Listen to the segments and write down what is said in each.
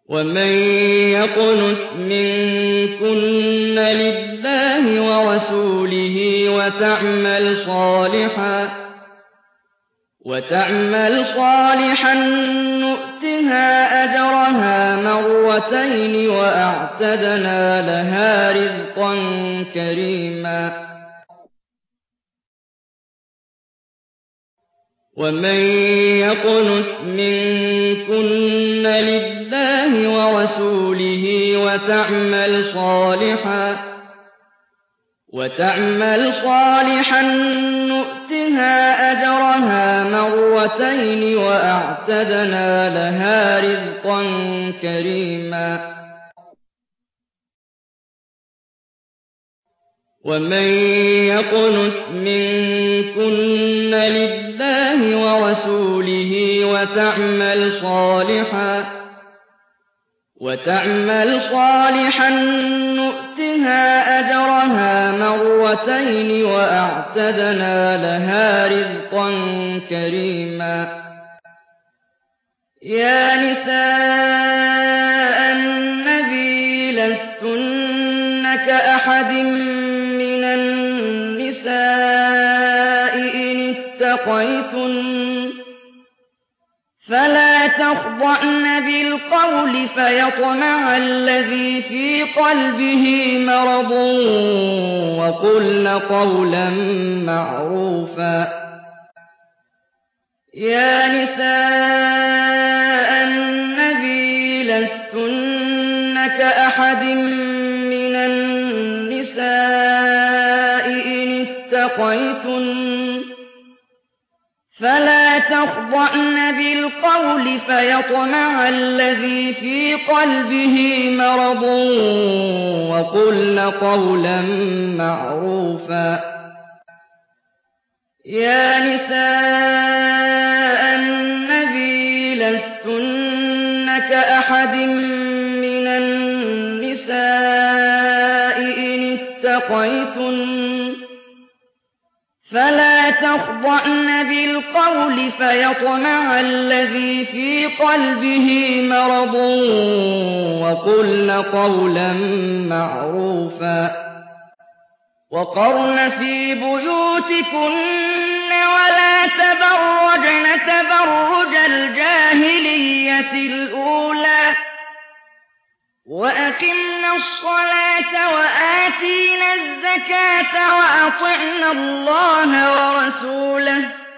ومن يقنت منكن لله ورسوله وتعمل صالحا نؤتها أجرها مرتين وأعتدنا لها رزقا كريما ومن يقنت منكن لله ورسوله وتعمل صالحا نؤتها أجرها مرتين وأعتدنا لها رزقا كريما ومن يقنت منكن لله ورسوله وتعمل صالحا نؤتها أجرها مرتين وأعتدنا لها رزقا كريما يا نساء النبي لستن كأحد من النساء إن اتقيتن فلا تخضعن بالقول فيطمع الذي في قلبه مرض وقلن قولا معروفا يا نساء النبي لستن كأحد من النساء إن اتقيتن فلا تخضعن بالقول فيطمع الذي في قلبه مرض وقلن قولا معروفا يا نساء النبي لستن كأحد من النساء إن اتقيتن فلا تخضعن بالقول فيطمع الذي في قلبه مرض وقلن قولا معروفا وقرن في بيوتكن ولا تبرجن تبرج الجاهلية الأولى وأقمنا الصلاة وآتينا الزكاة وأطعنا الله ورسوله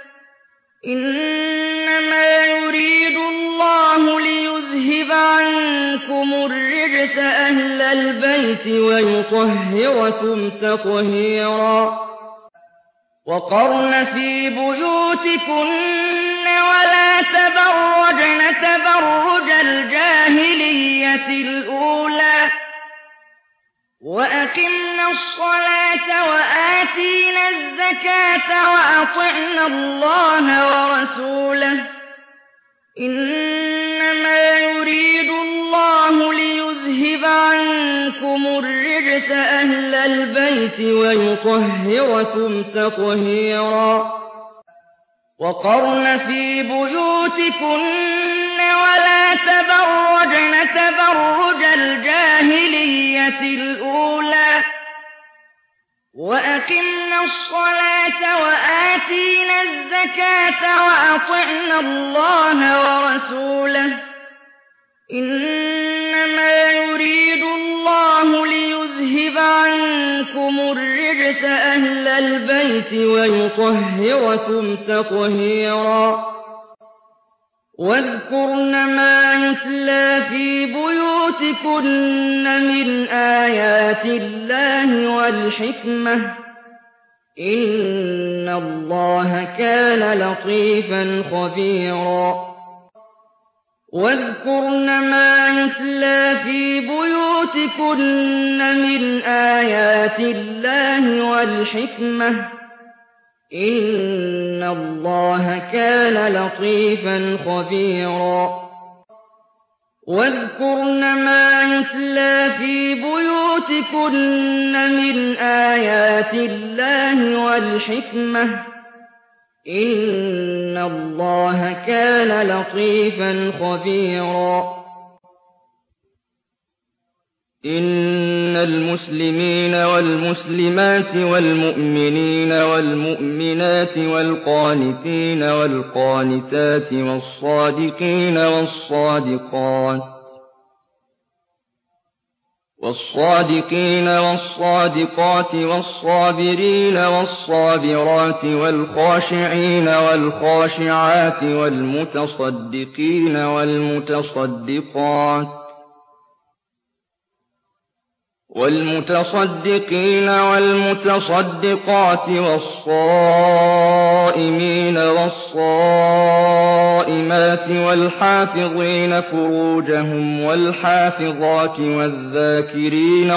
إنما يريد الله ليذهب عنكم الرجس أهل البيت ويطهركم تطهيرا وقرن في بيوتكن ولا تبرجن تبرج الجاهلية الأولى وأقمنا الصلاة وآتينا الزكاة وأطعنا الله ورسوله إنما يريد الله ليذهب عنكم الرجس أهل البيت ويطهركم تطهيرا وقرن في بيوتكن ولا تبرجن تبرج الجاهلية الأولى وأقمنا الصلاة وآتينا الزكاة وأطعنا الله ورسوله إنما يريد الله ليذهب عنكم الرجس أهل البيت ويطهركم تطهيرا واذكرن ما يتلى في بيوتكن من آيات الله والحكمة إن الله كان لطيفا خبيرا واذكرن ما يتلى في بيوتكن من آيات الله والحكمة إن الله كان لطيفا خبيرا واذكرن ما يتلى في بيوتكن من آيات الله والحكمة إن الله كان لطيفا خبيرا إن المسلمين والمسلمات والمؤمنين والمؤمنات والقانتين والقانتات والصادقين والصادقات والصابرين والصابرات والخاشعين والخاشعات والمتصدقين والمتصدقات والصائمين والصائمات والحافظين فروجهم والحافظات والذاكرين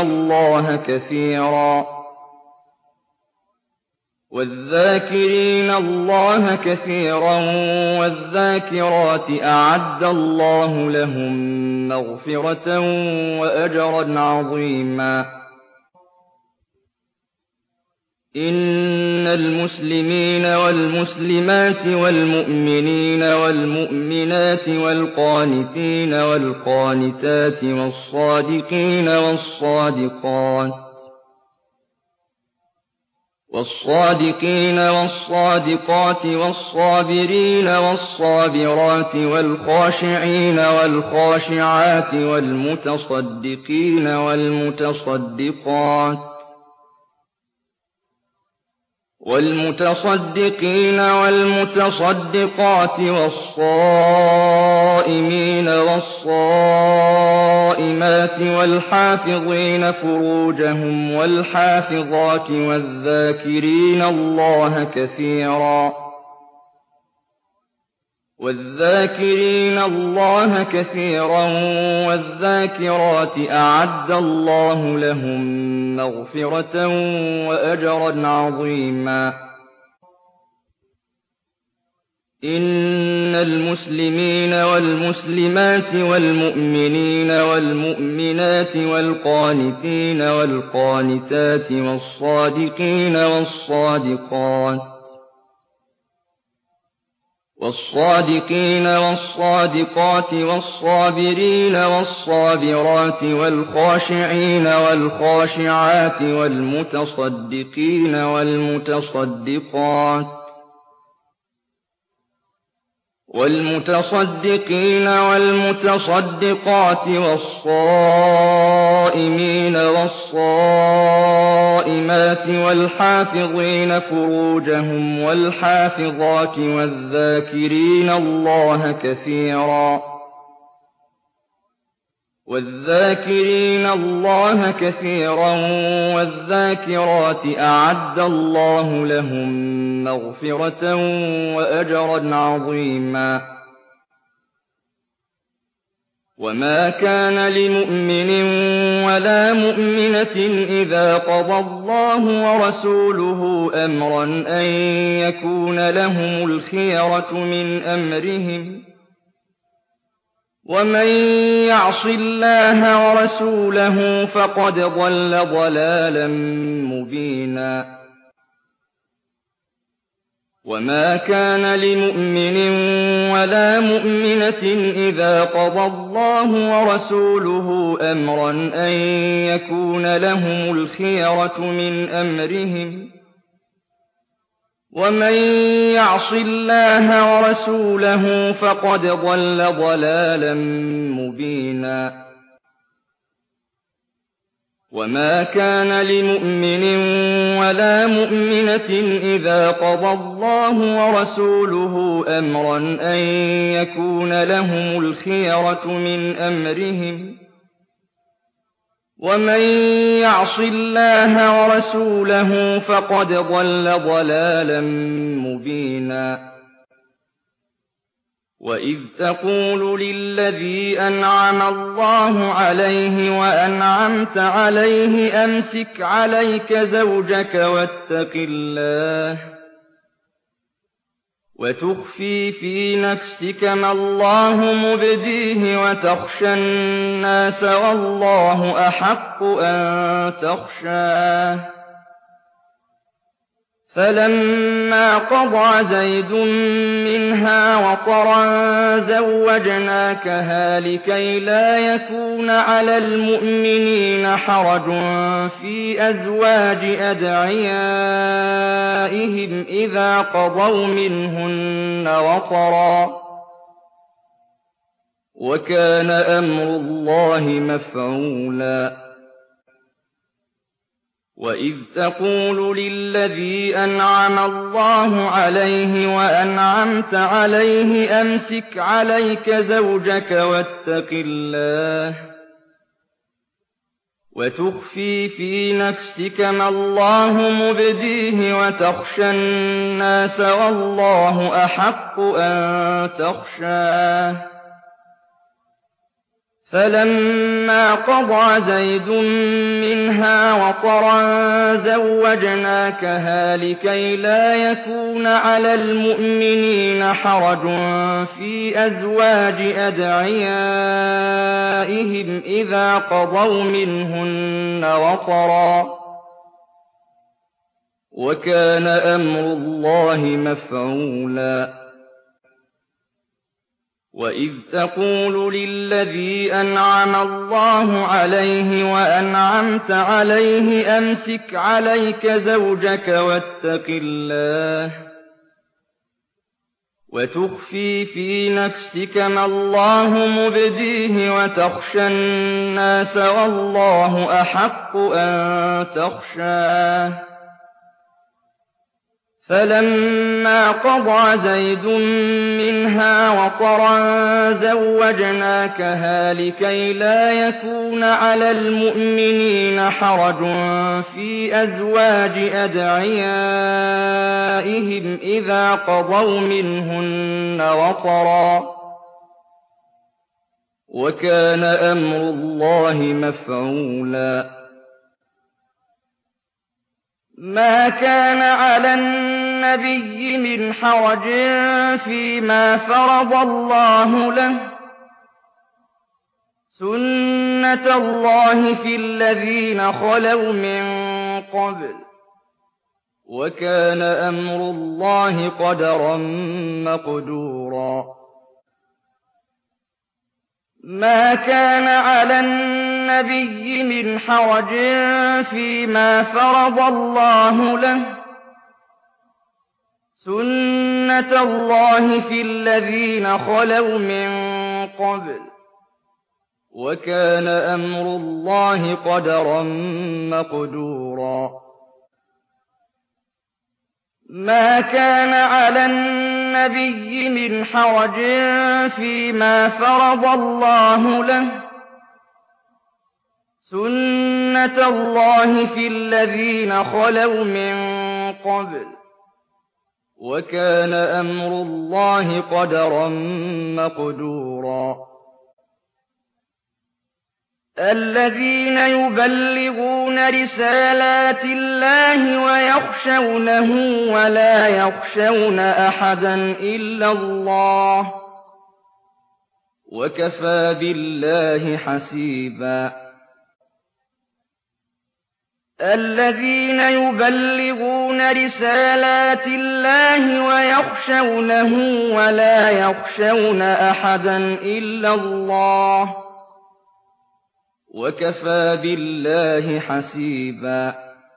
الله كثيرا والذاكرات أعد الله لهم مغفرة وأجرا عظيما إن المسلمين والمسلمات والمؤمنين والمؤمنات والقانتين والقانتات والصادقين والصادقات والصابرين والصابرات والخاشعين والخاشعات والمتصدقين والمتصدقات والصائمين والصائمات والحافظين فروجهم والحافظات والذاكرين الله كثيرا والذاكرات أعد الله لهم مغفرة وأجرا عظيما إن المسلمين والمسلمات والمؤمنين والمؤمنات والقانتين والقانتات والصادقين والصادقات والصابرين والصابرات والخاشعين والخاشعات والمتصدقين والمتصدقات والصائمين والصائمات والحافظين فروجهم والحافظات والذاكرين الله كثيرا والذاكرات أعد الله لهم مغفرة وأجرا عظيما وما كان لمؤمن ولا مؤمنة إذا قضى الله ورسوله أمرا أن يكون لهم الخيرة من أمرهم ومن يعص الله ورسوله فقد ضل ضلالا مبينا وما كان لمؤمن ولا مؤمنة إذا قضى الله ورسوله أمرا أن يكون لهم الخيرة من أمرهم ومن يعص الله ورسوله فقد ضل ضلالا مبينا وما كان لمؤمن ولا مؤمنة إذا قضى الله ورسوله أمرا أن يكون لهم الخيرة من أمرهم ومن يعص الله ورسوله فقد ضل ضلالا مبينا وإذ تقول للذي أنعم الله عليه وأنعمت عليه أمسك عليك زوجك واتق الله وتخفي في نفسك ما الله مبديه وتخشى الناس والله أحق أن تخشاه فَلَمَّا قَضَىٰ زَيْدٌ مِّنْهَا وَطَرًا زَوَّجْنَاكَهَا لِكَيْ لَا يَكُونَ عَلَى الْمُؤْمِنِينَ حَرَجٌ فِي أَزْوَاجِ أَدْعِيَائِهِمْ إِذَا قَضَوْا مِنْهُنَّ وَطَرًا ۚ وَكَانَ أَمْرُ اللَّهِ مَفْعُولًا. وَإِذْ تَقُولُ لِلَّذِي أَنْعَمَ اللَّهُ عَلَيْهِ وَأَنْعَمْتَ عَلَيْهِ أَمْسِكْ عَلَيْكَ زَوْجَكَ وَاتَّقِ اللَّهَ وَتُخْفِي فِي نَفْسِكَ مَا اللَّهُ مُبْدِيهِ وَتَخْشَى النَّاسَ وَاللَّهُ أَحَقُّ أَن تَخْشَاهُ. فَلَمَّا قَضَىٰ زَيْدٌ مِّنْهَا وَطَرًا زَوَّجْنَاكَهَا لِكَيْ لَا يَكُونَ عَلَى الْمُؤْمِنِينَ حَرَجٌ فِي أَزْوَاجِ أَدْعِيَائِهِمْ إِذَا قَضَوْا مِنْهُنَّ وَطَرًا ۚ وَكَانَ أَمْرُ اللَّهِ مَفْعُولًا. وَإِذْ تَقُولُ لِلَّذِي أَنْعَمَ اللَّهُ عَلَيْهِ وَأَنْعَمْتَ عَلَيْهِ أَمْسِكْ عَلَيْكَ زَوْجَكَ وَاتَّقِ اللَّهَ وَتُخْفِي فِي نَفْسِكَ مَا اللَّهُ مُبْدِيهِ وَتَخْشَى النَّاسَ وَاللَّهُ أَحَقُّ أَن تَخْشَاهُ. فَلَمَّا قَضَىٰ زَيْدٌ مِّنْهَا وَطَرًا زَوَّجْنَاكَهَا لِكَيْ لَا يَكُونَ عَلَى الْمُؤْمِنِينَ حَرَجٌ فِي أَزْوَاجِ أَدْعِيَائِهِمْ إِذَا قَضَوْا مِنْهُنَّ وَطَرًا ۚ وَكَانَ أَمْرُ اللَّهِ مَفْعُولًا. مَا كَانَ عَلَى النَّبِيِّ مِنْ حَرَجٍ فِيمَا فَرَضَ اللَّهُ لَهُ ۚ سُنَّةَ اللَّهِ فِي الَّذِينَ خَلَوْا مِن قَبْلُ ۚ وَكَانَ أَمْرُ اللَّهِ قَدَرًا مَّقْدُورًا. مَا كَانَ عَلَى النَّبِيِّ مِنْ حَرَجٍ فِيمَا فَرَضَ اللَّهُ لَهُ ۚ سُنَّةَ اللَّهِ فِي الَّذِينَ خَلَوْا مِن قَبْلُ ۚ وَكَانَ أَمْرُ اللَّهِ قَدَرًا مَّقْدُورًا. مَا كَانَ عَلَى النَّبِيِّ مِنْ حَرَجٍ فِيمَا فَرَضَ اللَّهُ لَهُ ۚ سُنَّةَ اللَّهِ فِي الَّذِينَ خَلَوْا مِن قَبْلُ ۚ وَكَانَ أَمْرُ اللَّهِ قَدَرًا مَّقْدُورًا. الَّذِينَ يُبَلِّغُونَ رِسَالَاتِ اللَّهِ وَيَخْشَوْنَهُ وَلَا يَخْشَوْنَ أَحَدًا إِلَّا اللَّهَ ۗ وَكَفَىٰ بِاللَّهِ حَسِيبًا. الَّذِينَ يُبَلِّغُونَ رِسَالَاتِ اللَّهِ وَيَخْشَوْنَهُ وَلَا يَخْشَوْنَ أَحَدًا إِلَّا اللَّهَ ۗ وَكَفَىٰ بِاللَّهِ حَسِيبًا.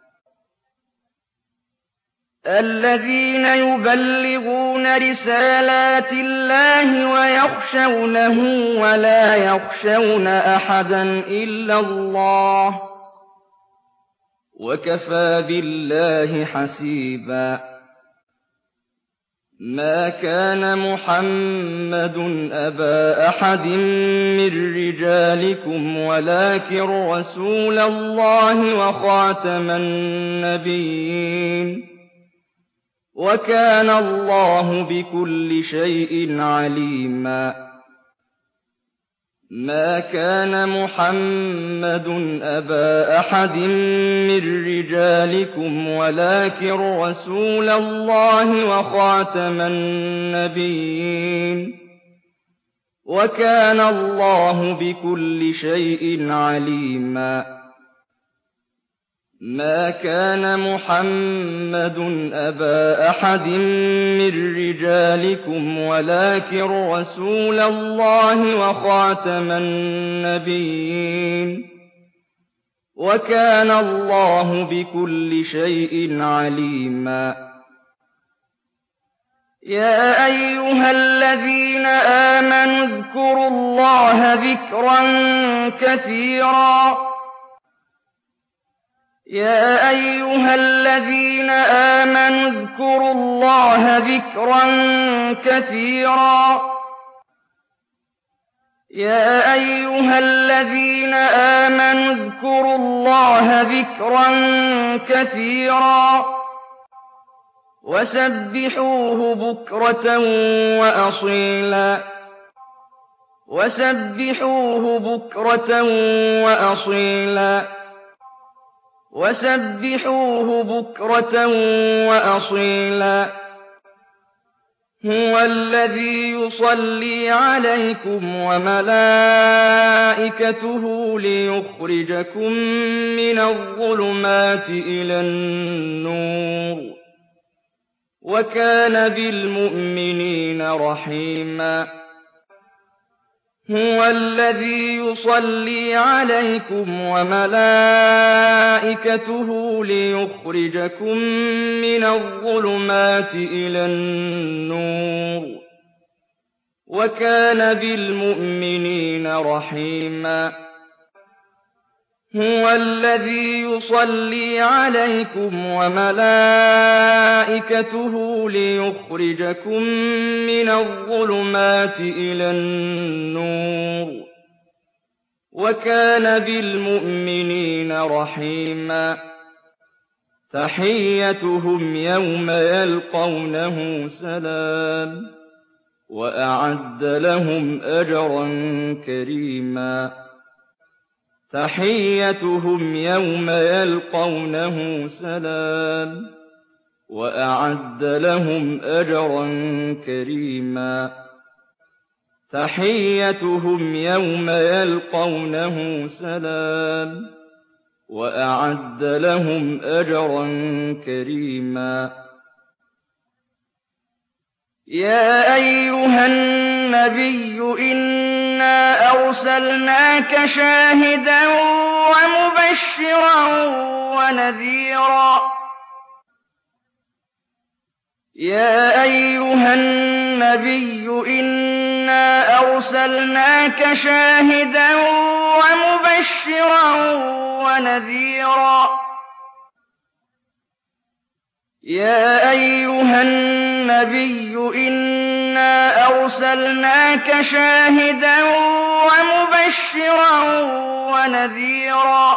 الَّذِينَ يُبَلِّغُونَ رِسَالَاتِ اللَّهِ وَيَخْشَوْنَهُ وَلَا يَخْشَوْنَ أَحَدًا إِلَّا اللَّهَ ۗ وَكَفَىٰ بِاللَّهِ حَسِيبًا. مَا كَانَ مُحَمَّدٌ أَبَا أَحَدٍ مِّن رِّجَالِكُمْ وَلَٰكِن رَّسُولَ اللَّهِ وَخَاتَمَ النَّبِيِّينَ ۗ وَكَانَ اللَّهُ بِكُلِّ شَيْءٍ عَلِيمًا. مَا كَانَ مُحَمَّدٌ أَبَا أَحَدٍ مِّن رِّجَالِكُمْ وَلَٰكِن رَّسُولَ اللَّهِ وَخَاتَمَ النَّبِيِّينَ ۗ وَكَانَ اللَّهُ بِكُلِّ شَيْءٍ عَلِيمًا. مَا كَانَ مُحَمَّدٌ أَبَا أَحَدٍ مِّن رِّجَالِكُمْ وَلَٰكِن رَّسُولَ اللَّهِ وَخَاتَمَ النَّبِيِّينَ ۗ وَكَانَ اللَّهُ بِكُلِّ شَيْءٍ عَلِيمًا. يَا أَيُّهَا الَّذِينَ آمَنُوا اذْكُرُوا اللَّهَ ذِكْرًا كَثِيرًا. يَا أَيُّهَا الَّذِينَ آمَنُوا اذْكُرُوا اللَّهَ ذِكْرًا كَثِيرًا. يَا أَيُّهَا الَّذِينَ آمَنُوا اذْكُرُوا اللَّهَ ذِكْرًا كَثِيرًا وَسَبِّحُوهُ بُكْرَةً وَأَصِيلًا. وَسَبِّحُوهُ بُكْرَةً وَأَصِيلًا. وَسَبِّحُوهُ بُكْرَةً وَأَصِيلًا. هُوَ الَّذِي يُصَلِّي عَلَيْكُمْ وَمَلَائِكَتُهُ لِيُخْرِجَكُم مِّنَ الظُّلُمَاتِ إِلَى النُّورِ ۚ وَكَانَ بِالْمُؤْمِنِينَ رَحِيمًا. هُوَ الَّذِي يُصَلِّي عَلَيْكُمْ وَمَلَائِكَتُهُ لِيُخْرِجَكُم مِّنَ الظُّلُمَاتِ إِلَى النُّورِ ۚ وَكَانَ بِالْمُؤْمِنِينَ رَحِيمًا. هُوَ الَّذِي يُصَلِّي عَلَيْكُمْ وَمَلَائِكَتُهُ لِيُخْرِجَكُم مِّنَ الظُّلُمَاتِ إِلَى النُّورِ ۚ وَكَانَ بِالْمُؤْمِنِينَ رَحِيمًا. تَحِيَّتُهُمْ يَوْمَ يَلْقَوْنَهُ سَلَامٌ ۚ وَأَعَدَّ لَهُمْ أَجْرًا كَرِيمًا. تَحِيَّتُهُمْ يَوْمَ يَلْقَوْنَهُ سَلَامٌ ۚ وَأَعَدَّ لَهُمْ أَجْرًا كَرِيمًا. تَحِيَّتُهُمْ يَوْمَ يَلْقَوْنَهُ سَلَامٌ ۚ وَأَعَدَّ لَهُمْ أَجْرًا كَرِيمًا. يَا أَيُّهَا النَّبِيُّ إِنَّا أَرْسَلْنَاكَ شَاهِدًا وَمُبَشِّرًا وَنَذِيرًا. يَا أَيُّهَا النَّبِيُّ إِنَّا أَرْسَلْنَاكَ شَاهِدًا وَمُبَشِّرًا وَنَذِيرًا. يَا أَيُّهَا النَّبِيُّ إِنَّا أَرْسَلْنَاكَ شَاهِدًا وَمُبَشِّرًا وَنَذِيرًا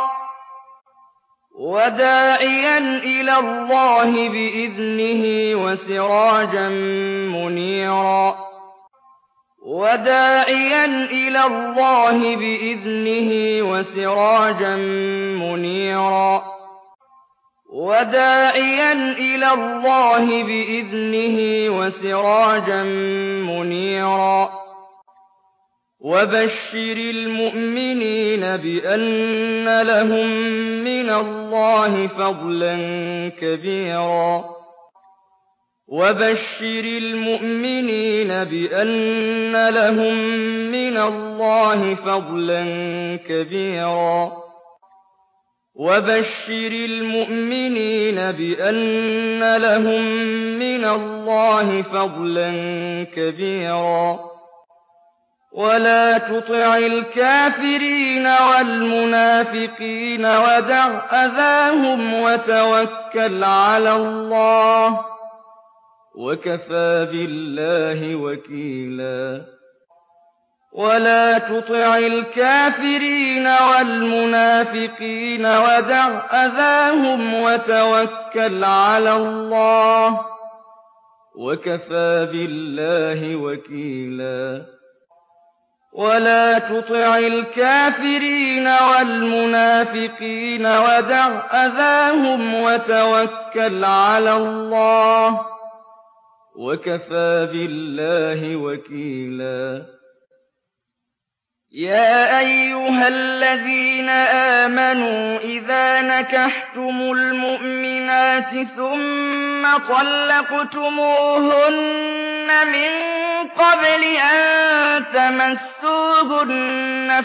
وَدَاعِيًا إِلَى اللَّهِ بِإِذْنِهِ وَسِرَاجًا مُّنِيرًا. وَدَاعِيًا إِلَى اللَّهِ بِإِذْنِهِ وَسِرَاجًا مُّنِيرًا. وَدَاعِيًا إِلَى اللَّهِ بِإِذْنِهِ وَسِرَاجًا مُّنِيرًا. وَبَشِّرِ الْمُؤْمِنِينَ بِأَنَّ لَهُم مِّنَ اللَّهِ فَضْلًا كَبِيرًا. وَبَشِّرِ الْمُؤْمِنِينَ بِأَنَّ لَهُم مِّنَ اللَّهِ فَضْلًا كَبِيرًا. وَبَشِّرِ الْمُؤْمِنِينَ بِأَنَّ لَهُم مِّنَ اللَّهِ فَضْلًا كَبِيرًا. وَلَا تُطِعِ الْكَافِرِينَ وَالْمُنَافِقِينَ وَدَعْ أَذَاهُمْ وَتَوَكَّلْ عَلَى اللَّهِ ۚ وَكَفَىٰ بِاللَّهِ وَكِيلًا. وَلَا تُطِعِ الْكَافِرِينَ وَالْمُنَافِقِينَ وَدَعْ أَذَاهُمْ وَتَوَكَّلْ عَلَى اللَّهِ ۚ وَكَفَىٰ بِاللَّهِ وَكِيلًا. وَلَا تُطِعِ الْكَافِرِينَ وَالْمُنَافِقِينَ وَدَعْ أَذَاهُمْ وَتَوَكَّلْ عَلَى اللَّهِ ۚ وَكَفَىٰ بِاللَّهِ وَكِيلًا. يَا أَيُّهَا الَّذِينَ آمَنُوا إِذَا نَكَحْتُمُ الْمُؤْمِنَاتِ ثُمَّ طَلَّقْتُمُوهُنَّ مِن قَبْلِ أَن تَمَسُّوهُنَّ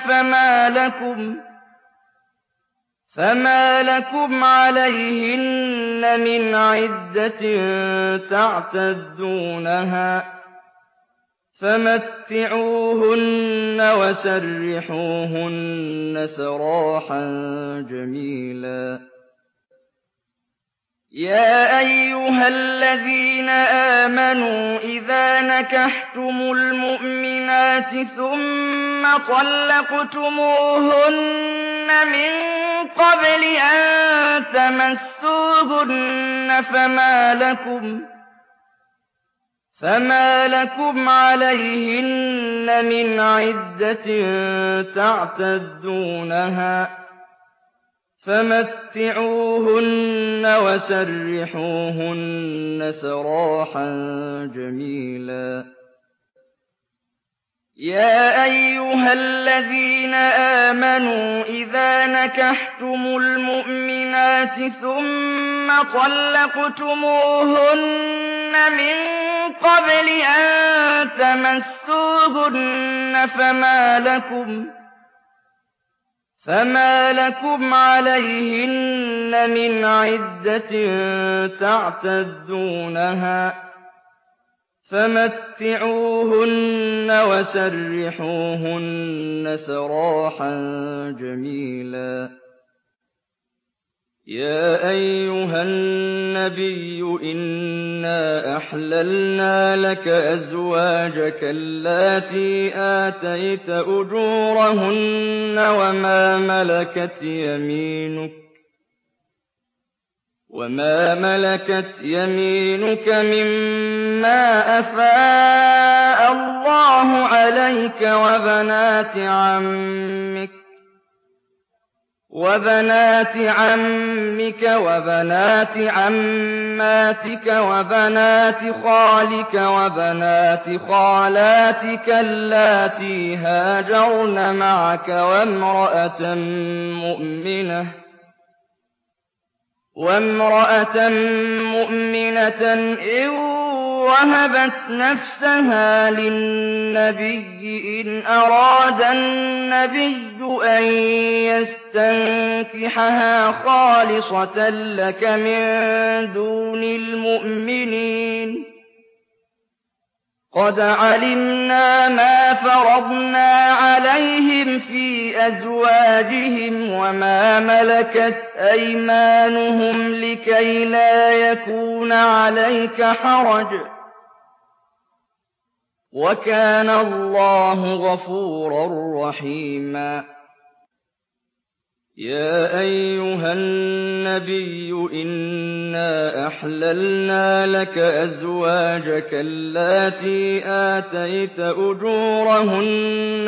فَمَا لَكُمْ عَلَيْهِنَّ مِنْ عِدَّةٍ تَعْتَدُّونَهَا فَمَتِّعُوهُنَّ وَسَرِّحُوهُنَّ سَرَاحًا جَمِيلًا. يَا أَيُّهَا الَّذِينَ آمَنُوا إِذَا نَكَحْتُمُ الْمُؤْمِنَاتِ ثُمَّ طَلَّقْتُمُوهُنَّ مِن قَبْلِ أَن تَمَسُّوهُنَّ فَمَا لَكُمْ عَلَيْهِنَّ مِنْ عِدَّةٍ تَعْتَدُّونَهَا فَمَتِّعُوهُنَّ وَسَرِّحُوهُنَّ سَرَاحًا جَمِيلًا. يَا أَيُّهَا الَّذِينَ آمَنُوا إِذَا نَكَحْتُمُ الْمُؤْمِنَاتِ ثُمَّ طَلَّقْتُمُوهُنَّ مِن قَبْلِ أَن تَمَسُّوهُنَّ فَمَا لَكُمْ عَلَيْهِنَّ مِنْ عِدَّةٍ تَعْتَدُّونَهَا فَمَتِّعُوهُنَّ وَسَرِّحُوهُنَّ سَرَاحًا جَمِيلًا. يَا أَيُّهَا النَّبِيُّ إِنَّا أَحْلَلْنَا لَكَ أَزْوَاجَكَ اللَّاتِي آتَيْتَ أُجُورَهُنَّ وَمَا مَلَكَتْ يَمِينُكَ مِمَّا أَفَاءَ اللَّهُ عَلَيْكَ وَبَنَاتِ عَمِّكَ وَبَنَاتِ عَمَّاتِكَ وَبَنَاتِ خَالِكَ وَبَنَاتِ خَالَاتِكَ اللَّاتِي هَاجَرْنَ مَعَكَ وَامْرَأَةً مُّؤْمِنَةً إِن وَهَبَتْ نَفْسَهَا لِلنَّبِيِّ إِنْ أَرَادَ النَّبِيُّ أَن يَسْتَنكِحَهَا خَالِصَةً لَّكَ مِن دُونِ الْمُؤْمِنِينَ. قَدْ عَلِمْنَا مَا فَرَضْنَا عَلَيْهِمْ فِي أَزْوَاجِهِمْ وَمَا مَلَكَتْ أَيْمَانُهُمْ لِكَيْ لَا يَكُونَ عَلَيْكَ حَرَجٌ ۗ وَكَانَ اللَّهُ غَفُورًا رَّحِيمًا. يَا أَيُّهَا النَّبِيُّ إِنَّا أَحْلَلْنَا لَكَ أَزْوَاجَكَ اللَّاتِي آتَيْتَ أُجُورَهُنَّ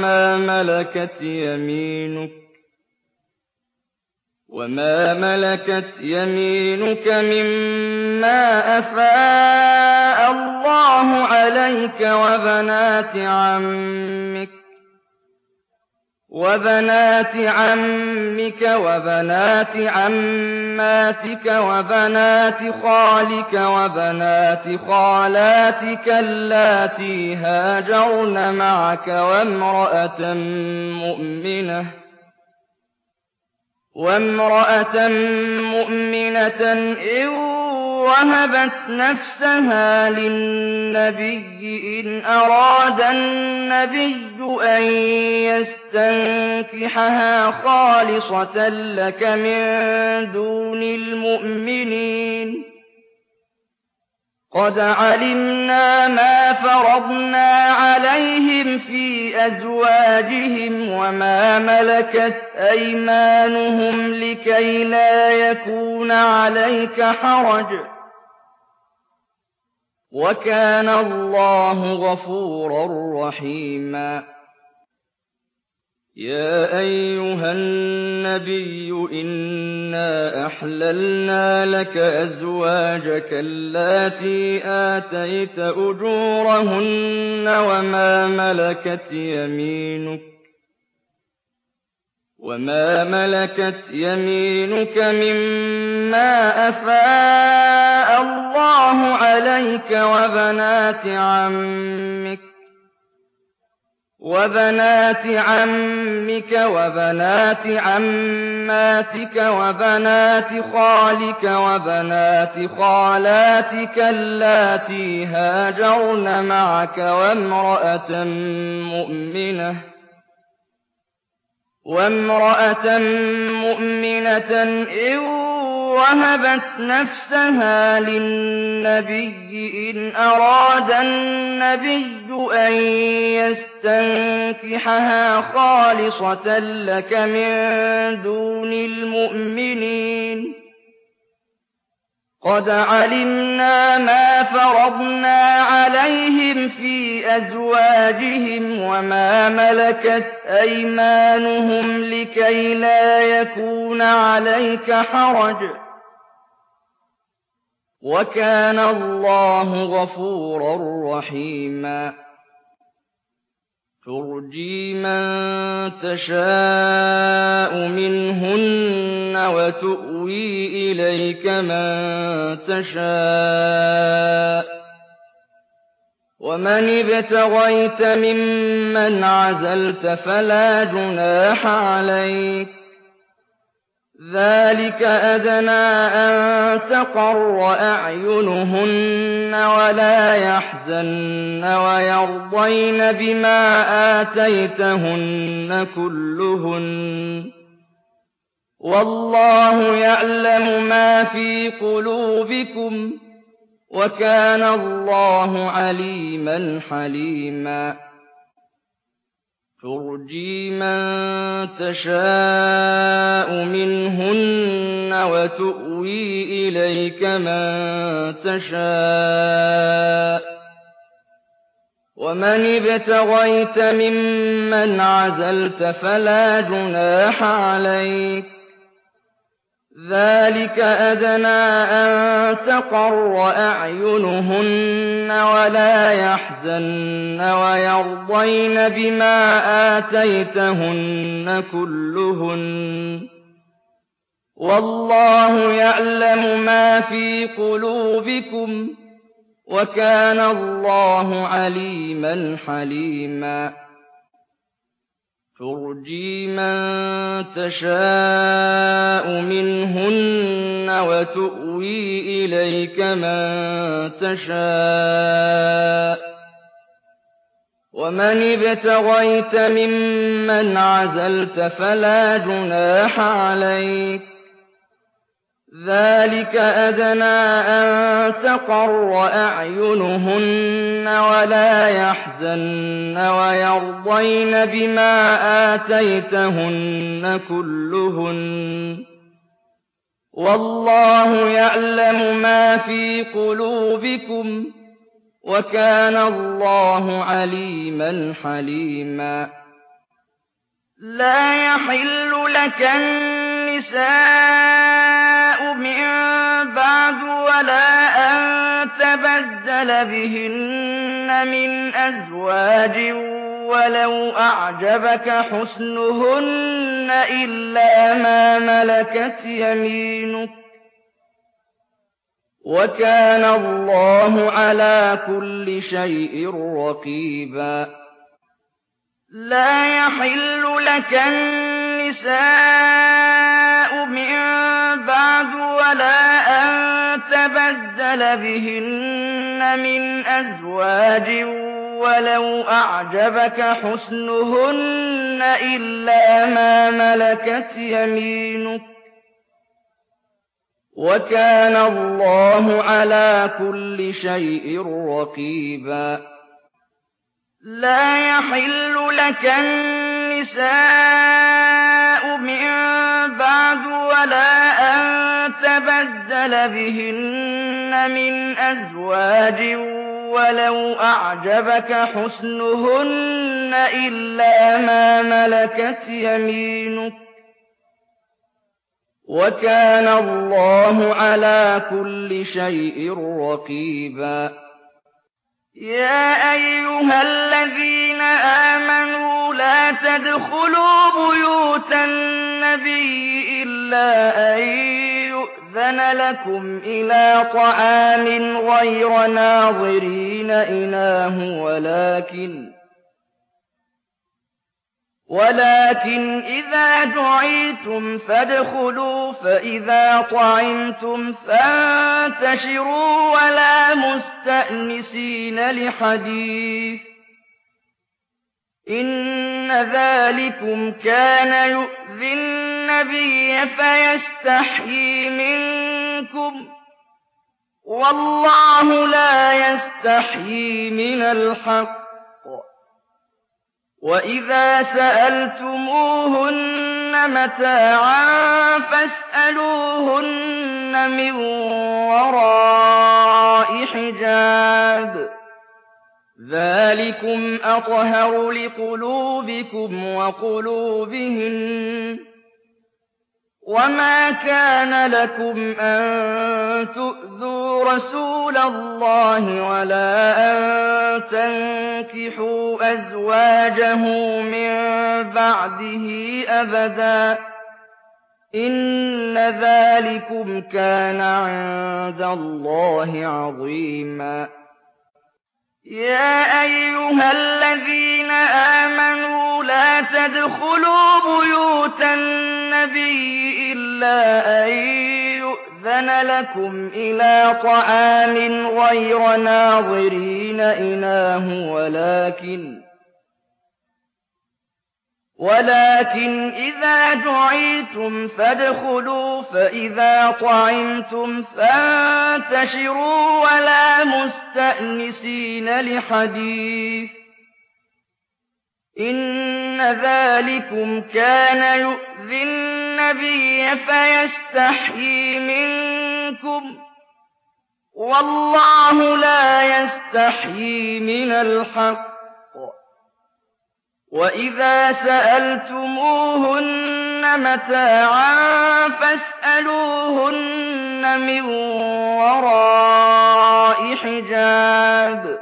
وَمَا مَلَكَتْ يَمِينُكَ مِمَّا أَفَاءَ اللَّهُ عَلَيْكَ وَبَنَاتِ عَمِّكَ وَبَنَاتِ عَمَّاتِكَ وَبَنَاتِ خَالِكَ وَبَنَاتِ خَالَاتِكَ اللَّاتِي هَاجَرْنَ مَعَكَ وَامْرَأَةً مُّؤْمِنَةً إِن وَهَبَتْ نَفْسَهَا لِلنَّبِيِّ إِنْ أَرَادَ النَّبِيُّ أَن يَسْتَنكِحَهَا خَالِصَةً لَّكَ مِن دُونِ الْمُؤْمِنِينَ. قَدْ عَلِمْنَا مَا فَرَضْنَا عَلَيْهِمْ فِي أَزْوَاجِهِمْ وَمَا مَلَكَتْ أَيْمَانُهُمْ لِكَيْ لَا يَكُونَ عَلَيْكَ حَرَجٌ ۗ وَكَانَ اللَّهُ غَفُورًا رَّحِيمًا. يَا أَيُّهَا النَّبِيُّ إِنَّا أَحْلَلْنَا لَكَ أَزْوَاجَكَ اللَّاتِي آتَيْتَ أُجُورَهُنَّ وما ملكت يمينك مما أفاء الله عليك وبنات عمك وبنات عماتك وبنات خالك وبنات خالاتك اللاتي هاجرن معك وامرأة مؤمنة إن وهبت نفسها للنبي إن أراد النبي أن يستنكحها خالصة لك من دون المؤمنين قد علمنا ما فرضنا عليهم في أزواجهم وما ملكت أيمانهم لكي لا يكون عليك حرج وكان الله غفورا رحيما ترجي من تشاء منهن وتؤوي إليك من تشاء ومن ابتغيت ممن عزلت فلا جناح عليك ذلك أدنى أن تقر أعينهن ولا يحزن ويرضين بما آتيتهن كلهن والله يعلم ما في قلوبكم وكان الله عليما حليما ترجي من تشاء منهن وتؤوي إليك من تشاء ومن ابتغيت ممن عزلت فلا جناح عليك ذلك أدنى أن تقر أعينهن ولا يحزن ويرضين بما آتيتهن كلهن والله يعلم ما في قلوبكم وكان الله عليما حليما ترجي من تشاء منهن وتؤوي إليك من تشاء ومن ابتغيت ممن عزلت فلا جناح عليك ذلك أدنى أن تقر أعينهن ولا يحزن ويرضين بما آتيتهن كلهن والله يعلم ما في قلوبكم وكان الله عليما حليما لا يحل لك النساء من بعد ولا أن تبدل بهن من أزواج ولو أعجبك حسنهن إلا ما ملكت يمينك وكان الله على كل شيء رقيبا لا يحل لك النساء من بعد ولا أن تبدل بهن من أزواج ولو أعجبك حسنهن إلا ما ملكت يمينك وكان الله على كل شيء رقيبا لا يحل لك النساء من بعد ولا أن تبدل بهن من أزواج ولو أعجبك حسنهن إلا ما ملكت يمينك وكان الله على كل شيء رقيبا يا أيها الذين آمنوا لا تدخلوا بيوت النبي إلا أن يؤذن لكم إلى طعام غير ناظرين إناه ولكن إذا دعيتم فادخلوا فإذا طعمتم فانتشروا ولا مستأنسين لحديث إن ذلكم كان يؤذي النبي فيستحيي منكم والله لا يستحيي من الحق وإذا سألتموهن متاعا فاسألوهن من وراء حجاب ذلكم أطهر لقلوبكم وقلوبهن وما كان لكم أن تؤذوا رسول الله ولا أن تنكحوا أزواجه من بعده أبدا إن ذلكم كان عند الله عظيما يا أيها الذين آمنوا لا تدخلوا بيوت النبي إلا أن يؤذن لكم إلى طعام غير ناظرين إناه ولكن إذا دعيتم فادخلوا فإذا طعمتم فانتشروا ولا مستأنسين لحديث إن ذلكم كان يؤذي النبي فيستحيي منكم والله لا يستحيي من الحق وإذا سألتموهن متاعا فاسألوهن من وراء حجاب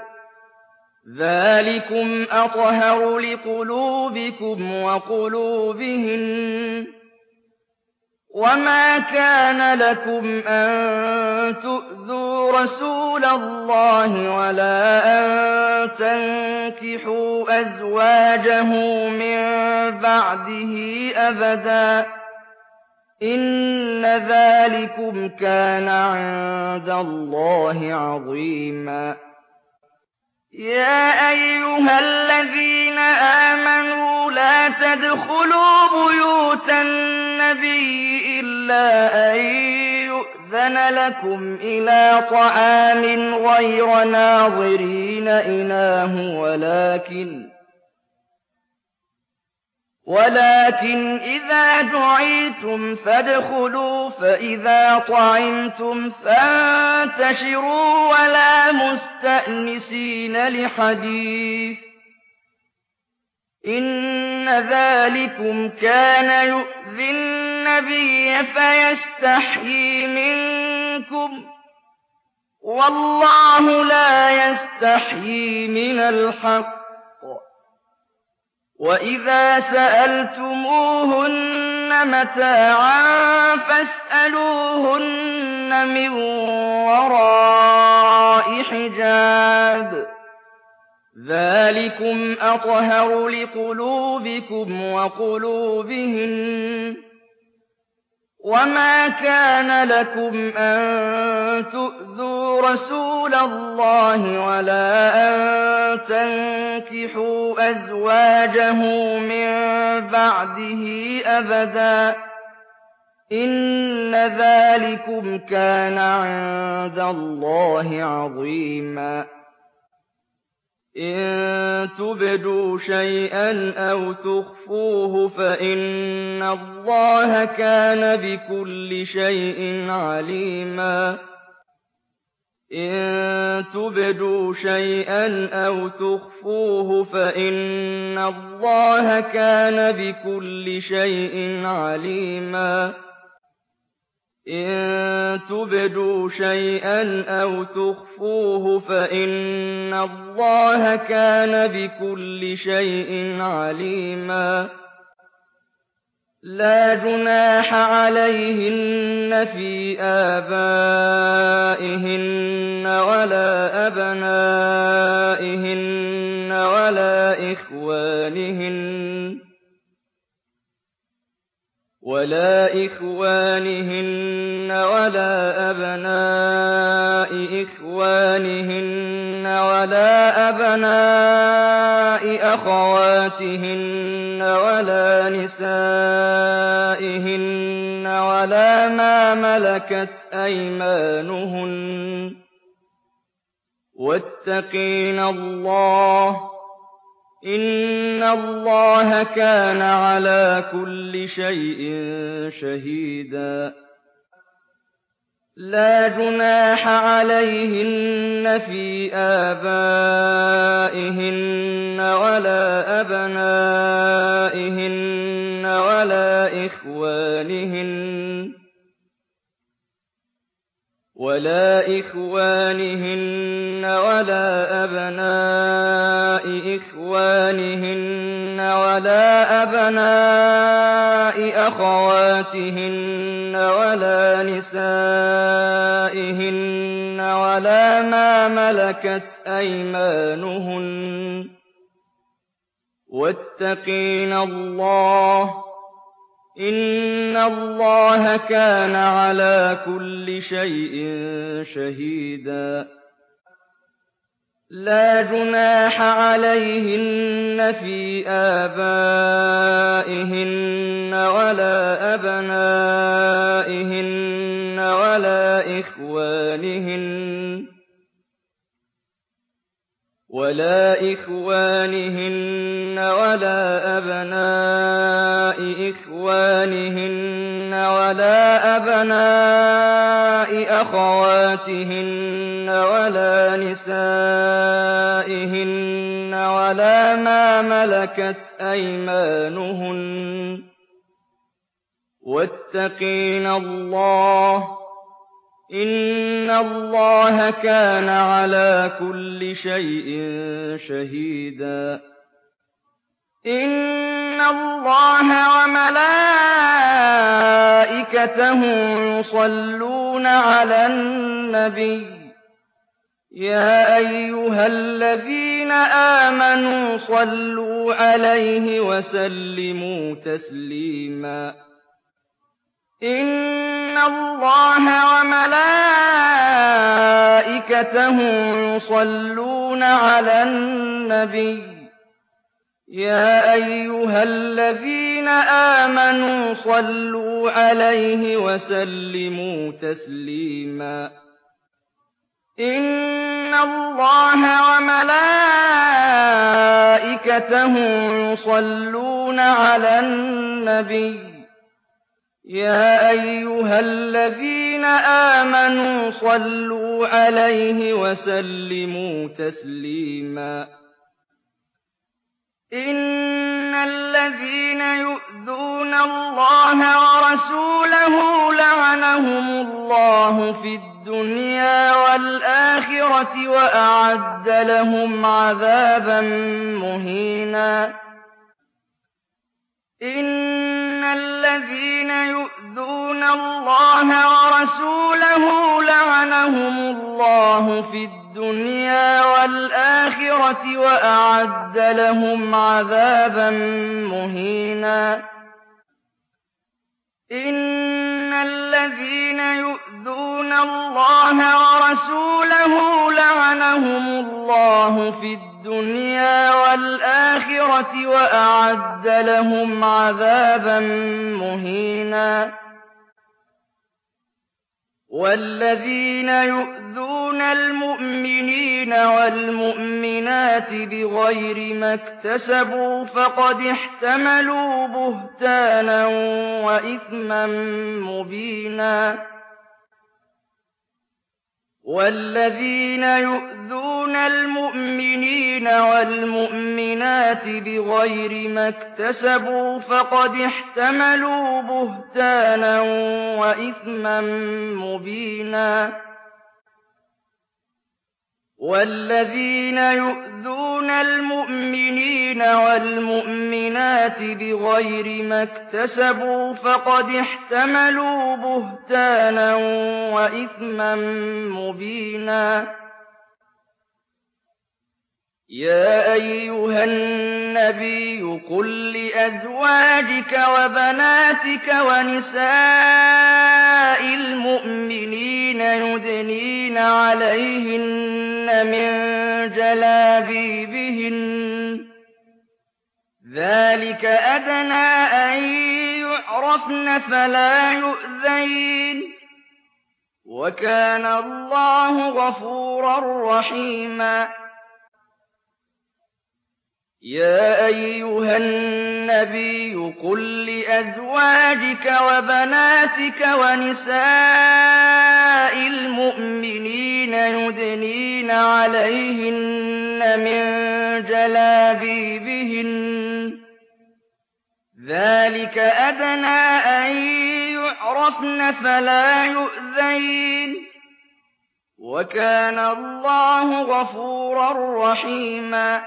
ذلكم أطهر لقلوبكم وقلوبهن وما كان لكم أن تؤذوا رسول الله ولا أن تنكحوا أزواجه من بعده أبدا إن ذلكم كان عند الله عظيما يا أيها الذين آمنوا لا تدخلوا بيوت النبي إلا أن يؤذن لكم إلى طعام غير ناظرين إناه ولكن إذا دعيتم فادخلوا فإذا طعمتم فانتشروا ولا مستأنسين لحديث إن ذلكم كان يؤذي النبي فيستحيي منكم والله لا يستحيي من الحق وإذا سألتموهن متاعا فاسألوهن من وراء حجاب ذلكم أطهر لقلوبكم وقلوبهن وما كان لكم أن تؤذوا رسول الله ولا أن تنكحوا أزواجه من بعده أبدا إن ذلكم كان عند الله عظيما إن تبدوا شيئا أو تخفوه فإن الله كان بكل شيء عليما إن تبدوا شيئا أو تخفوه فإن الله كان بكل شيء عليما إن تبدوا شيئا أو تخفوه فإن الله كان بكل شيء عليما لا جناح عليهن في آبائهن ولا أبنائهن ولا إخوانهن ولا أبناء إخوانهن ولا أبناء أخواتهن ولا نسائهن ولا ما ملكت أيمانهن واتقين الله إن الله كان على كل شيء شهيدا لا جناح عليهن في آبائهن ولا أبنائهن ولا إخوانهن ولا أبناء إخوانهن ولا أبناء أخواتهن ولا نسائهن ولا ما ملكت أيمانهن واتقين الله إن الله كان على كل شيء شهيدا لا جناح عليهن في آبائهن ولا أبنائهن ولا إخوانهن ولا أبناء إخوانهن ولا أبناء أخواتهن ولا نسائهن ولا ما ملكت أيمانهن واتقين الله إن الله كان على كل شيء شهيدا إن الله وملائكته يصلون على النبي يا أيها الذين آمنوا صلوا عليه وسلموا تسليما إن الله وملائكته يصلون على النبي يا أيها الذين آمنوا صلوا عليه وسلموا تسليما إن الله وملائكته يصلون على النبي يا أيها الذين آمنوا صلوا عليه وسلموا تسليما إن الذين يؤذون الله ورسوله لعنهم الله في الدنيا والآخرة وأعد لهم عذابا مهينا إن الذين يؤذون الله ورسوله لعنهم الله في الدنيا والآخرة وأعد لهم عذابا مهينا إن الذين يؤذون الله ورسوله لعنهم الله في الدنيا والآخرة وأعد لهم عذابا مهينا والذين يؤذون المؤمنين والمؤمنات بغير ما اكتسبوا فقد احتملوا بهتانا وإثما مبينا وَالَّذِينَ يُؤْذُونَ الْمُؤْمِنِينَ وَالْمُؤْمِنَاتِ بِغَيْرِ مَا اكْتَسَبُوا فَقَدِ احْتَمَلُوا بُهْتَانًا وَإِثْمًا مُّبِينًا وَالَّذِينَ يُؤْذُونَ الْمُؤْمِنِينَ وَالْمُؤْمِنَاتِ بِغَيْرِ مَا اكْتَسَبُوا فَقَدِ احْتَمَلُوا بُهْتَانًا وَإِثْمًا مُّبِينًا يَا أَيُّهَا النَّبِيُّ قُل لِّأَزْوَاجِكَ وَبَنَاتِكَ وَنِسَاءِ الْمُؤْمِنِينَ يُدْنِينَ عَلَيْهِنَّ مِن جَلَابِيبِهِنَّ ۚ ذَٰلِكَ أَدْنَىٰ أَن يُعْرَفْنَ فَلَا يُؤْذَيْنَ ۗ وَكَانَ اللَّهُ غَفُورًا رَّحِيمًا يَا أَيُّهَا النَّبِيُّ قُل لِّأَزْوَاجِكَ وَبَنَاتِكَ وَنِسَاءِ الْمُؤْمِنِينَ يُدْنِينَ عَلَيْهِنَّ مِن جَلَابِيبِهِنَّ ۚ ذَٰلِكَ أَدْنَىٰ أَن يُعْرَفْنَ فَلَا يُؤْذَيْنَ ۗ وَكَانَ اللَّهُ غَفُورًا رَّحِيمًا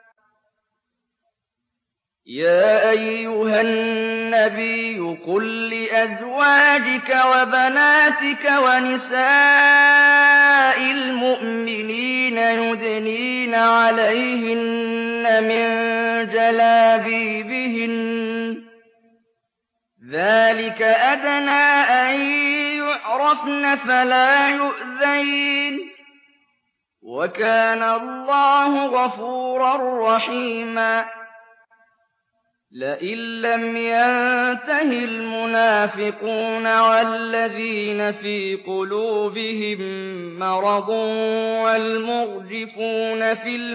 يَا أَيُّهَا النَّبِيُّ قُل لِّأَزْوَاجِكَ وَبَنَاتِكَ وَنِسَاءِ الْمُؤْمِنِينَ يُدْنِينَ عَلَيْهِنَّ مِن جَلَابِيبِهِنَّ ۚ ذَٰلِكَ أَدْنَىٰ أَن يُعْرَفْنَ فَلَا يُؤْذَيْنَ ۗ وَكَانَ اللَّهُ غَفُورًا رَّحِيمًا لَئِن لَّمْ يَنتَهِ الْمُنَافِقُونَ وَالَّذِينَ فِي قُلُوبِهِم مَّرَضٌ وَالْمُرْجِفُونَ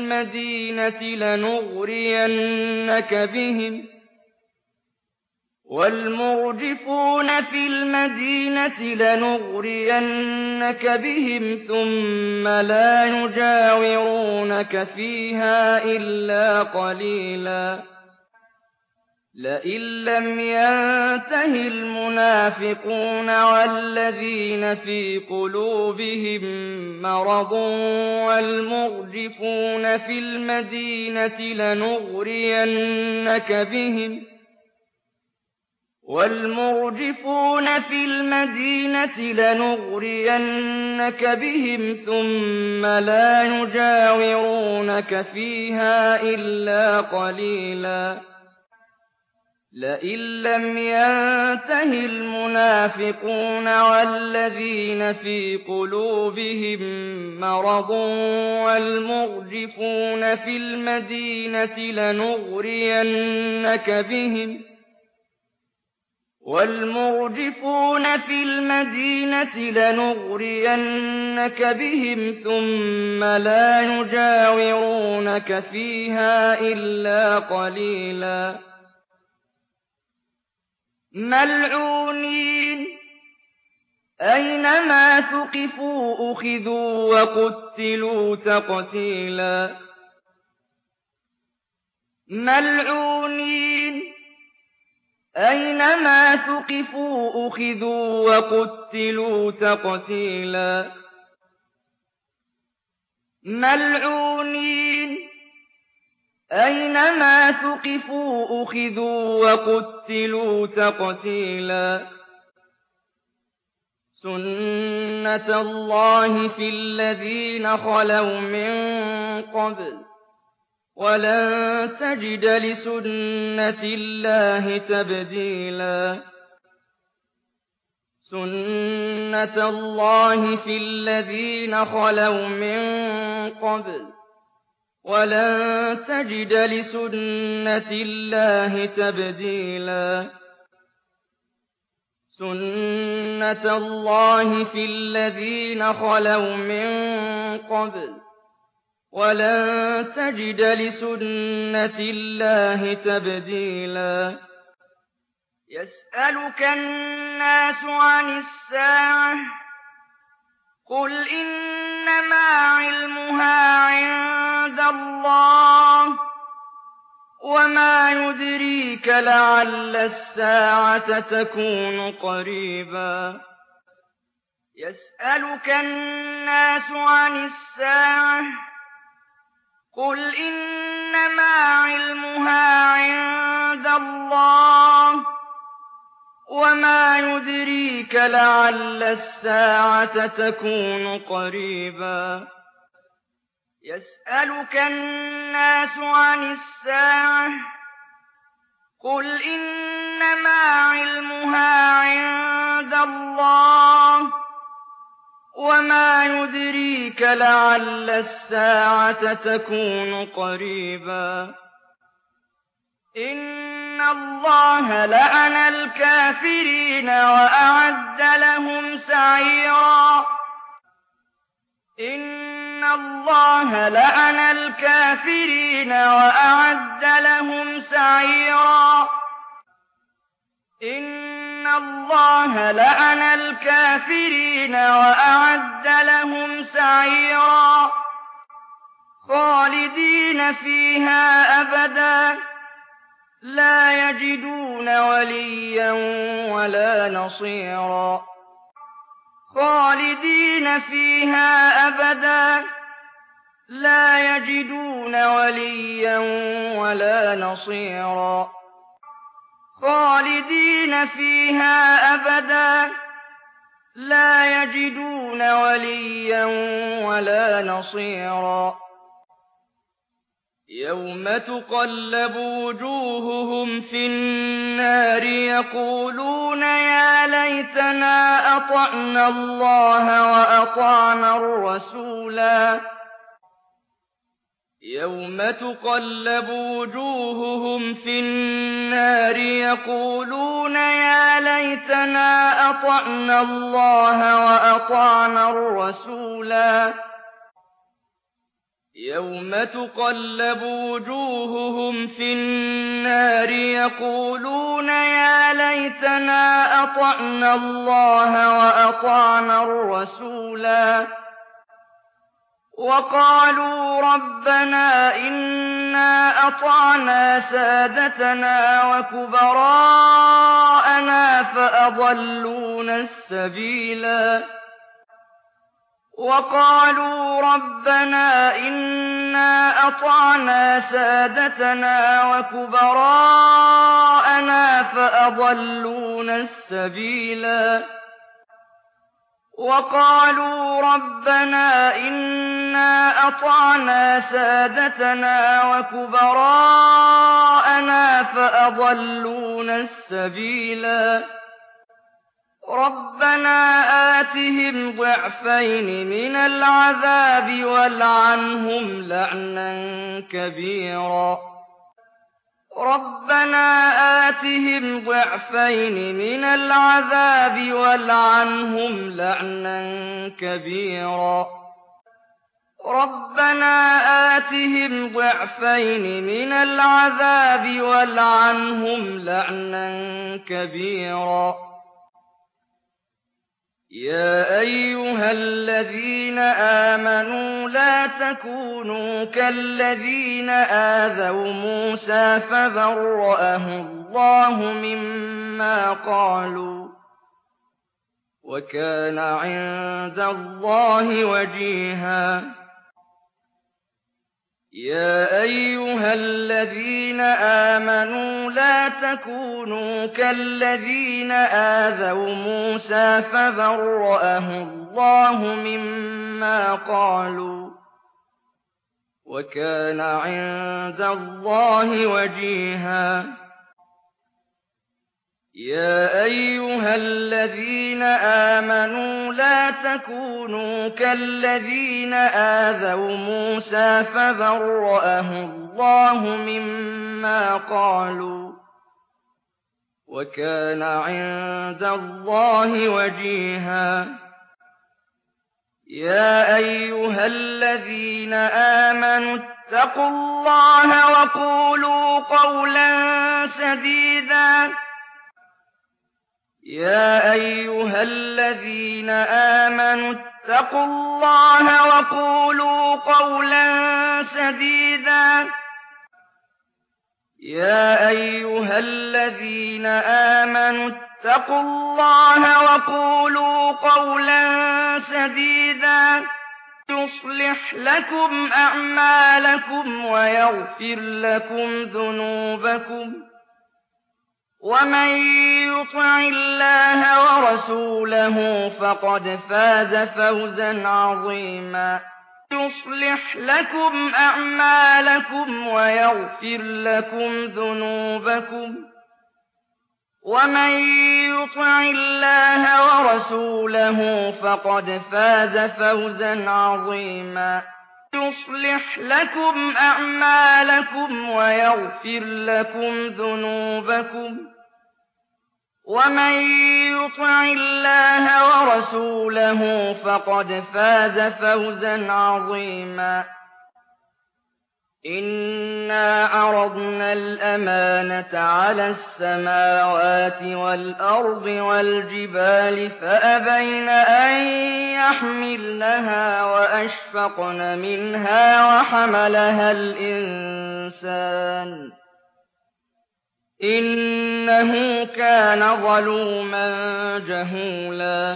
فِي الْمَدِينَةِ لَنُغْرِيَنَّكَ بِهِمْ ثُمَّ لَا يُجَاوِرُونَكَ فِيهَا إِلَّا قَلِيلًا لَئِن لَّمْ يَنتَهِ الْمُنَافِقُونَ وَالَّذِينَ فِي قُلُوبِهِم مَّرَضٌ وَالْمُرْجِفُونَ فِي الْمَدِينَةِ لَنُغْرِيَنَّكَ بِهِمْ ثُمَّ لَا يُجَاوِرُونَكَ فِيهَا إِلَّا قَلِيلًا لَئِن لَّمْ يَنتَهِ الْمُنَافِقُونَ وَالَّذِينَ فِي قُلُوبِهِم مَّرَضٌ وَالْمُرْجِفُونَ فِي الْمَدِينَةِ لَنُغْرِيَنَّكَ بِهِمْ ثُمَّ لَا يُجَاوِرُونَكَ فِيهَا إِلَّا قَلِيلًا مَّلْعُونِينَ ۖ أَيْنَمَا ثُقِفُوا أُخِذُوا وَقُتِّلُوا تَقْتِيلًا مَّلْعُونِينَ ۖ أَيْنَمَا ثُقِفُوا أُخِذُوا وَقُتِّلُوا تَقْتِيلًا مَّلْعُونِينَ ۖ أَيْنَمَا ثُقِفُوا أُخِذُوا وَقُتِّلُوا تَقْتِيلًا سُنَّتَ اللَّهِ فِي الَّذِينَ خَلَوْا مِن قَبْلُ ۖ وَلَن تَجِدَ لِسُنَّةِ اللَّهِ تَبْدِيلًا سُنَّتَ اللَّهِ فِي الَّذِينَ خَلَوْا مِن قَبْلُ ۖ وَلَن تَجِدَ لِسُنَّةِ اللَّهِ تَبْدِيلًا سُنَّتَ اللَّهِ فِي الَّذِينَ خَلَوْا مِن قَبْلُ ۖ وَلَن تَجِدَ لِسُنَّةِ اللَّهِ تَبْدِيلًا يَسْأَلُكَ النَّاسُ عَنِ السَّاعَةِ ۖ قُلْ إِنَّ إنما علمها عند الله وما يدريك لعل الساعة تكون قريبا يسألك الناس عن الساعة قل إنما علمها عند الله وما يدريك لعل الساعة تكون قريبا يسألك الناس عن الساعة قل إنما علمها عند الله وما يدريك لعل الساعة تكون قريبا إن الله لعن الكافرين وأعد لهم سعيرا إن الله لعن الكافرين وأعد لهم سعيرا إن الله لعن الكافرين وأعد لهم سعيرا خالدين فيها أبدا لا يجدون وليا ولا نصيرا خالدين فيها أبدا لا يجدون وليا ولا نصيرا خالدين فيها أبدا لا يجدون وليا ولا نصيرا يوم تقلب وجوههم في النار يقولون يا ليتنا أطعنا الله وأطعنا الرسولا يوم تقلب وجوههم في النار يقولون يا ليتنا أطعنا الله وأطعنا الرسولا يوم تقلب وجوههم في النار يقولون يا ليتنا أطعنا الله وأطعنا الرسولا وقالوا ربنا إنا أطعنا سادتنا وكبراءنا فأضلونا السبيلا وقالوا ربنا إنا أطعنا سادتنا وكبراءنا فأضلونا السبيلا وقالوا ربنا إنا أطعنا سادتنا وكبراءنا فأضلونا السبيلا ربنا آتهم ضعفين من العذاب والعنهم لعنا كبيرا ربنا آتهم ضعفين من العذاب والعنهم لعنا كبيرا ربنا آتهم ضعفين من العذاب والعنهم لعنا كبيرا يا أيها الذين آمنوا لا تكونوا كالذين آذوا موسى فبرأه الله مما قالوا وكان عند الله وجيها يا أيها الذين آمنوا لا تكونوا كالذين آذوا موسى فبرأه الله مما قالوا وكان عند الله وجيها يا أيها الذين آمنوا لا تكونوا كالذين آذوا موسى فبرأه الله مما قالوا وكان عند الله وجيها يا أيها الذين آمنوا اتقوا الله وقولوا قولا سديدا يا أيها الذين آمنوا اتقوا الله وقولوا قولا سديدا يا أيها الذين آمنوا اتقوا الله وقولوا قولا سديدا يصلح لكم أعمالكم ويغفر لكم ذنوبكم ومن يطع الله ورسوله فقد فاز فوزا عظيما يصلح لكم أعمالكم ويغفر لكم ذنوبكم ومن يطع الله ورسوله فقد فاز فوزا عظيما يصلح لكم أعمالكم ويغفر لكم ذنوبكم ومن يطع الله ورسوله فقد فاز فوزا عظيما إنا عرضنا الأمانة على السماوات والأرض والجبال فأبين أن يحملنها وأشفقن منها وحملها الإنسان إنه كان ظلوما جهولا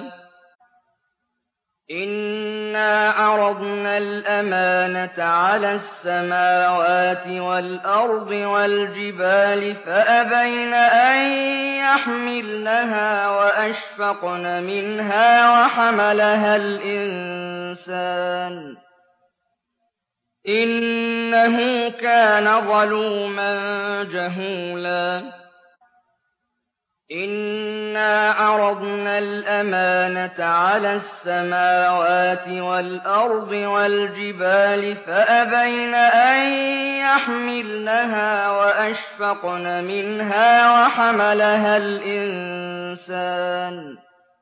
إنا عرضنا الأمانة على السماوات والأرض والجبال فأبين أن يحملنها وأشفقن منها وحملها الإنسان إنه كان ظلوما جهولا إنا عرضنا الأمانة على السماوات والأرض والجبال فأبين أن يحملنها وأشفقن منها وحملها الإنسان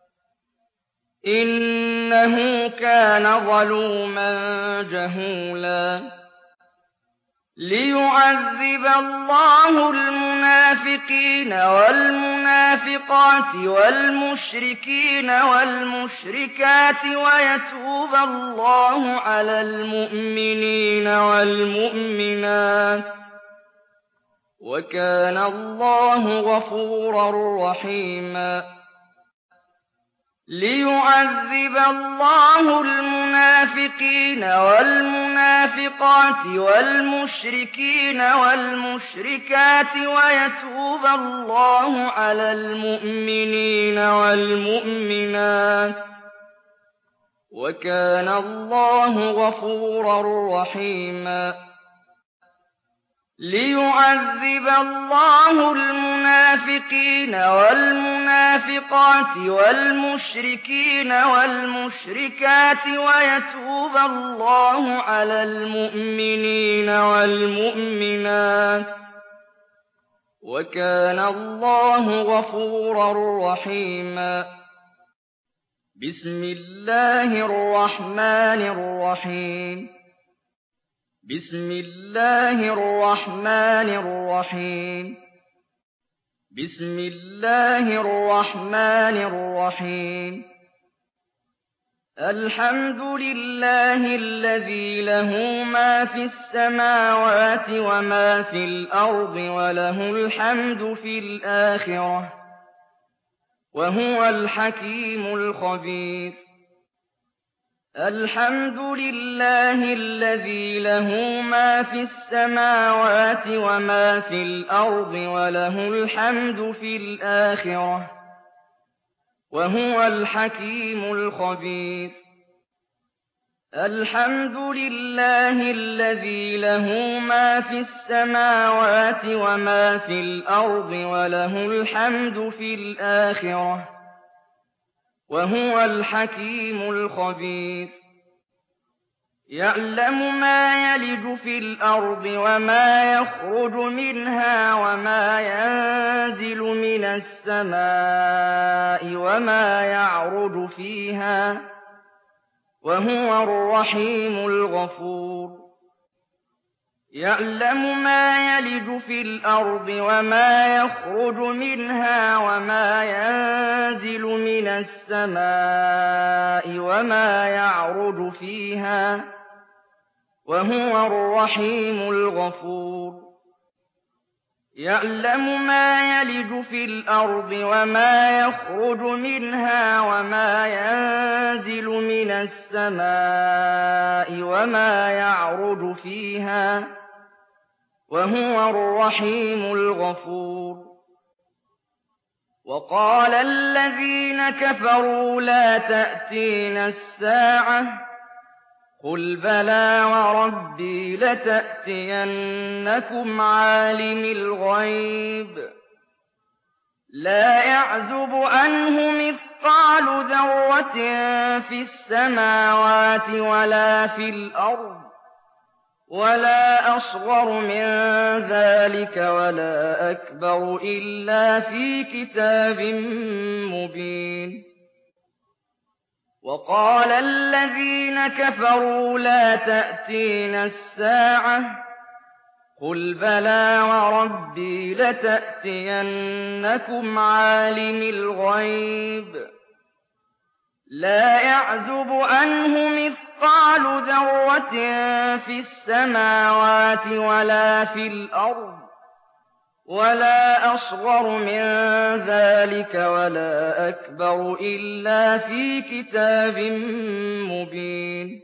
إنه كان ظلوما جهولا ليعذب الله المنافقين والمنافقات والمشركين والمشركات ويتوب الله على المؤمنين والمؤمنات وكان الله غفورا رحيما ليعذب الله المنافقين والمنافقات والمشركين والمشركات ويتوب الله على المؤمنين والمؤمنات وكان الله غفورا رحيما ليعذب الله المنافقين والمنافقات والمشركين والمشركات ويتوب الله على المؤمنين والمؤمنات وكان الله غفورا رحيما بسم الله الرحمن الرحيم بسم الله الرحمن الرحيم بسم الله الرحمن الرحيم الحمد لله الذي له ما في السماوات وما في الأرض وله الحمد في الآخرة وهو الحكيم الخبير الحمد لله الذي له ما في السماوات وما في الأرض وله الحمد في الآخرة وهو الحكيم الخبير الحمد لله الذي له ما في السماوات وما في الأرض وله الحمد في الآخرة وهو الحكيم الخبير يعلم ما يلج في الأرض وما يخرج منها وما ينزل من السماء وما يعرج فيها وهو الرحيم الغفور يَعْلَمُ مَا يَلِجُ فِي الْأَرْضِ وَمَا يَخْرُجُ مِنْهَا وَمَا يَنزِلُ مِنَ السَّمَاءِ وَمَا يَعْرُجُ فِيهَا ۖ وَهُوَ الرَّحِيمُ الْغَفُورُ يَعْلَمُ مَا يَلِجُ فِي الْأَرْضِ وَمَا يَخْرُجُ مِنْهَا وَمَا يَنزِلُ مِنَ السَّمَاءِ وَمَا يَعْرُجُ فِيهَا ۖ وَهُوَ الرَّحِيمُ الْغَفُورُ وَقَالَ الَّذِينَ كَفَرُوا لَا تَأْتِينَا السَّاعَةُ ۖ قُلْ بَلَىٰ وَرَبِّي لَتَأْتِيَنَّكُمْ عَالِمِ الْغَيْبِ لَا يَعْزُبُ عَنْهُ مِثْقَالُ ذَرَّةٍ فِي السَّمَاوَاتِ وَلَا فِي الْأَرْضِ وَلَا أَصْغَرُ مِن ذَٰلِكَ وَلَا أَكْبَرُ إِلَّا فِي كِتَابٍ مُّبِينٍ وَقَالَ الَّذِينَ كَفَرُوا لَا تَأْتِينَا السَّاعَةُ ۖ قُلْ بَلَىٰ وَرَبِّي لَتَأْتِيَنَّكُمْ عَالِمِ الْغَيْبِ لَا يَعْزُبُ عَنْهُ مِثْقَالُ ذَرَّةٍ فِي السَّمَاوَاتِ وَلَا فِي الْأَرْضِ وَلَا أَصْغَرُ مِن ذَٰلِكَ وَلَا أَكْبَرُ إِلَّا فِي كِتَابٍ مُّبِينٍ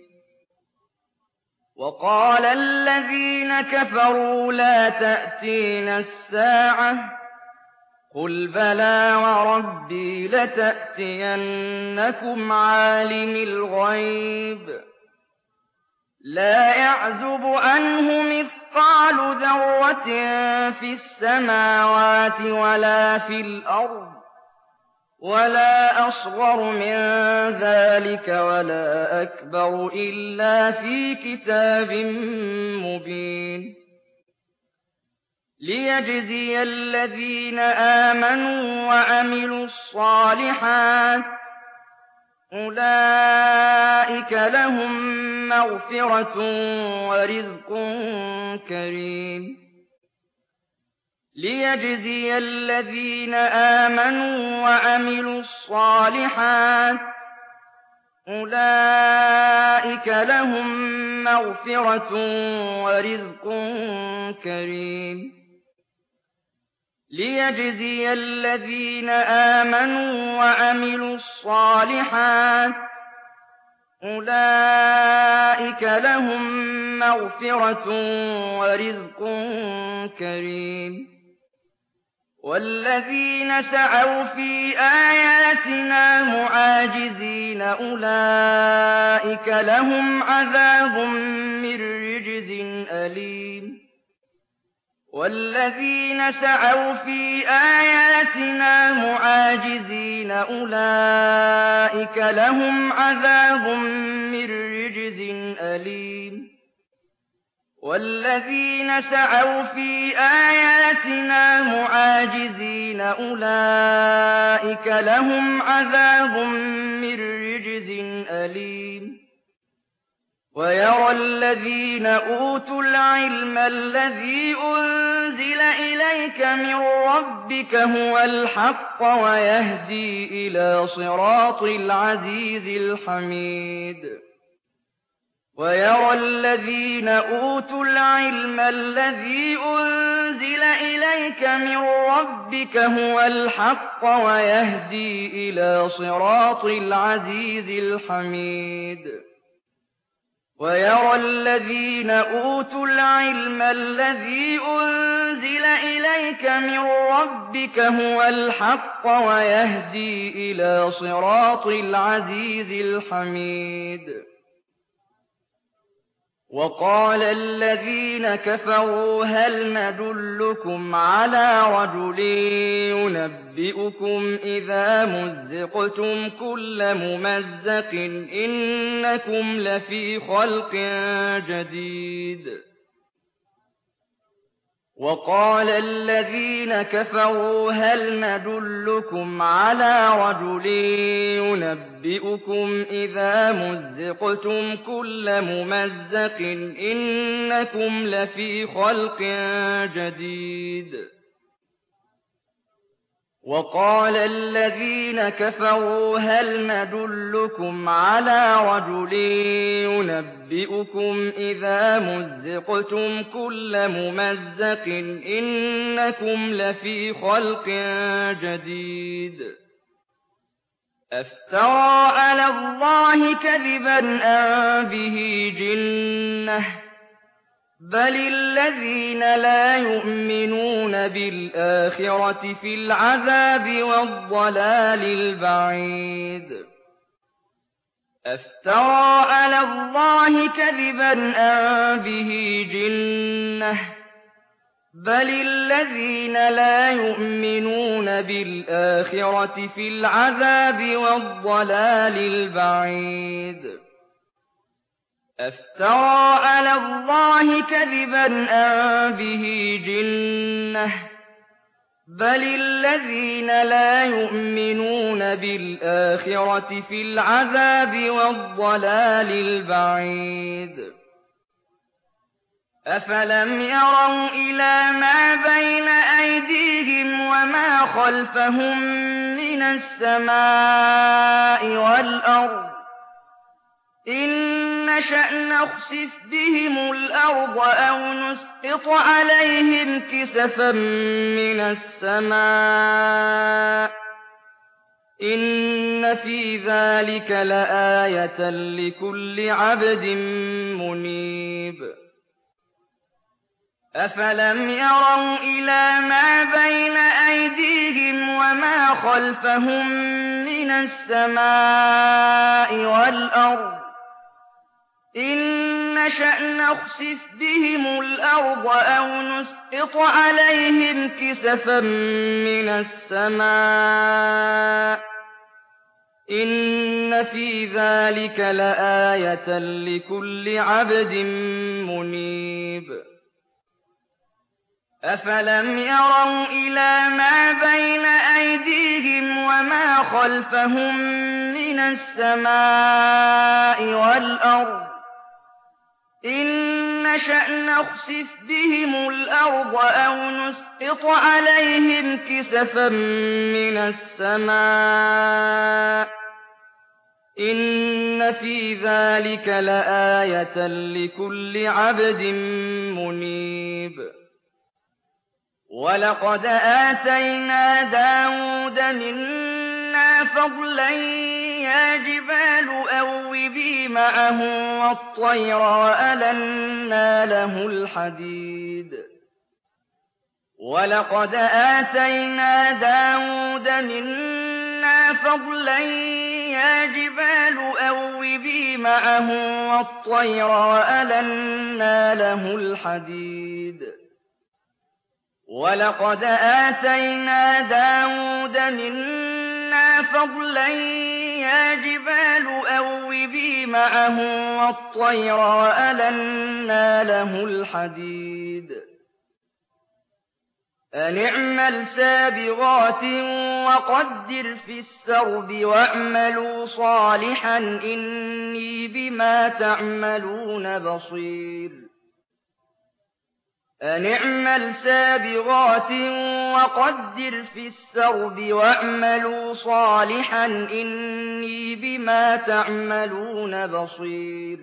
وَقَالَ الَّذِينَ كَفَرُوا لَا تَأْتِينَا السَّاعَةُ ۖ قُلْ بَلَىٰ وَرَبِّي لَتَأْتِيَنَّكُمْ عَالِمِ الْغَيْبِ لَا يَعْزُبُ عَنْهُ مِثْقَالُ ذَرَّةٍ فِي السَّمَاوَاتِ وَلَا فِي الْأَرْضِ وَلَا أَصْغَرُ مِن ذَٰلِكَ وَلَا أَكْبَرُ إِلَّا فِي كِتَابٍ مُّبِينٍ لِيَجْزِيَ الَّذِينَ آمَنُوا وَعَمِلُوا الصَّالِحَاتِ أُولَٰئِكَ لَهُم مَّغْفِرَةٌ وَرِزْقٌ كَرِيمٌ لِيَجْزِيَ الَّذِينَ آمَنُوا وَعَمِلُوا الصَّالِحَاتِ أُولَٰئِكَ لَهُم مَّغْفِرَةٌ وَرِزْقٌ كَرِيمٌ لِيَجْزِيَ الَّذِينَ آمَنُوا وَعَمِلُوا الصَّالِحَاتِ أُولَٰئِكَ لَهُم مَّغْفِرَةٌ وَرِزْقٌ كَرِيمٌ وَالَّذِينَ سَعَوْا فِي آيَاتِنَا مُعَاجِزِينَ أُولَٰئِكَ لَهُمْ عَذَابٌ مِّن رِّجْزٍ أَلِيمٌ وَالَّذِينَ سَعَوْا فِي آيَاتِنَا مُعَاجِزِينَ أُولَٰئِكَ لَهُمْ عَذَابٌ مِّن رِّجْزٍ أَلِيمٌ وَالَّذِينَ سَعَوْا فِي آيَاتِنَا مُعَاجِزِينَ أُولَٰئِكَ لَهُمْ عَذَابٌ مِّن رِّجْزٍ أَلِيمٌ وَيَرَى الَّذِينَ أُوتُوا الْعِلْمَ الَّذِي أُنزِلَ إِلَيْكَ مِن رَّبِّكَ هُوَ الْحَقَّ وَيَهْدِي إِلَىٰ صِرَاطِ الْعَزِيزِ الْحَمِيدِ وَيَرَى الَّذِينَ أُوتُوا الْعِلْمَ الَّذِي أُنزِلَ إِلَيْكَ مِن رَّبِّكَ هُوَ الْحَقَّ وَيَهْدِي إِلَىٰ صِرَاطِ الْعَزِيزِ الْحَمِيدِ وَيَرَى الَّذِينَ أُوتُوا الْعِلْمَ الَّذِي أُنزِلَ إِلَيْكَ مِن رَّبِّكَ هُوَ الْحَقَّ وَيَهْدِي إِلَىٰ صِرَاطِ الْعَزِيزِ الْحَمِيدِ وَقَالَ الَّذِينَ كَفَرُوا هَلْ نَدُلُّكُمْ عَلَىٰ رَجُلٍ يُنَبِّئُكُمْ إِذَا مُزِّقْتُمْ كُلَّ مُمَزَّقٍ إِنَّكُمْ لَفِي خَلْقٍ جَدِيدٍ وقال الذين كفروا هل ندلكم على رجل ينبئكم إذا مزقتم كل ممزق إنكم لفي خلق جديد وقال الذين كفروا هل ندلكم على رجل ينبئكم إذا مزقتم كل ممزق إنكم لفي خلق جديد أفترى على الله كذبا أم به جنة بل الذين لا يؤمنون بالآخرة في العذاب والضلال البعيد أفترى على الله كذبا أم به جنة بل الذين لا يؤمنون بالآخرة في العذاب والضلال البعيد أفترى على الله كذبا أم به جنة بل الذين لا يؤمنون بالآخرة في العذاب والضلال البعيد أفلم يروا إلى ما بين أيديهم وما خلفهم من السماء والأرض إن نشأ نخسف بهم الأرض أو نسقط عليهم كسفا من السماء إن في ذلك لآية لكل عبد منيب أفلم يروا إلى ما بين أيديهم وما خلفهم من السماء والأرض إن نشأ نخسف بهم الأرض أو نسقط عليهم كسفا من السماء إن في ذلك لآية لكل عبد منيب أفلم يروا إلى ما بين أيديهم وما خلفهم من السماء والأرض إن نشأ نخسف بهم الأرض أو نسقط عليهم كسفا من السماء إن في ذلك لآية لكل عبد منيب ولقد آتينا داود منا فضلا يا جبال أوبي معه والطير وألنا له الحديد ولقد آتينا داود منا فضلا يا جبال أوبي معه والطير وألنا له الحديد ولقد آتينا داود منا فضلا يا جبال أوبي معه والطير وألنا له الحديد أن اعمل سابغات وقدر في السرد واعملوا صالحا إني بما تعملون بصير أن اعمل سابغات وقدر في السرد واعملوا صالحا إني بما تعملون بصير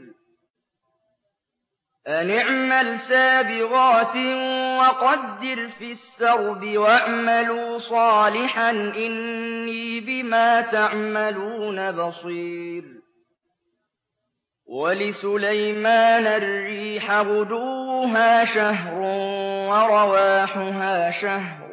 أن اعمل سابغات وقدر في السرد واعملوا صالحا إني بما تعملون بصير ولسليمان الريح غدوها شهر ورواحها شهر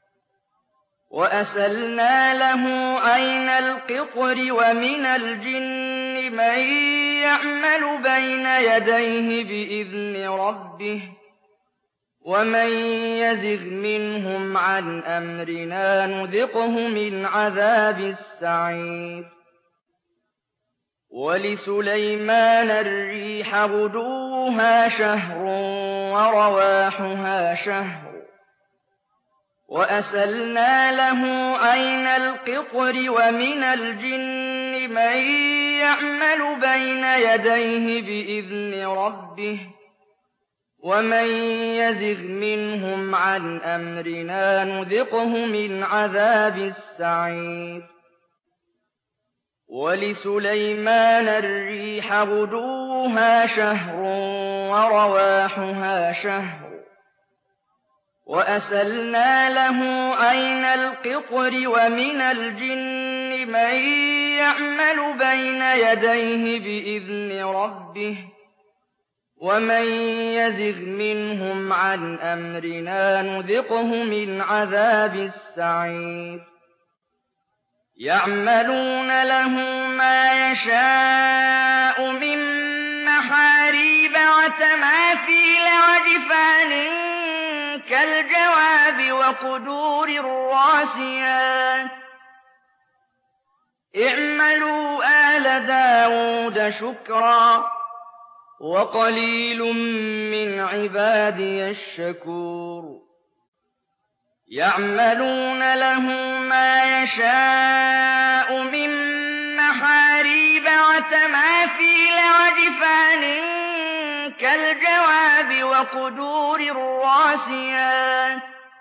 وأسلنا له عين القطر ومن الجن من يعمل بين يديه بإذن ربه ومن يزغ منهم عن أمرنا نذقه من عذاب السعير ولسليمان الريح غدوها شهر ورواحها شهر وَأَسَلْنَا لَهُ عَيْنَ الْقِطْرِ وَمِنَ الْجِنِّ مَن يَعْمَلُ بَيْنَ يَدَيْهِ بِإِذْنِ رَبِّهِ ۖ وَمَن يَزِغْ مِنْهُمْ عَنْ أَمْرِنَا نُذِقْهُ مِنْ عَذَابِ السَّعِيرِ وَلِسُلَيْمَانَ الرِّيحَ غُدُوُّهَا شَهْرٌ وَرَوَاحُهَا شَهْرٌ ۖ وَأَسَلْنَا لَهُ عَيْنَ الْقِطْرِ وَمِنَ الْجِنِّ مَن يَعْمَلُ بَيْنَ يَدَيْهِ بِإِذْنِ رَبِّهِ ۖ وَمَن يَزِغْ مِنْهُمْ عَنْ أَمْرِنَا نُذِقْهُ مِنْ عَذَابِ السَّعِيرِ يَعْمَلُونَ لَهُ مَا يَشَاءُ مِن مَّحَارِيبَ وَتَمَاثِيلَ وَجِفَانٍ كَالْجَوَابِ وَقُدُورٍ رَّاسِيَاتٍ ۚ اعْمَلُوا آلَ دَاوُودَ شُكْرًا ۚ وَقَلِيلٌ مِّنْ عِبَادِيَ الشَّكُورُ يَعْمَلُونَ لَهُ مَا يَشَاءُ مِن مَّحَارِيبَ وَتَمَاثِيلَ وَجِفَانٍ كَالْجَوَابِ وَقُدُورٍ رَّاسِيَاتٍ ۚ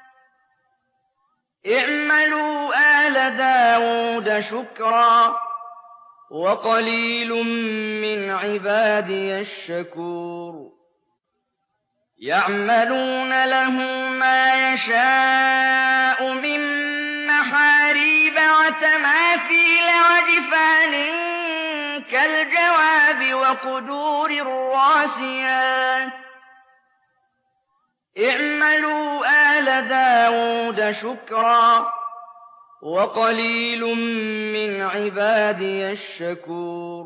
اعْمَلُوا آلَ دَاوُودَ شُكْرًا ۚ وَقَلِيلٌ مِّنْ عِبَادِيَ الشَّكُورُ يَعْمَلُونَ لَهُ مَا يَشَاءُ مِن مَّحَارِيبَ وَتَمَاثِيلَ وَجِفَانٍ كَالْجَوَابِ وَقُدُورٍ رَّاسِيَاتٍ ۚ اعْمَلُوا آلَ دَاوُودَ شُكْرًا ۚ وَقَلِيلٌ مِّنْ عِبَادِيَ الشَّكُورُ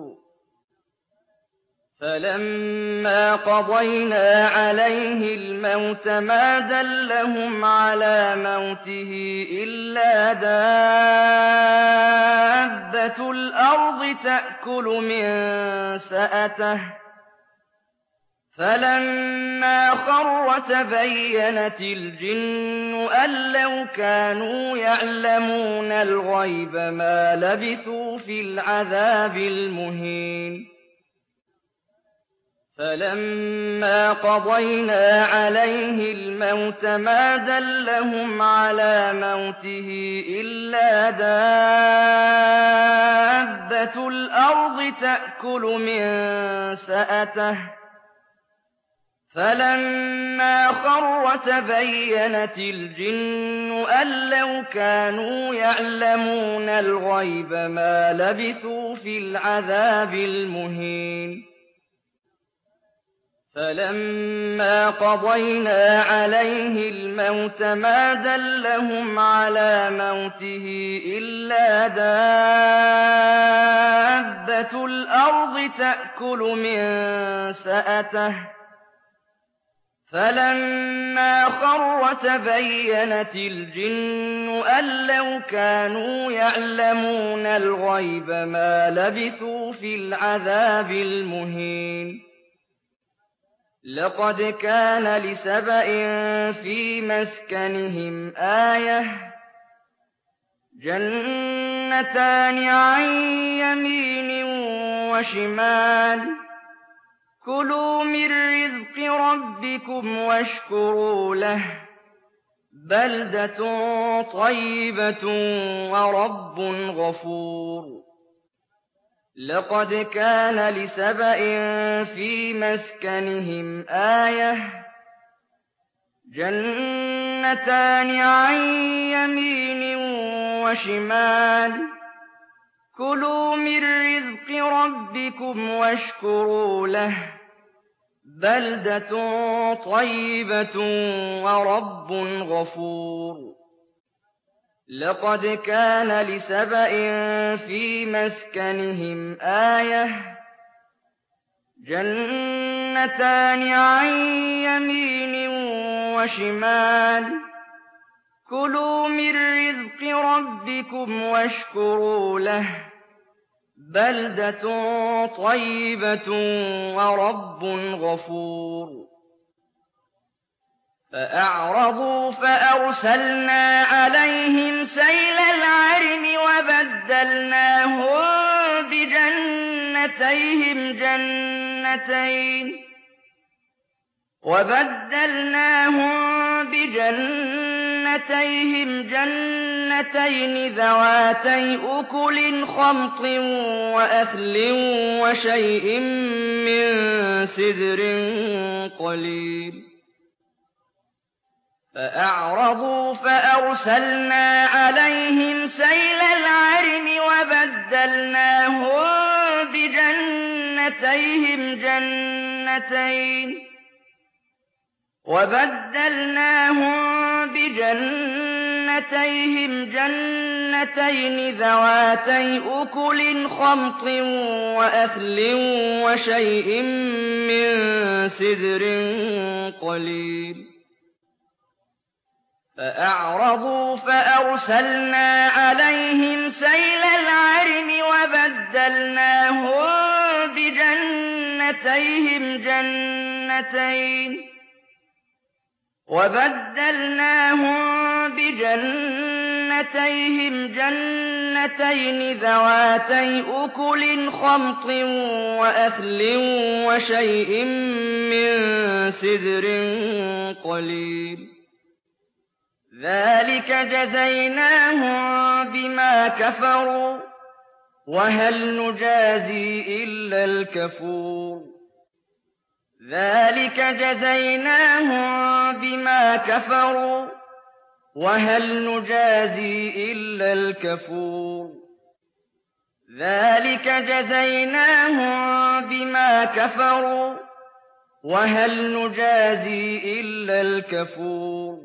فَلَمَّا قَضَيْنَا عَلَيْهِ الْمَوْتَ مَا دَلَّهُمْ عَلَىٰ مَوْتِهِ إِلَّا دَابَّةُ الْأَرْضِ تَأْكُلُ مِن سَأَتَهُ ۖ فَلَمَّا خَرَّ تَبَيَّنَتِ الْجِنُّ أَن لَّوْ كَانُوا يَعْلَمُونَ الْغَيْبَ مَا لَبِثُوا فِي الْعَذَابِ الْمُهِينِ فَلَمَّا قَضَيْنَا عَلَيْهِ الْمَوْتَ مَا دَلَّهُمْ عَلَىٰ مَوْتِهِ إِلَّا دَابَّةُ الْأَرْضِ تَأْكُلُ مِن سَأَتَهُ ۖ فَلَمَّا خَرَّ تَبَيَّنَتِ الْجِنُّ أَن لَّوْ كَانُوا يَعْلَمُونَ الْغَيْبَ مَا لَبِثُوا فِي الْعَذَابِ الْمُهِينِ فَلَمَّا قَضَيْنَا عَلَيْهِ الْمَوْتَ مَا دَلَّهُمْ عَلَىٰ مَوْتِهِ إِلَّا دَابَّةُ الْأَرْضِ تَأْكُلُ مِن سَأَتَهُ ۖ فَلَمَّا خَرَّ تَبَيَّنَتِ الْجِنُّ أَن لَّوْ كَانُوا يَعْلَمُونَ الْغَيْبَ مَا لَبِثُوا فِي الْعَذَابِ الْمُهِينِ لَقَدْ كَانَ لِسَبَإٍ فِي مَسْكَنِهِمْ آيَةٌ ۖ جَنَّتَانِ عَن يَمِينٍ وَشِمَالٍ ۖ كُلُوا مِن رِّزْقِ رَبِّكُمْ وَاشْكُرُوا لَهُ ۚ بَلْدَةٌ طَيِّبَةٌ وَرَبٌّ غَفُورٌ لَقَدْ كَانَ لِسَبَإٍ فِي مَسْكَنِهِمْ آيَةٌ ۖ جَنَّتَانِ عَن يَمِينٍ وَشِمَالٍ ۖ كُلُوا مِن رِّزْقِ رَبِّكُمْ وَاشْكُرُوا لَهُ ۚ بَلْدَةٌ طَيِّبَةٌ وَرَبٌّ غَفُورٌ لَقَدْ كَانَ لِسَبَإٍ فِي مَسْكَنِهِمْ آيَةٌ ۖ جَنَّتَانِ عَن يَمِينٍ وَشِمَالٍ ۖ كُلُوا مِن رِّزْقِ رَبِّكُمْ وَاشْكُرُوا لَهُ ۚ بَلْدَةٌ طَيِّبَةٌ وَرَبٌّ غَفُورٌ لَقَدْ كَانَ لِسَبَإٍ فِي مَسْكَنِهِمْ آيَةٌ ۖ جَنَّتَانِ عَن يَمِينٍ وَشِمَالٍ ۖ كُلُوا مِن رِّزْقِ رَبِّكُمْ وَاشْكُرُوا لَهُ ۚ بَلْدَةٌ طَيِّبَةٌ وَرَبٌّ غَفُورٌ فأعرضوا فأرسلنا عليهم سيل العرم وبدلناهم بجنتيهم جنتين ذواتي أكل خمط وأثل وشيء من سدر قليل فأعرضوا فأرسلنا عليهم سيل العرم وبدلناهم بجنتيهم جنتين ذواتي أكل خمط وأثل وشيء من سدر قليل فأعرضوا فأرسلنا عليهم سيل العرم وبدلناهم بجنتيهم جنتين ذواتي أكل خمط وأثل وشيء من سدر قليل ذلك جزيناهم بما كفروا وهل نجازي إلا الكفور ذلك جزيناهم بما كفروا وهل نجازي إلا الكفور ذلك جزيناهم بما كفروا وهل نجازي إلا الكفور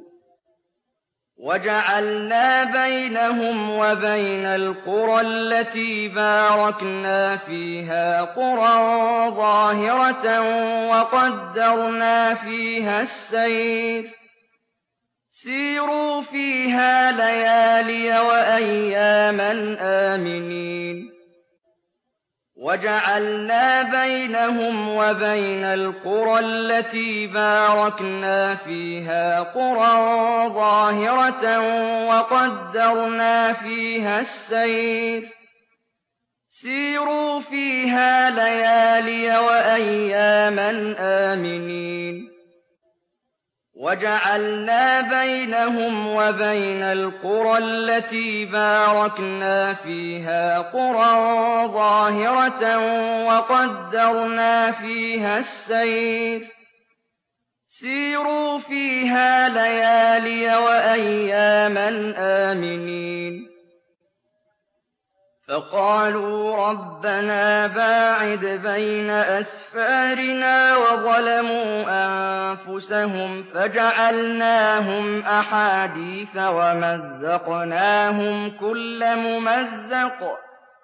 وجعلنا بينهم وبين القرى التي باركنا فيها قرى ظاهرة وقدرنا فيها السير سيروا فيها ليالي وأياما آمنين وجعلنا بينهم وبين القرى التي باركنا فيها قرى ظاهرة وقدرنا فيها السير سيروا فيها ليالي وأياما آمنين وجعلنا بينهم وبين القرى التي باركنا فيها قرى ظاهرة وقدرنا فيها السير سيروا فيها ليالي وأياما آمنين فقالوا ربنا باعد بين أسفارنا وظلموا أنفسهم فجعلناهم أحاديث ومزقناهم كل ممزق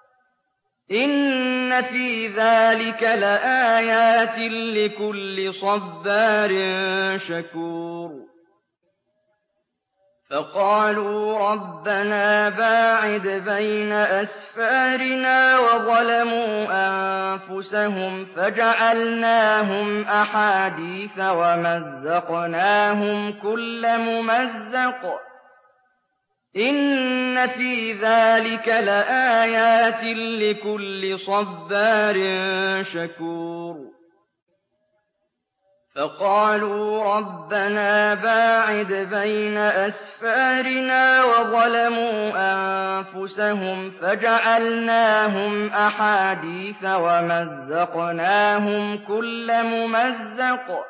إن في ذلك لآيات لكل صبار شكور فقالوا ربنا باعد بين أسفارنا وظلموا أنفسهم فجعلناهم أحاديث ومزقناهم كل ممزق إن في ذلك لآيات لكل صبار شكور فقالوا ربنا باعد بين أسفارنا وظلموا أنفسهم فجعلناهم أحاديث ومزقناهم كل ممزق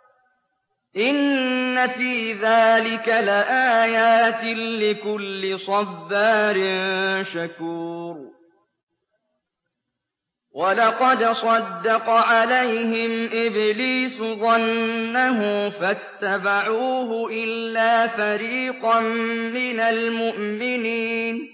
إن في ذلك لآيات لكل صبار شكور ولقد صدق عليهم إبليس ظنه فاتبعوه إلا فريقا من المؤمنين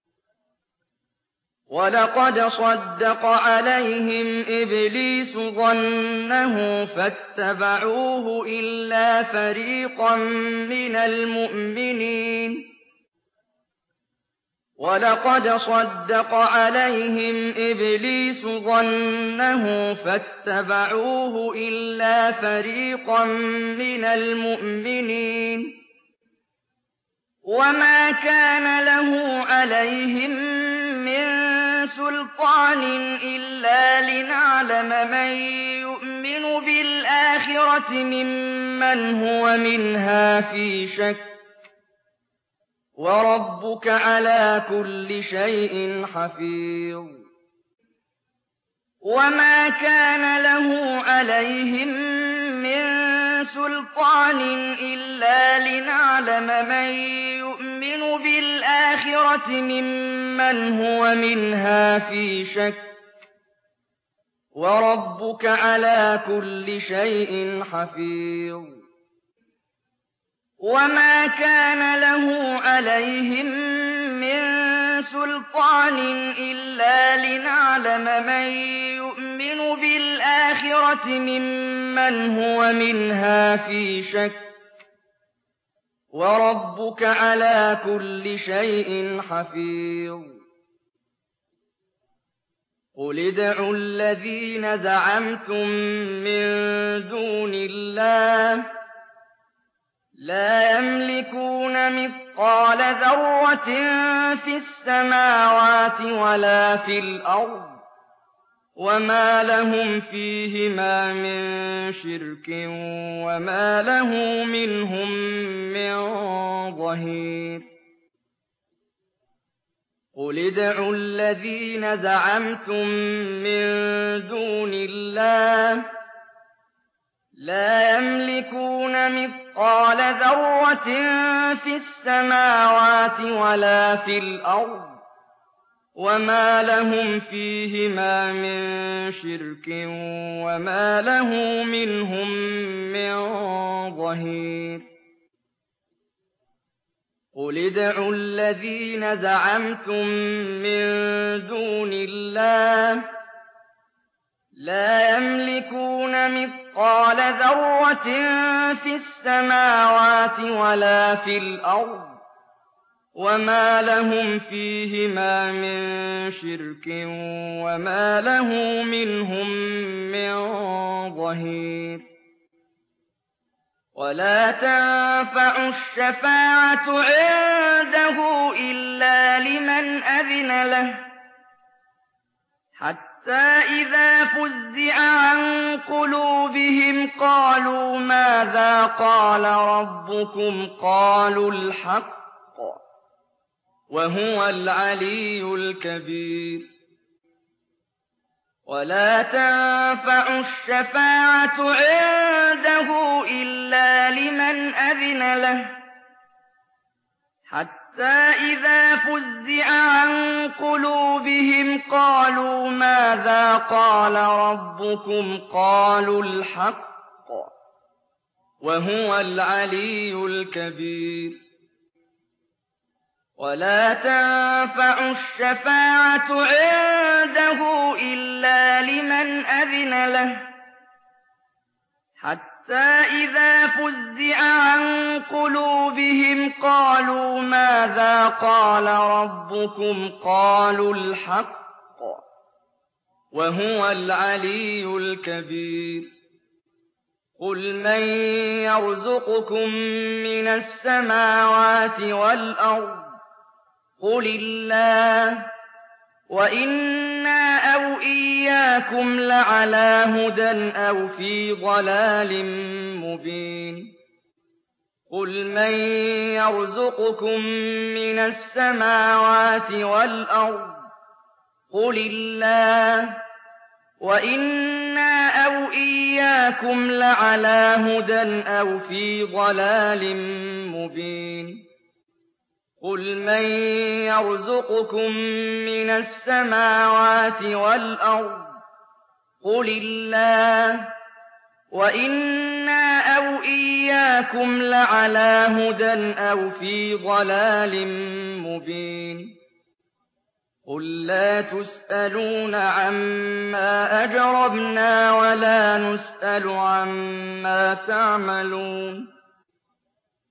ولقد صدق عليهم إبليس ظنه فاتبعوه إلا فريقا من المؤمنين وَلَقَدْ صَدَّقَ عَلَيْهِمْ إِبْلِيسُ ظَنَّهُ فَاتَّبَعُوهُ إِلَّا فَرِيقًا مِّنَ الْمُؤْمِنِينَ وَمَا كَانَ لَهُ عَلَيْهِم مِّن سُلْطَانٍ إِلَّا لِنَعْلَمَ مَن يُؤْمِنُ بِالْآخِرَةِ مِمَّنْ هُوَ مِنْهَا فِي شَكٍّ ۗ وَرَبُّكَ عَلَىٰ كُلِّ شَيْءٍ حَفِيظٌ وَمَا كَانَ لَهُ عَلَيْهِم مِّن سُلْطَانٍ إِلَّا لِنَعْلَمَ مَن يُؤْمِنُ بِالْآخِرَةِ مِمَّنْ هُوَ مِنْهَا فِي شَكٍّ ۗ وَرَبُّكَ عَلَىٰ كُلِّ شَيْءٍ حَفِيظٌ وَمَا كَانَ لَهُ عَلَيْهِم مِّن سُلْطَانٍ إِلَّا لِنَعْلَمَ مَن يُؤْمِنُ بِالْآخِرَةِ مِمَّنْ هُوَ مِنْهَا فِي شَكٍّ ۗ وَرَبُّكَ عَلَىٰ كُلِّ شَيْءٍ حَفِيظٌ قُلِ ادْعُوا الَّذِينَ زَعَمْتُم مِّن دُونِ اللَّهِ لَا يَمْلِكُونَ مِثْقَالَ ذَرَّةٍ فِي السَّمَاوَاتِ وَلَا فِي الْأَرْضِ وَمَا لَهُمْ فِيهِمَا مِن شِرْكٍ وَمَا لَهُ مِنْهُم مِّن ظَهِيرٍ قُلِ ادْعُوا الَّذِينَ زَعَمْتُم مِّن دُونِ اللَّهِ لَا يَمْلِكُونَ مِثْقَالَ ذَرَّةٍ فِي السَّمَاوَاتِ وَلَا فِي الْأَرْضِ وَمَا لَهُمْ فِيهِمَا مِن شِرْكٍ وَمَا لَهُ مِنْهُم مِّن ظَهِيرٍ قُلِ ادْعُوا الَّذِينَ زَعَمْتُم مِّن دُونِ اللَّهِ لَا يَمْلِكُونَ مِثْقَالَ ذَرَّةٍ فِي السَّمَاوَاتِ وَلَا فِي الْأَرْضِ وَمَا لَهُمْ فِيهِمَا مِن شِرْكٍ وَمَا لَهُ مِنْهُم مِّن ظَهِيرٍ وَلَا تَنفَعُ الشَّفَاعَةُ عِندَهُ إِلَّا لِمَنْ أَذِنَ لَهُ حَتَّىٰ إِذَا فُزِّعَ عَن قُلُوبِهِمْ قَالُوا مَاذَا قَالَ رَبُّكُمْ قَالُوا الْحَقَّ وَهُوَ الْعَلِيُّ الْكَبِيرُ وَلَا تَنفَعُ الشَّفَاعَةُ عِندَهُ إِلَّا لِمَنْ أَذِنَ لَهُ حَتَّىٰ إِذَا فُزِّعَ عَن قُلُوبِهِمْ قَالُوا مَاذَا قَالَ رَبُّكُمْ قَالُوا الْحَقَّ وَهُوَ الْعَلِيُّ الْكَبِيرُ وَلَا تَنفَعُ الشَّفَاعَةُ عِندَهُ إِلَّا لِمَنْ أَذِنَ لَهُ حَتَّىٰ إِذَا فُزِّعَ عَن قُلُوبِهِمْ قَالُوا مَاذَا قَالَ رَبُّكُمْ قَالُوا الْحَقَّ وَهُوَ الْعَلِيُّ الْكَبِيرُ قُلْ مَن يَرْزُقُكُم مِّنَ السَّمَاوَاتِ وَالْأَرْضِ قُلِ اللَّهُ وَإِنَّا أَوْ إِيَّاكُمْ لَعَلَىٰ هُدًى أَوْ فِي ضَلَالٍ مُّبِينٍ قُلْ مَن يَرْزُقُكُم مِّنَ السَّمَاوَاتِ وَالْأَرْضِ قُلِ اللَّهُ وَإِنَّا أَوْ إِيَّاكُمْ لَعَلَىٰ هُدًى أَوْ فِي ضَلَالٍ مُّبِينٍ قُلْ مَن يَرْزُقُكُم مِّنَ السَّمَاوَاتِ وَالْأَرْضِ قُلِ اللَّهُ وَإِنَّا أَوْ إِيَّاكُمْ لَعَلَىٰ هُدًى أَوْ فِي ضَلَالٍ مُّبِينٍ قُل لَّا تُسْأَلُونَ عَمَّا أَجْرَمْنَا وَلَا نُسْأَلُ عَمَّا تَعْمَلُونَ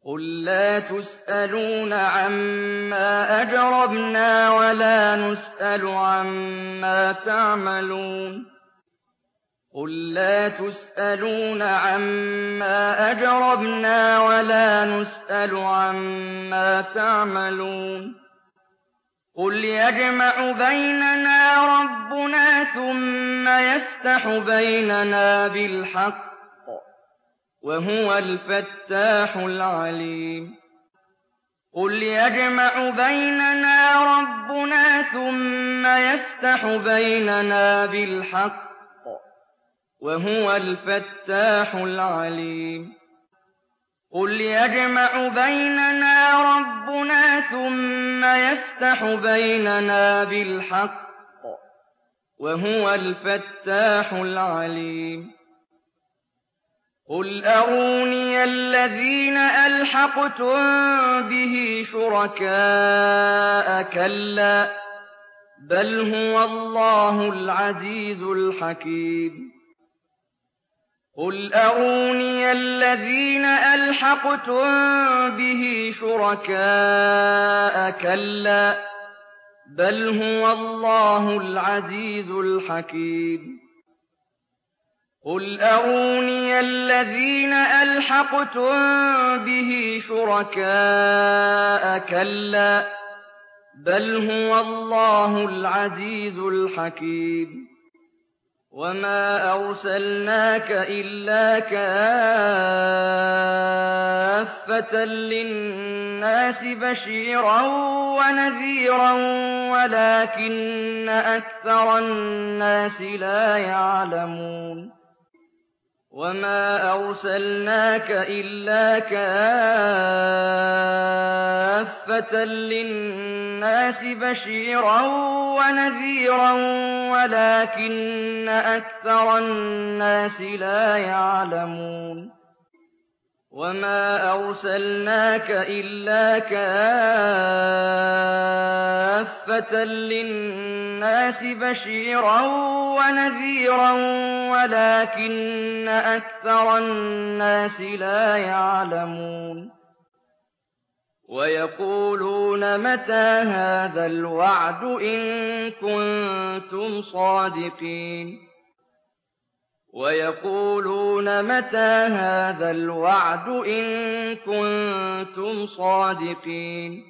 قُل لَّا تُسْأَلُونَ عَمَّا أَجْرَمْنَا وَلَا نُسْأَلُ عَمَّا تَعْمَلُونَ قُل لَّا تُسْأَلُونَ عَمَّا أَجْرَمْنَا وَلَا نُسْأَلُ عَمَّا تَعْمَلُونَ قُلْ يَجْمَعُ بَيْنَنَا رَبُّنَا ثُمَّ يَفْتَحُ بَيْنَنَا بِالْحَقِّ وَهُوَ الْفَتَّاحُ الْعَلِيمُ قُلْ يَجْمَعُ بَيْنَنَا رَبُّنَا ثُمَّ يَفْتَحُ بَيْنَنَا بِالْحَقِّ وَهُوَ الْفَتَّاحُ الْعَلِيمُ قُلْ يَجْمَعُ بَيْنَنَا رَبُّنَا ثُمَّ يَفْتَحُ بَيْنَنَا بِالْحَقِّ وَهُوَ الْفَتَّاحُ الْعَلِيمُ قُلْ أَرُونِيَ الَّذِينَ أَلْحَقْتُم بِهِ شُرَكَاءَ كَلَّا بَلْ هُوَ اللَّهُ الْعَزِيزُ الْحَكِيمُ قُلْ أَرُونِيَ الَّذِينَ أَلْحَقْتُم بِهِ شُرَكَاءَ كَلَّا بَلْ هُوَ اللَّهُ الْعَزِيزُ الْحَكِيمُ قُلْ أَرُونِيَ الَّذِينَ أَلْحَقْتُم بِهِ شُرَكَاءَ كَلَّا بَلْ هُوَ اللَّهُ الْعَزِيزُ الْحَكِيمُ وَمَا أَرْسَلْنَاكَ إِلَّا كَافَّةً لِّلنَّاسِ بَشِيرًا وَنَذِيرًا وَلَٰكِنَّ أَكْثَرَ النَّاسِ لَا يَعْلَمُونَ وَمَا أَرْسَلْنَاكَ إِلَّا كَافَّةً لِّلنَّاسِ بَشِيرًا وَنَذِيرًا وَلَٰكِنَّ أَكْثَرَ النَّاسِ لَا يَعْلَمُونَ وَمَا أَرْسَلْنَاكَ إِلَّا كَافَّةً لِّلنَّاسِ بَشِيرًا وَنَذِيرًا وَلَٰكِنَّ أَكْثَرَ النَّاسِ لَا يَعْلَمُونَ وَيَقُولُونَ مَتَىٰ هَٰذَا الْوَعْدُ إِن كُنتُمْ صَادِقِينَ وَيَقُولُونَ مَتَىٰ هَٰذَا الْوَعْدُ إِن كُنتُمْ صَادِقِينَ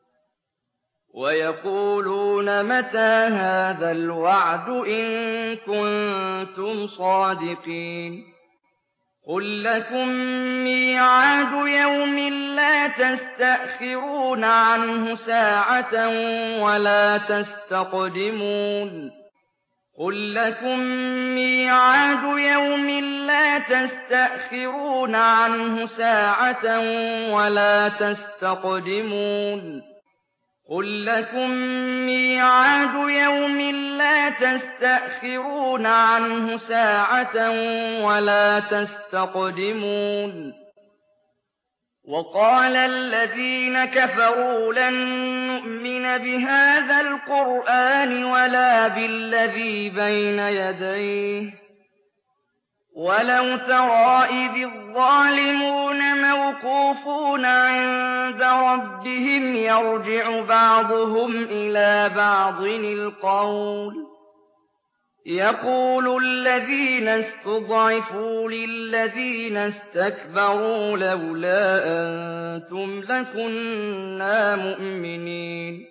وَيَقُولُونَ مَتَىٰ هَٰذَا الْوَعْدُ إِن كُنتُمْ صَادِقِينَ قُل لَّكُم مِّيعَادُ يَوْمٍ لَّا تَسْتَأْخِرُونَ عَنْهُ سَاعَةً وَلَا تَسْتَقْدِمُونَ قُل لَّكُم مِّيعَادُ يَوْمٍ لَّا تَسْتَأْخِرُونَ عَنْهُ سَاعَةً وَلَا تَسْتَقْدِمُونَ قُل لَّكُم مِّيعَادُ يَوْمٍ لَّا تَسْتَأْخِرُونَ عَنْهُ سَاعَةً وَلَا تَسْتَقْدِمُونَ وَقَالَ الَّذِينَ كَفَرُوا لَن نُّؤْمِنَ بِهَٰذَا الْقُرْآنِ وَلَا بِالَّذِي بَيْنَ يَدَيْهِ وَلَوْ تَرَىٰ إِذِ الظَّالِمُونَ مَوْقُوفُونَ عِندَ رَبِّهِمْ يَرْجِعُ بَعْضُهُمْ إِلَىٰ بَعْضٍ الْقَوْلَ يَقُولُ الَّذِينَ اسْتُضْعِفُوا لِلَّذِينَ اسْتَكْبَرُوا لَوْلَا أَنتُمْ لَكُنَّا مُؤْمِنِينَ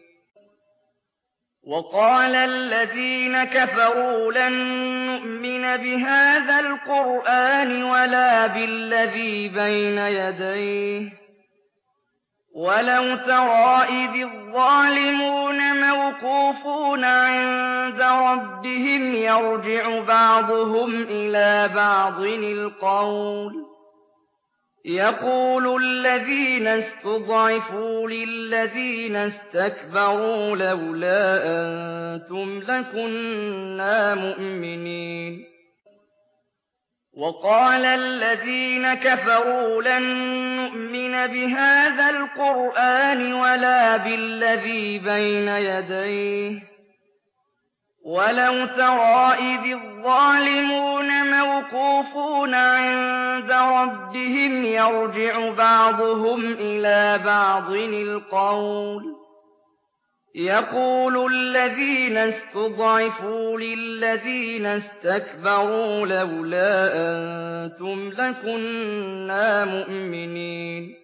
وَقَالَ الَّذِينَ كَفَرُوا لَن نُّؤْمِنَ بِهَٰذَا الْقُرْآنِ وَلَا بِالَّذِي بَيْنَ يَدَيْهِ وَلَوْ تَرَىٰ إِذِ الظَّالِمُونَ مَوْقُوفُونَ عِندَ رَبِّهِمْ يَرْجِعُ بَعْضُهُمْ إِلَىٰ بَعْضٍ الْقَوْلَ يَقُولُ الَّذِينَ اسْتُضْعِفُوا لِلَّذِينَ اسْتَكْبَرُوا لَوْلَا أَنتُمْ لَكُنَّا مُؤْمِنِينَ وَقَالَ الَّذِينَ كَفَرُوا لَن نُّؤْمِنَ بِهَٰذَا الْقُرْآنِ وَلَا بِالَّذِي بَيْنَ يَدَيْهِ وَلَوْ تَرَىٰ إِذِ الظَّالِمُونَ مَوْقُوفُونَ عِندَ رَبِّهِمْ يَرْجِعُ بَعْضُهُمْ إِلَىٰ بَعْضٍ الْقَوْلَ يَقُولُ الَّذِينَ اسْتُضْعِفُوا لِلَّذِينَ اسْتَكْبَرُوا لَوْلَا أَنتُمْ لَكُنَّا مُؤْمِنِينَ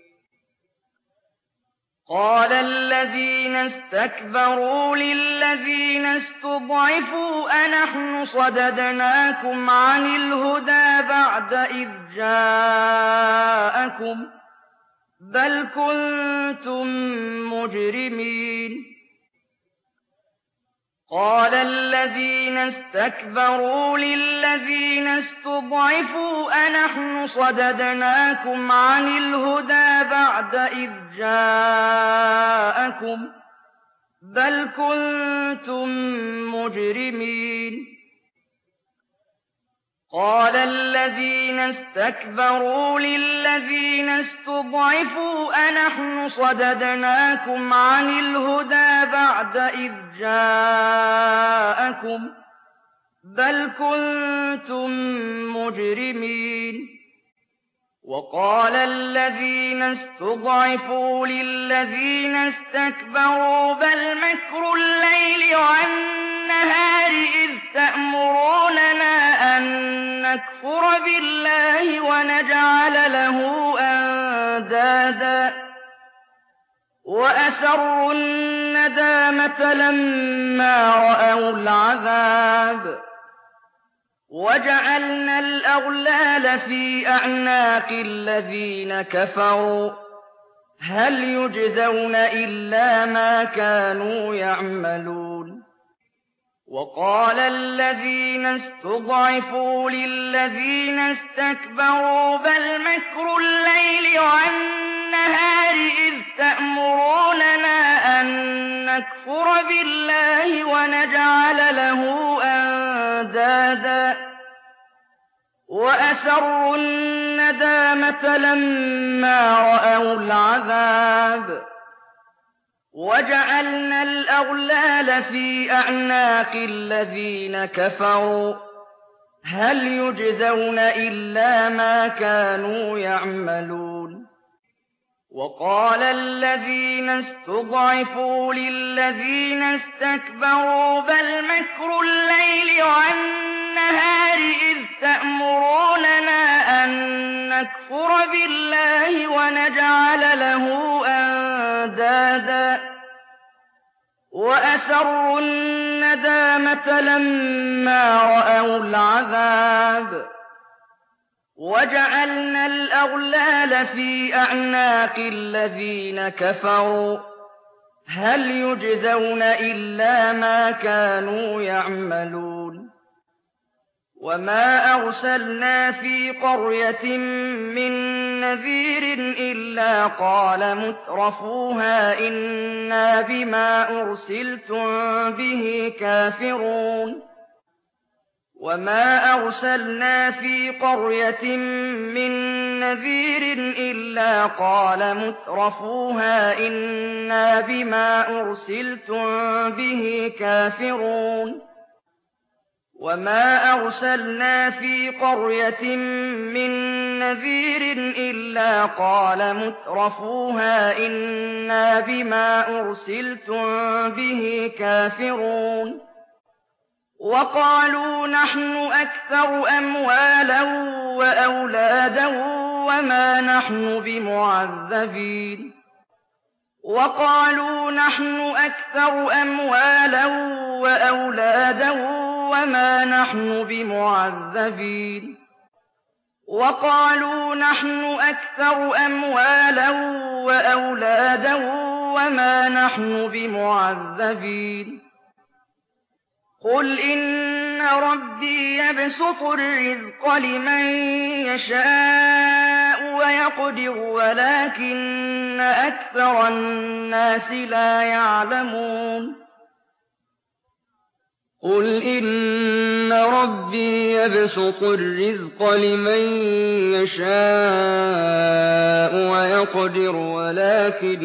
قَالَ الَّذِينَ اسْتَكْبَرُوا لِلَّذِينَ اسْتُضْعِفُوا أَنَحْنُ صَدَدْنَاكُمْ عَنِ الْهُدَىٰ بَعْدَ إِذْ جَاءَكُم بَلْ كُنتُم مُّجْرِمِينَ قَالَ الَّذِينَ اسْتَكْبَرُوا لِلَّذِينَ اسْتُضْعِفُوا أَنَحْنُ صَدَدْنَاكُمْ عَنِ الْهُدَىٰ بَعْدَ إِذْ جَاءَكُم بَلْ كُنتُم مُّجْرِمِينَ قَالَ الَّذِينَ اسْتَكْبَرُوا لِلَّذِينَ اسْتُضْعِفُوا أَنَحْنُ صَدَدْنَاكُمْ عَنِ الْهُدَىٰ بَعْدَ إِذْ جَاءَكُم بَلْ كُنتُم مُّجْرِمِينَ وَقَالَ الَّذِينَ اسْتُضْعِفُوا لِلَّذِينَ اسْتَكْبَرُوا بَلْ مَكْرُ اللَّيْلِ وَالنَّهَارِ إِذْ تَأْمُرُونَنَا أَن نَّكْفُرَ بِاللَّهِ وَنَجْعَلَ لَهُ أَندَادًا وَأَسَرُّوا النَّدَامَةَ لَمَّا رَأَوُا الْعَذَابَ وَجَعَلْنَا الْأَغْلَالَ فِي أَعْنَاقِ الَّذِينَ كَفَرُوا هَلْ يُجْزَوْنَ إِلَّا مَا كَانُوا يَعْمَلُونَ وَقَالَ الَّذِينَ اسْتُضْعِفُوا لِلَّذِينَ اسْتَكْبَرُوا بَلْ مَكْرُ اللَّيْلِ وَالنَّهَارِ إِذْ تَأْمُرُونَنَا أَن نَّكْفُرَ بِاللَّهِ وَنَجْعَلَ لَهُ أَندَادًا وَأَسَرُّوا النَّدَامَةَ لَمَّا رَأَوُا الْعَذَابَ وَجَعَلْنَا الْأَغْلَالَ فِي أَعْنَاقِ الَّذِينَ كَفَرُوا هَلْ يُجْزَوْنَ إِلَّا مَا كَانُوا يَعْمَلُونَ وَقَالَ الَّذِينَ اسْتُضْعِفُوا لِلَّذِينَ اسْتَكْبَرُوا بَلْ مَكْرُ اللَّيْلِ وَالنَّهَارِ إِذْ تَأْمُرُونَنَا أَن نَّكْفُرَ بِاللَّهِ وَنَجْعَلَ لَهُ أَندَادًا وَأَسَرُّوا النَّدَامَةَ لَمَّا رَأَوُا الْعَذَابَ وَجَعَلْنَا الْأَغْلَالَ فِي أَعْنَاقِ الَّذِينَ كَفَرُوا هَلْ يُجْزَوْنَ إِلَّا مَا كَانُوا يَعْمَلُونَ وَمَا أَرْسَلْنَا فِي قَرْيَةٍ مِّن نَّذِيرٍ إِلَّا قَالَ مُتْرَفُوهَا إِنَّا بِمَا أُرْسِلْتُم بِهِ كَافِرُونَ وَمَا أَرْسَلْنَا فِي قَرْيَةٍ مِّن نَّذِيرٍ إِلَّا قَالَ مُتْرَفُوهَا إِنَّا بِمَا أُرْسِلْتُم بِهِ كَافِرُونَ وَمَا أَرْسَلْنَا فِي قَرْيَةٍ مِّن نَّذِيرٍ إِلَّا قَالَ مُتْرَفُوهَا إِنَّا بِمَا أُرْسِلْتُم بِهِ كَافِرُونَ وَقَالُوا نَحْنُ أَكْثَرُ أَمْوَالًا وَأَوْلَادًا وَمَا نَحْنُ بِمُعَذَّبِينَ وَقَالُوا نَحْنُ أَكْثَرُ أَمْوَالًا وَأَوْلَادًا وَمَا نَحْنُ بِمُعَذَّبِينَ وَقَالُوا نَحْنُ أَكْثَرُ أَمْوَالًا وَأَوْلَادًا وَمَا نَحْنُ بِمُعَذَّبِينَ قُلْ إِنَّ رَبِّي يَبْسُطُ الرِّزْقَ لِمَن يَشَاءُ وَيَقْدِرُ وَلَٰكِنَّ أَكْثَرَ النَّاسِ لَا يَعْلَمُونَ قُلْ إِنَّ رَبِّي يَبْسُطُ الرِّزْقَ لِمَن يَشَاءُ وَيَقْدِرُ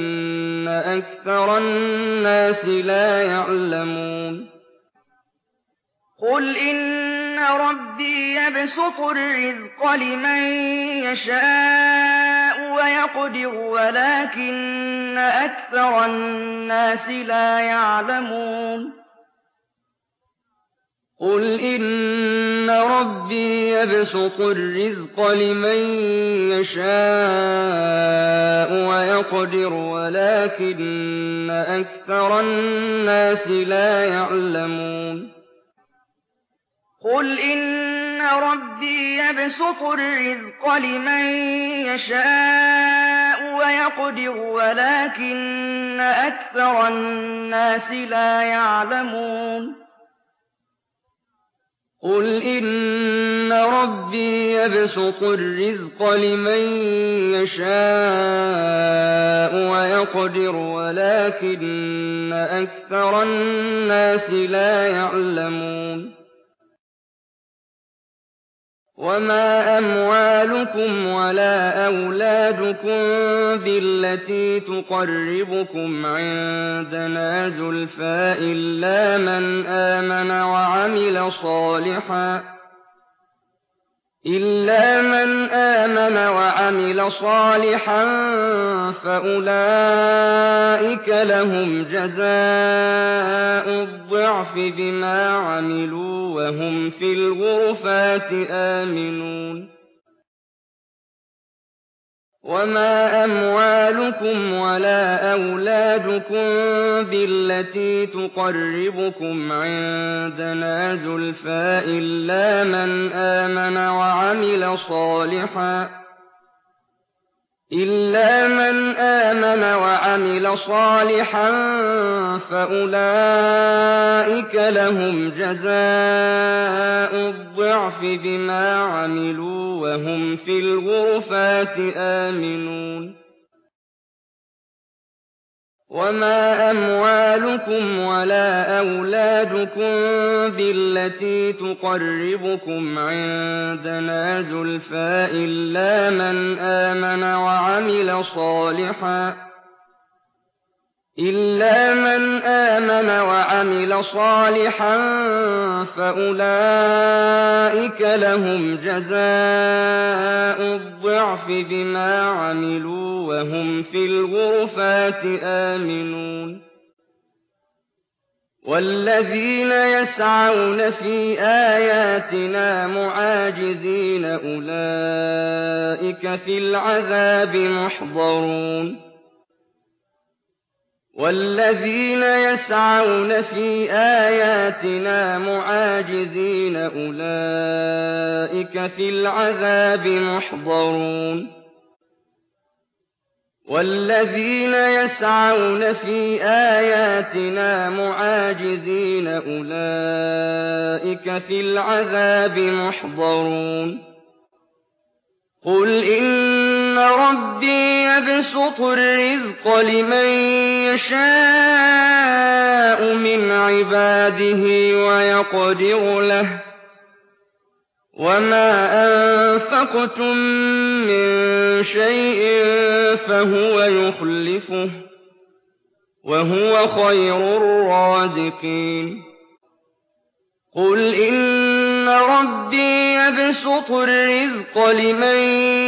وَلَٰكِنَّ أَكْثَرَ النَّاسِ لَا يَعْلَمُونَ قُلْ إِنَّ رَبِّي يَبْسُطُ الرِّزْقَ لِمَن يَشَاءُ وَيَقْدِرُ وَلَٰكِنَّ أَكْثَرَ النَّاسِ لَا يَعْلَمُونَ قُلْ إِنَّ رَبِّي يَبْسُطُ الرِّزْقَ لِمَن يَشَاءُ وَيَقْدِرُ وَلَٰكِنَّ أَكْثَرَ النَّاسِ لَا يَعْلَمُونَ قُلْ إِنَّ رَبِّي يَبْسُطُ الرِّزْقَ لِمَن يَشَاءُ وَيَقْدِرُ وَلَٰكِنَّ أَكْثَرَ النَّاسِ لَا يَعْلَمُونَ قُلْ إِنَّ رَبِّي يَبْسُطُ الرِّزْقَ لِمَن يَشَاءُ وَيَقْدِرُ وَلَٰكِنَّ أَكْثَرَ النَّاسِ لَا يَعْلَمُونَ وَمَا أَمْوَالُكُمْ وَلَا أَوْلَادُكُم بِالَّتِي تُقَرِّبُكُمْ عِندَنَا زُلْفَىٰ إِلَّا مَنْ آمَنَ وَعَمِلَ صَالِحًا فَأُولَٰئِكَ لَهُمْ جَزَاءُ الضِّعْفِ بِمَا عَمِلُوا وَهُمْ فِي الْغُرُفَاتِ آمِنُونَ وَمَا أَمْوَالُكُمْ وَلَا أَوْلَادُكُم بِالَّتِي تُقَرِّبُكُمْ عِندَنَا زُلْفَىٰ إِلَّا مَنْ آمَنَ وَعَمِلَ صَالِحًا فَأُولَٰئِكَ لَهُمْ جَزَاءُ الضِّعْفِ بِمَا عَمِلُوا وَهُمْ فِي الْغُرُفَاتِ آمِنُونَ وَمَا أَمْوَالُكُمْ وَلَا أَوْلَادُكُم بِالَّتِي تُقَرِّبُكُمْ عِندَنَا زُلْفَىٰ إِلَّا مَنْ آمَنَ وَعَمِلَ صَالِحًا فَأُولَٰئِكَ لَهُمْ جَزَاءُ الضِّعْفِ بِمَا عَمِلُوا وَهُمْ فِي الْغُرُفَاتِ آمِنُونَ وَالَّذِينَ يَسْعَوْنَ فِي آيَاتِنَا مُعَاجِزِينَ أُولَٰئِكَ فِي الْعَذَابِ مُحْضَرُونَ وَالَّذِينَ يَسْعَوْنَ فِي آيَاتِنَا مُعَاجِزِينَ أُولَٰئِكَ فِي الْعَذَابِ مُحْضَرُونَ وَالَّذِينَ يَسْعَوْنَ فِي آيَاتِنَا مُعَاجِزِينَ أُولَٰئِكَ فِي الْعَذَابِ مُحْضَرُونَ قُلْ إِنَّ رَبِّي يَبْسُطُ الرِّزْقَ لِمَن يَشَاءُ مِنْ عِبَادِهِ وَيَقْدِرُ لَهُ ۚ وَمَا أَنفَقْتُم مِّن شَيْءٍ فَهُوَ يُخْلِفُهُ ۖ وَهُوَ خَيْرُ الرَّازِقِينَ قُلْ إِنَّ رَبِّي يَبْسُطُ الرِّزْقَ لِمَن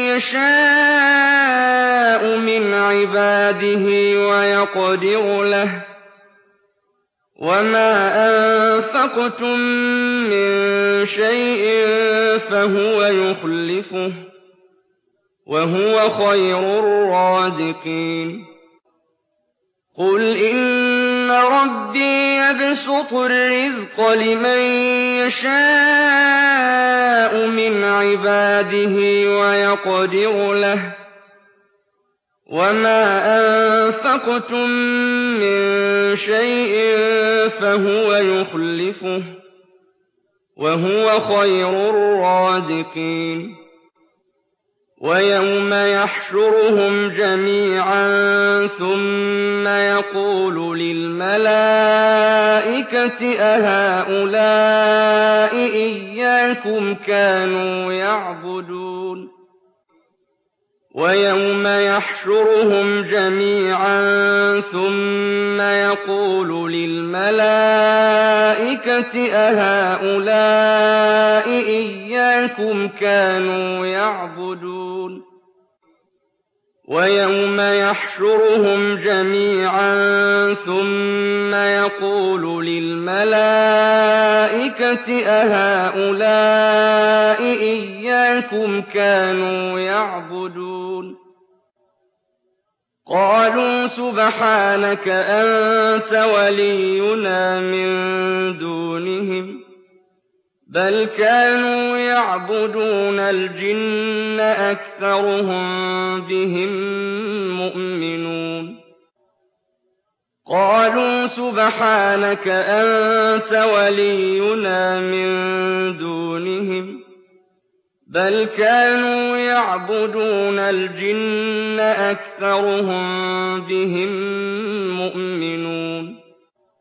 يَشَاءُ مِنْ عِبَادِهِ وَيَقْدِرُ لَهُ ۚ وَمَا أَنفَقْتُم مِّن شَيْءٍ فَهُوَ يُخْلِفُهُ ۖ وَهُوَ خَيْرُ الرَّازِقِينَ قُلْ إِنَّ رَبِّي يَبْسُطُ الرِّزْقَ لِمَن يَشَاءُ مِنْ عِبَادِهِ وَيَقْدِرُ لَهُ ۚ وَمَا أَنفَقْتُم مِّن شَيْءٍ فَهُوَ يُخْلِفُهُ ۖ وَهُوَ خَيْرُ الرَّازِقِينَ وَيَوْمَ يَحْشُرُهُمْ جَمِيعًا ثُمَّ يَقُولُ لِلْمَلَائِكَةِ أَهَٰؤُلَاءِ إِيَّاكُمْ كَانُوا يَعْبُدُونَ ويوم يحشرهم جميعا ثم يقول للملائكة أهؤلاء إياكم كانوا يعبدون ويوم يحشرهم جميعا ثم يقول للملائكة أهؤلاء إياكم كانوا يعبدون قالوا سبحانك أنت ولينا من دونهم بل كانوا يعبدون الجن أكثرهم بهم مؤمنون قالوا سبحانك أنت ولينا من دونهم بل كانوا يعبدون الجن أكثرهم بهم مؤمنون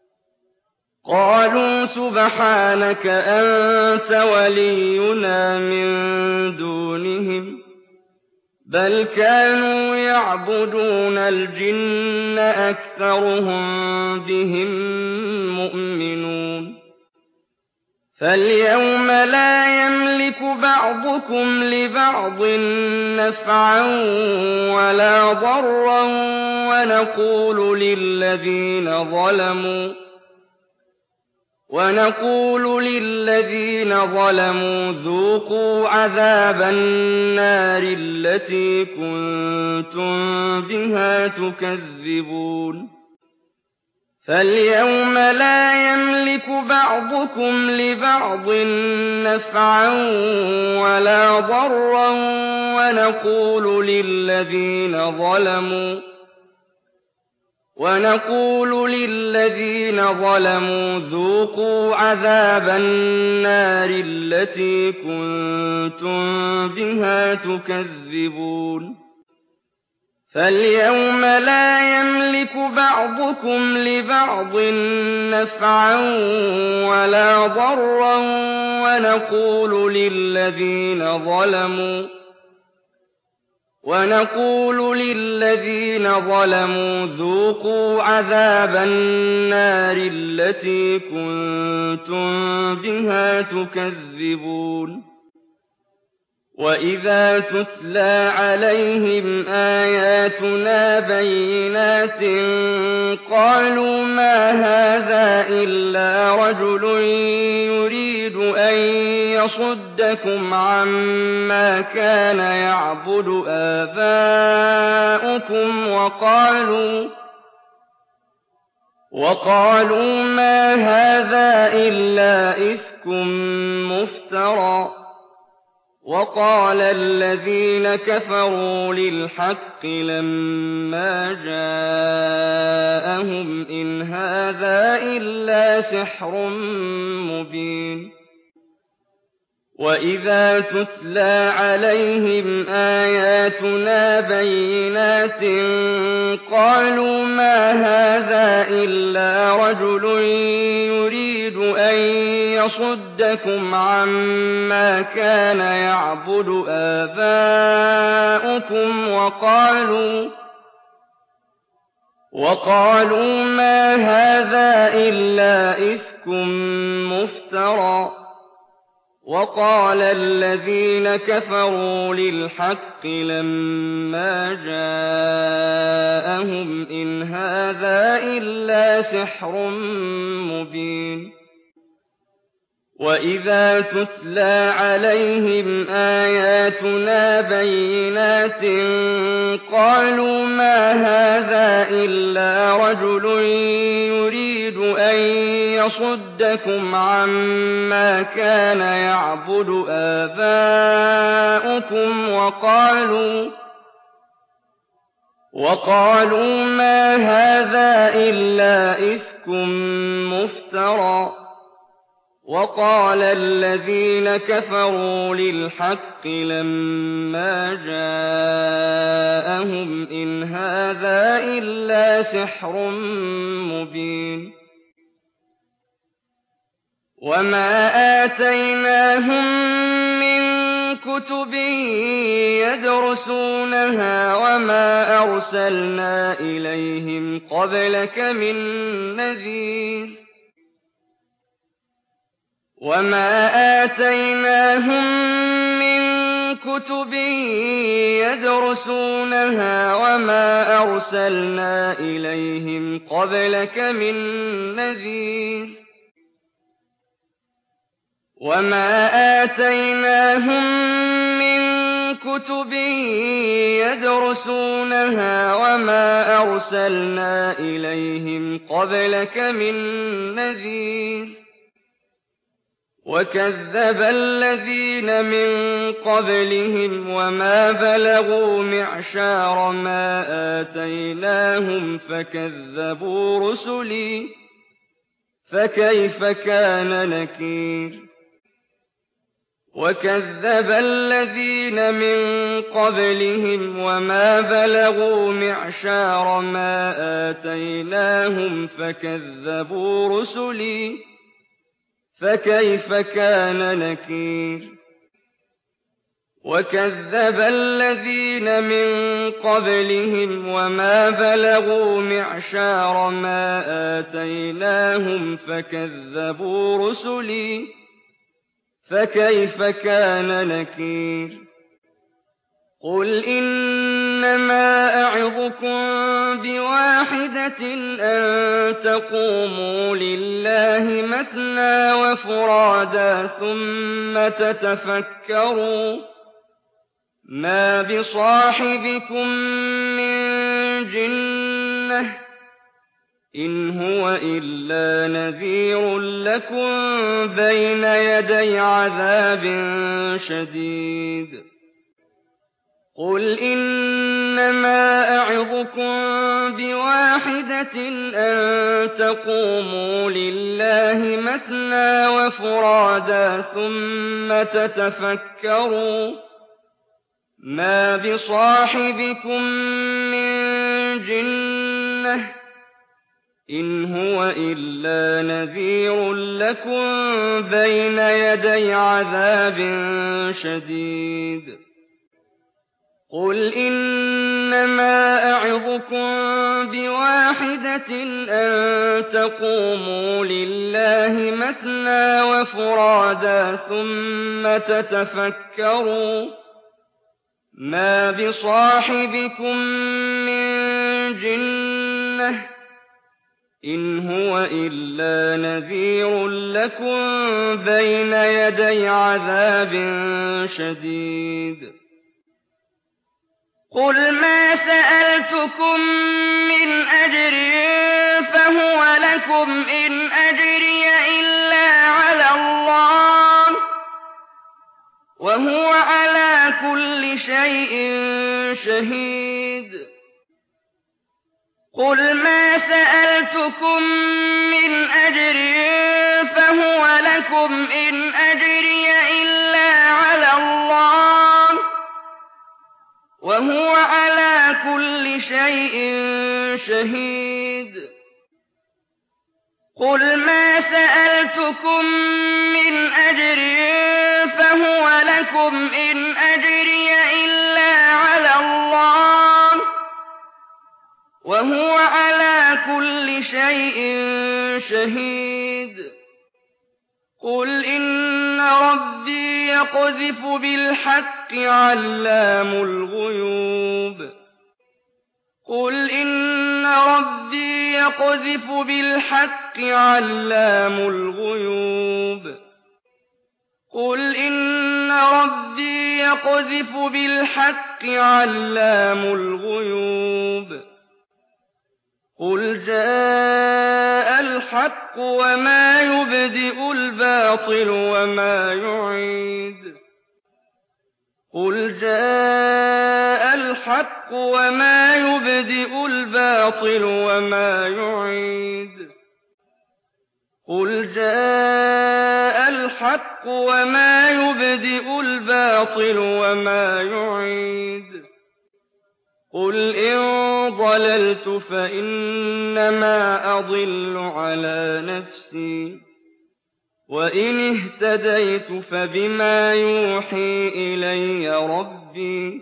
قالوا سبحانك أنت ولينا من دونهم بل كانوا يعبدون الجن أكثرهم بهم مؤمنون فاليوم لا يملك بعضكم لبعض نفعا ولا ضرا ونقول للذين ظلموا ذوقوا عذاب النار التي كنتم بها تكذبون فاليوم لا يملك بعضكم لبعض نفعا ولا ضرا ونقول للذين ظلموا ذوقوا عذاب النار التي كنتم بها تكذبون فاليوم لا يملك بعضكم لبعض نفعا ولا ضرا ونقول للذين ظلموا ذوقوا عذاب النار التي كنتم بها تكذبون وإذا تتلى عليهم آياتنا بينات قالوا ما هذا إلا رجل يريد أن يصدكم عما كان يعبد آباؤكم وقالوا ما هذا إلا إفك مفترى وقال الذين كفروا للحق لما جاءهم إن هذا إلا سحر مبين وإذا تتلى عليهم آياتنا بينات قالوا ما هذا إلا رجل يريد أن يصدكم عما كان يعبد آباؤكم وقالوا ما هذا إلا إفك مفترى وقال الذين كفروا للحق لما جاءهم إن هذا إلا سحر مبين وإذا تتلى عليهم آياتنا بينات قالوا ما هذا إلا رجل يريد أن يصدكم عما كان يعبد آباؤكم وقالوا ما هذا إلا إفك مفترى وقال الذين كفروا للحق لما جاءهم إن هذا إلا سحر مبين وما آتيناهم من كُتُبٍ يَدْرُسُونَهَا وَمَا أَرْسَلْنَا إِلَيْهِمْ قَبْلَكَ مِن نَّذِيرٍ وَمَا آتَيْنَاهُم مِّن كُتُبٍ يَدْرُسُونَهَا وَمَا أَرْسَلْنَا إِلَيْهِمْ قَبْلَكَ مِن نَّذِيرٍ وَمَا آتَيْنَاهُم مِّن كُتُبٍ يَدْرُسُونَهَا وَمَا أَرْسَلْنَا إِلَيْهِمْ قَبْلَكَ مِن نَّذِيرٍ وَكَذَّبَ الَّذِينَ مِن قَبْلِهِمْ وَمَا بَلَغُوا مِعْشَارَ مَا آتَيْنَاهُمْ فَكَذَّبُوا رُسُلِي فَكَيْفَ كَانَ نَكِيرِ وَكَذَّبَ الَّذِينَ مِن قَبْلِهِمْ وَمَا بَلَغُوا مِعْشَارَ مَا آتَيْنَاهُمْ فَكَذَّبُوا رُسُلِي فَكَيْفَ كَانَ نَكِيرِ وَكَذَّبَ الَّذِينَ مِن قَبْلِهِمْ وَمَا بَلَغُوا مِعْشَارَ مَا آتَيْنَاهُمْ فَكَذَّبُوا رُسُلِي فَكَيْفَ كَانَ نَكِيرِ قُلْ إِنَّمَا أَعِظُكُم بِوَاحِدَةٍ أَن تَقُومُوا لِلَّهِ مَثْنَىٰ وَفُرَادَىٰ ثُمَّ تَتَفَكَّرُوا مَا بِصَاحِبِكُم مِّن جِنَّةٍ إِنْ هُوَ إِلَّا نَذِيرٌ لَّكُم بَيْنَ يَدَيْ عَذَابٍ شَدِيدٍ قُلْ إِنَّمَا أَعِظُكُم بِوَاحِدَةٍ أَن تَقُومُوا لِلَّهِ مَثْنَىٰ وَفُرَادَىٰ ثُمَّ تَتَفَكَّرُوا مَا بِصَاحِبِكُم مِّن جِنَّةٍ إِنْ هُوَ إِلَّا نَذِيرٌ لَّكُم بَيْنَ يَدَيْ عَذَابٍ شَدِيدٍ قُلْ إِنَّمَا أَعِظُكُم بِوَاحِدَةٍ أَن تَقُومُوا لِلَّهِ مَثْنَىٰ وَفُرَادَىٰ ثُمَّ تَتَفَكَّرُوا مَا بِصَاحِبِكُم مِّن جِنَّةٍ إِنْ هُوَ إِلَّا نَذِيرٌ لَّكُم بَيْنَ يَدَيْ عَذَابٍ شَدِيدٍ قُلْ مَا سَأَلْتُكُم مِّنْ أَجْرٍ فَهُوَ لَكُمْ إِنْ أَجْرِيَ إِلَّا عَلَى اللَّهِ وَهُوَ عَلَىٰ كُلِّ شَيْءٍ شَهِيدٌ قُلْ مَا سَأَلْتُكُم مِّنْ أَجْرٍ فَهُوَ لَكُمْ إِنْ أَجْرِيَ إِلَّا عَلَى اللَّهِ وَهُوَ عَلَىٰ كُلِّ شَيْءٍ شَهِيدٌ قُلْ مَا سَأَلْتُكُم مِّنْ أَجْرٍ فَهُوَ لَكُمْ إِنْ أَجْرِيَ إِلَّا عَلَى اللَّهِ وَهُوَ عَلَىٰ كُلِّ شَيْءٍ شَهِيدٌ قُلْ إِنَّ رَبِّي يَقْذِفُ بِالْحَقِّ عَلَّامُ الْغُيُوبِ قُلْ إِنَّ رَبِّي يَقْذِفُ بِالْحَقِّ عَلَّامُ الْغُيُوبِ قُلْ إِنَّ رَبِّي يَقْذِفُ بِالْحَقِّ عَلَّامُ الْغُيُوبِ قُلْ جَاءَ الْحَقُّ وَمَا يُبْدِئُ الْبَاطِلُ وَمَا يُعِيدُ قُلْ جَاءَ الْحَقُّ وَمَا يُبْدِئُ الْبَاطِلُ وَمَا يُعِيدُ قُلْ جَاءَ الْحَقُّ وَمَا يُبْدِئُ الْبَاطِلُ وَمَا يُعِيدُ قُلْ إِن ضَلَلْتُ فَإِنَّمَا أَضِلُّ عَلَىٰ نَفْسِي وإن اهتديت فبما يوحي إلي ربي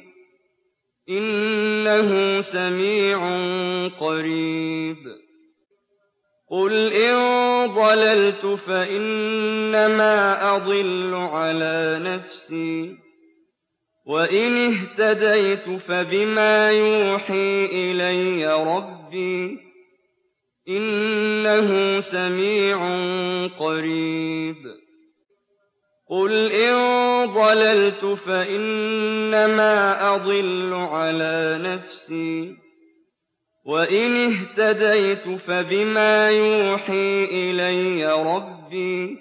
إنه سميع قريب قل إن ضللت فإنما أضل على نفسي وإن اهتديت فبما يوحي إلي ربي إنه سميع قريب قل إن ضللت فإنما أضل على نفسي وإن اهتديت فبما يوحي إلي ربي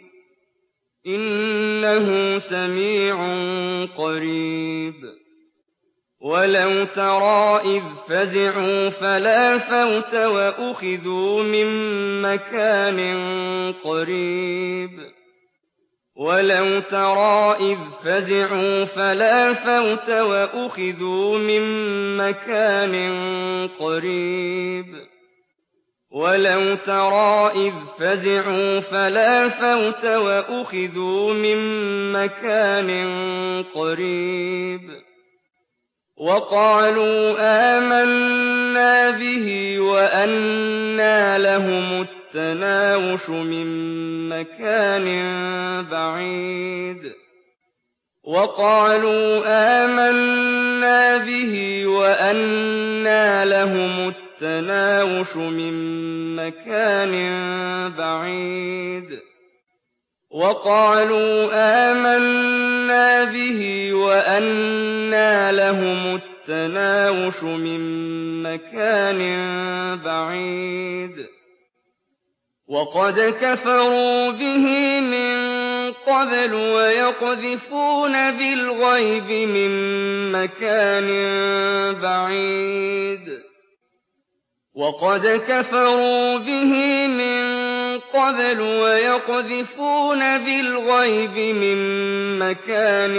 إنه سميع قريب ولو ترى إذ فزعوا فلا فوت وأخذوا من مكان قريب ولو ترى إذ فزعوا فلا فوت وأخذوا من مكان قريب ولو ترى إذ فزعوا فلا فوت وأخذوا من مكان قريب وقالوا آمنا به وأنى لهم التناوش من مكان بعيد وقالوا آمنا به وأنى لهم التناوش من مكان بعيد وقالوا آمنا به وأنى لهم التناوش من مكان بعيد وقد كفروا به من قبل ويقذفون بالغيب من مكان بعيد وقد كفروا به من قبل ويقذفون بالغيب من مكان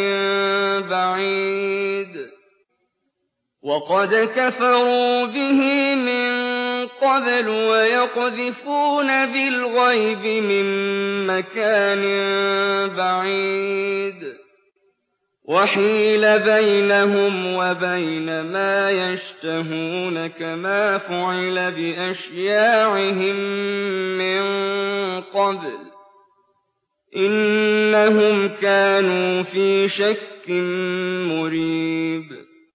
بعيد وقد كفروا به من قبل ويقذفون بالغيب من مكان بعيد وحيل بينهم وبين ما يشتهون كما فعل بأشياعهم من قبل إنهم كانوا في شك مريب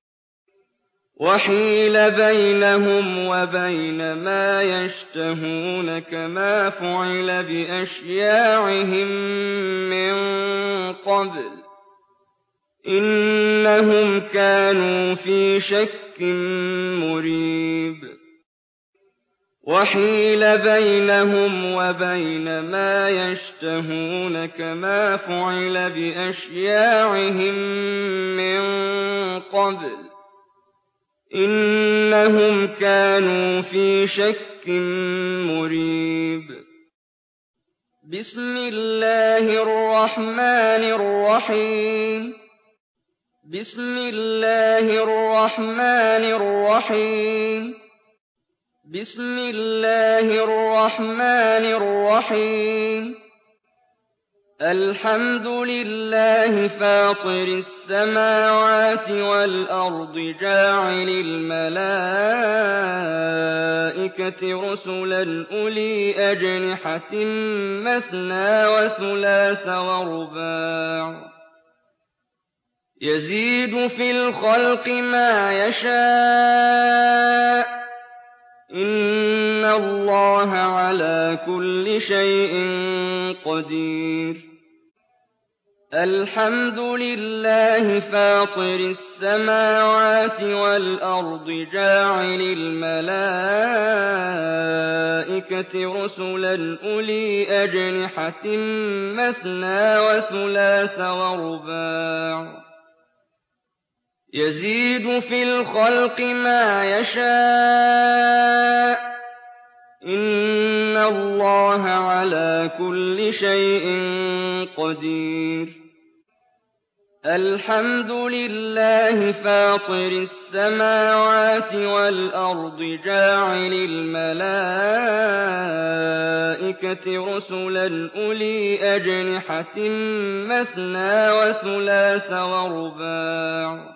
وحيل بينهم وبين ما يشتهون كما فعل بأشياعهم من قبل إنهم كانوا في شك مريب وحيل بينهم وبين ما يشتهون كما فعل بأشياعهم من قبل إنهم كانوا في شك مريب بسم الله الرحمن الرحيم بسم الله الرحمن الرحيم بسم الله الرحمن الرحيم الحمد لله فاطر السماوات والأرض جاعل الملائكة رسلا أولي أجنحة مثنى وثلاث ورباع يزيد في الخلق ما يشاء إن الله على كل شيء قدير الحمد لله فاطر السماوات والأرض جاعل الملائكة رسلا أولي أجنحة مثنى وثلاث ورباع يزيد في الخلق ما يشاء إن الله على كل شيء قدير الحمد لله فاطر السماوات والأرض جاعل الملائكة الْمَلَائِكَةِ رُسُلًا أُولِي أَجْنِحَةٍ مَّثْنَىٰ وَثُلَاثَ وَرُبَاعَ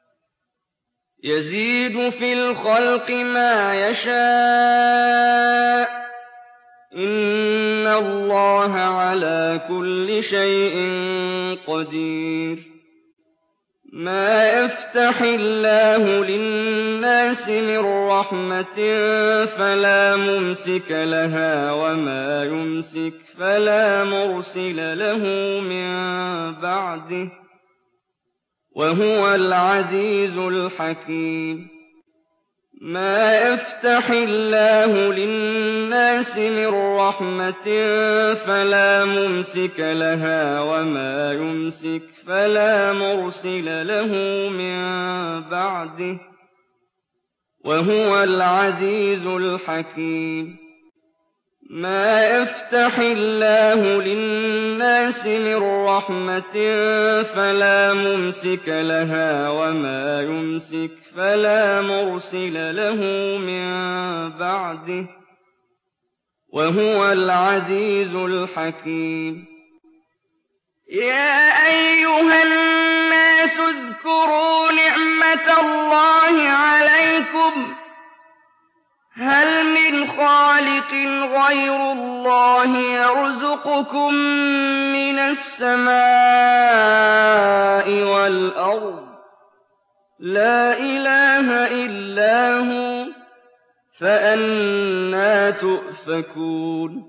يَزِيدُ فِي الْخَلْقِ مَا يَشَاءُ ۚ إِنَّ اللَّهَ عَلَىٰ كُلِّ شَيْءٍ قَدِيرٌ مَا يَفْتَحِ اللَّهُ لِلنَّاسِ مِن رَّحْمَةٍ فَلَا مُمْسِكَ لَهَا وَمَا يُمْسِكْ فَلَا مُرْسِلَ لَهُ مِن بَعْدِهِ ۚ وَهُوَ الْعَزِيزُ الْحَكِيمُ مَا يَفْتَحِ اللَّهُ لِلنَّاسِ مِن رَّحْمَةٍ فَلَا مُمْسِكَ لَهَا وَمَا يُمْسِكْ فَلَا مُرْسِلَ لَهُ مِن بَعْدِهِ ۚ وَهُوَ الْعَزِيزُ الْحَكِيمُ مَا يَفْتَحِ اللَّهُ لِلنَّاسِ مِن رَّحْمَةٍ فَلَا مُمْسِكَ لَهَا وَمَا يُمْسِكْ فَلَا مُرْسِلَ لَهُ مِن بَعْدِهِ ۚ وَهُوَ الْعَزِيزُ الْحَكِيمُ يَا أَيُّهَا النَّاسُ اذْكُرُوا نِعْمَةَ اللَّهِ عَلَيْكُمْ ۚ هَلْ مِنْ خَالِقٍ غَيْرُ اللَّهِ يَرْزُقُكُم مِّنَ السَّمَاءِ وَالْأَرْضِ ۚ لَا إِلَٰهَ إِلَّا هُوَ ۖ فَأَنَّىٰ تُؤْفَكُونَ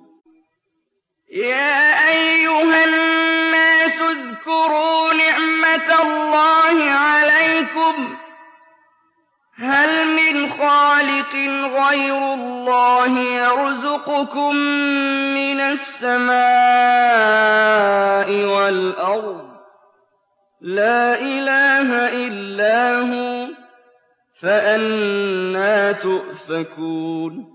يَا أَيُّهَا النَّاسُ اذْكُرُوا نِعْمَةَ اللَّهِ عَلَيْكُمْ ۚ هَلْ مِنْ خَالِقٍ غَيْرُ اللَّهِ يَرْزُقُكُم مِّنَ السَّمَاءِ وَالْأَرْضِ ۚ لَا إِلَٰهَ إِلَّا هُوَ ۖ فَأَنَّىٰ تُؤْفَكُونَ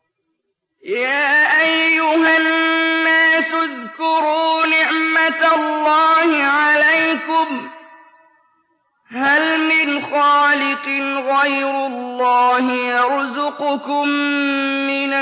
يَا أَيُّهَا النَّاسُ اذْكُرُوا نِعْمَةَ اللَّهِ عَلَيْكُمْ ۚ هَلْ مِنْ خَالِقٍ غَيْرُ اللَّهِ يَرْزُقُكُم مِّنَ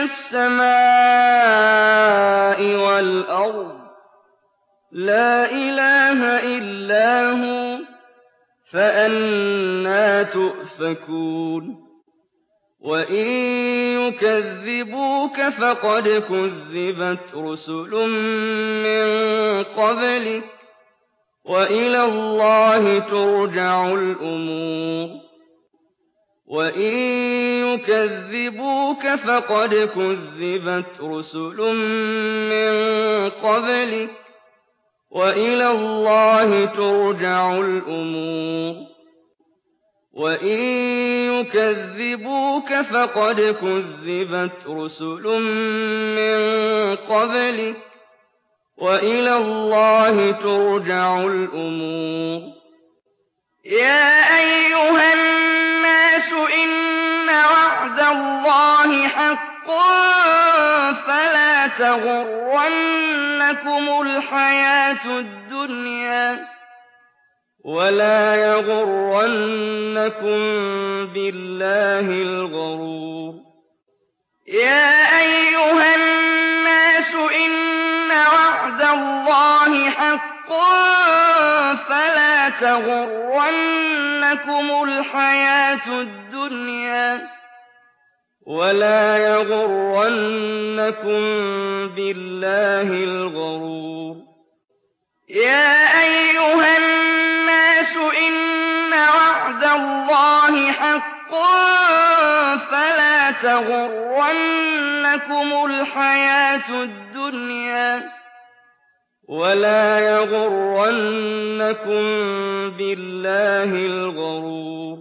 السَّمَاءِ وَالْأَرْضِ ۚ لَا إِلَٰهَ إِلَّا هُوَ ۖ فَأَنَّىٰ تُؤْفَكُونَ وَإِن يُكَذِّبُوكَ فَقَدْ كُذِّبَتْ رُسُلٌ مِّن قَبْلِكَ ۚ وَإِلَى اللَّهِ تُرْجَعُ الْأُمُورُ وَإِن يُكَذِّبُوكَ فَقَدْ كُذِّبَتْ رُسُلٌ مِّن قَبْلِكَ ۚ وَإِلَى اللَّهِ تُرْجَعُ الْأُمُورُ وَإِن يُكَذِّبُوكَ فَقَدْ كُذِّبَتْ رُسُلٌ مِّن قَبْلِكَ ۚ وَإِلَى اللَّهِ تُرْجَعُ الْأُمُورُ يَا أَيُّهَا النَّاسُ إِنَّ وَعْدَ اللَّهِ حَقٌّ فَلَا تَغُرَّنَّكُمُ الْحَيَاةُ الدُّنْيَا ۖ وَلَا يَغُرَّنَّكُم بِاللَّهِ الْغَرُورُ يَا أَيُّهَا النَّاسُ إِنَّ وَعْدَ اللَّهِ حَقٌّ فَلَا تَغُرَّنَّكُمُ الْحَيَاةُ الدُّنْيَا ۖ وَلَا يَغُرَّنَّكُم بِاللَّهِ الْغَرُورُ يَا أَيُّهَا النَّاسُ إِنَّ وَعْدَ اللَّهِ حَقٌّ فَلَا تَغُرَّنَّكُمُ الْحَيَاةُ الدُّنْيَا ۖ وَلَا يَغُرَّنَّكُم بِاللَّهِ الْغَرُورُ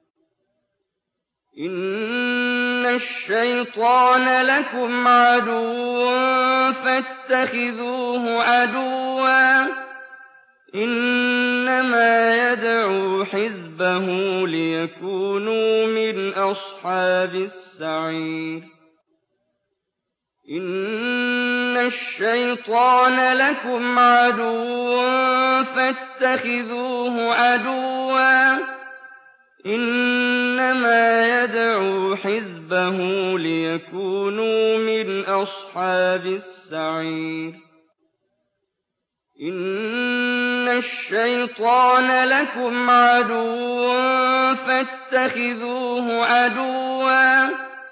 إِنَّ الشَّيْطَانَ لَكُمْ عَدُوٌّ فَاتَّخِذُوهُ عَدُوًّا ۚ إِنَّمَا يَدْعُو حِزْبَهُ لِيَكُونُوا مِنْ أَصْحَابِ السَّعِيرِ إِنَّ الشَّيْطَانَ لَكُمْ عَدُوٌّ فَاتَّخِذُوهُ عَدُوًّا ۚ إِنَّمَا يَدْعُو حِزْبَهُ حِزْبَهُ لِيَكُونُوا مِنْ أَصْحَابِ السَّعِيرِ إِنَّ الشَّيْطَانَ لَكُمْ عَدُوٌّ فَاتَّخِذُوهُ عَدُوًّا ۚ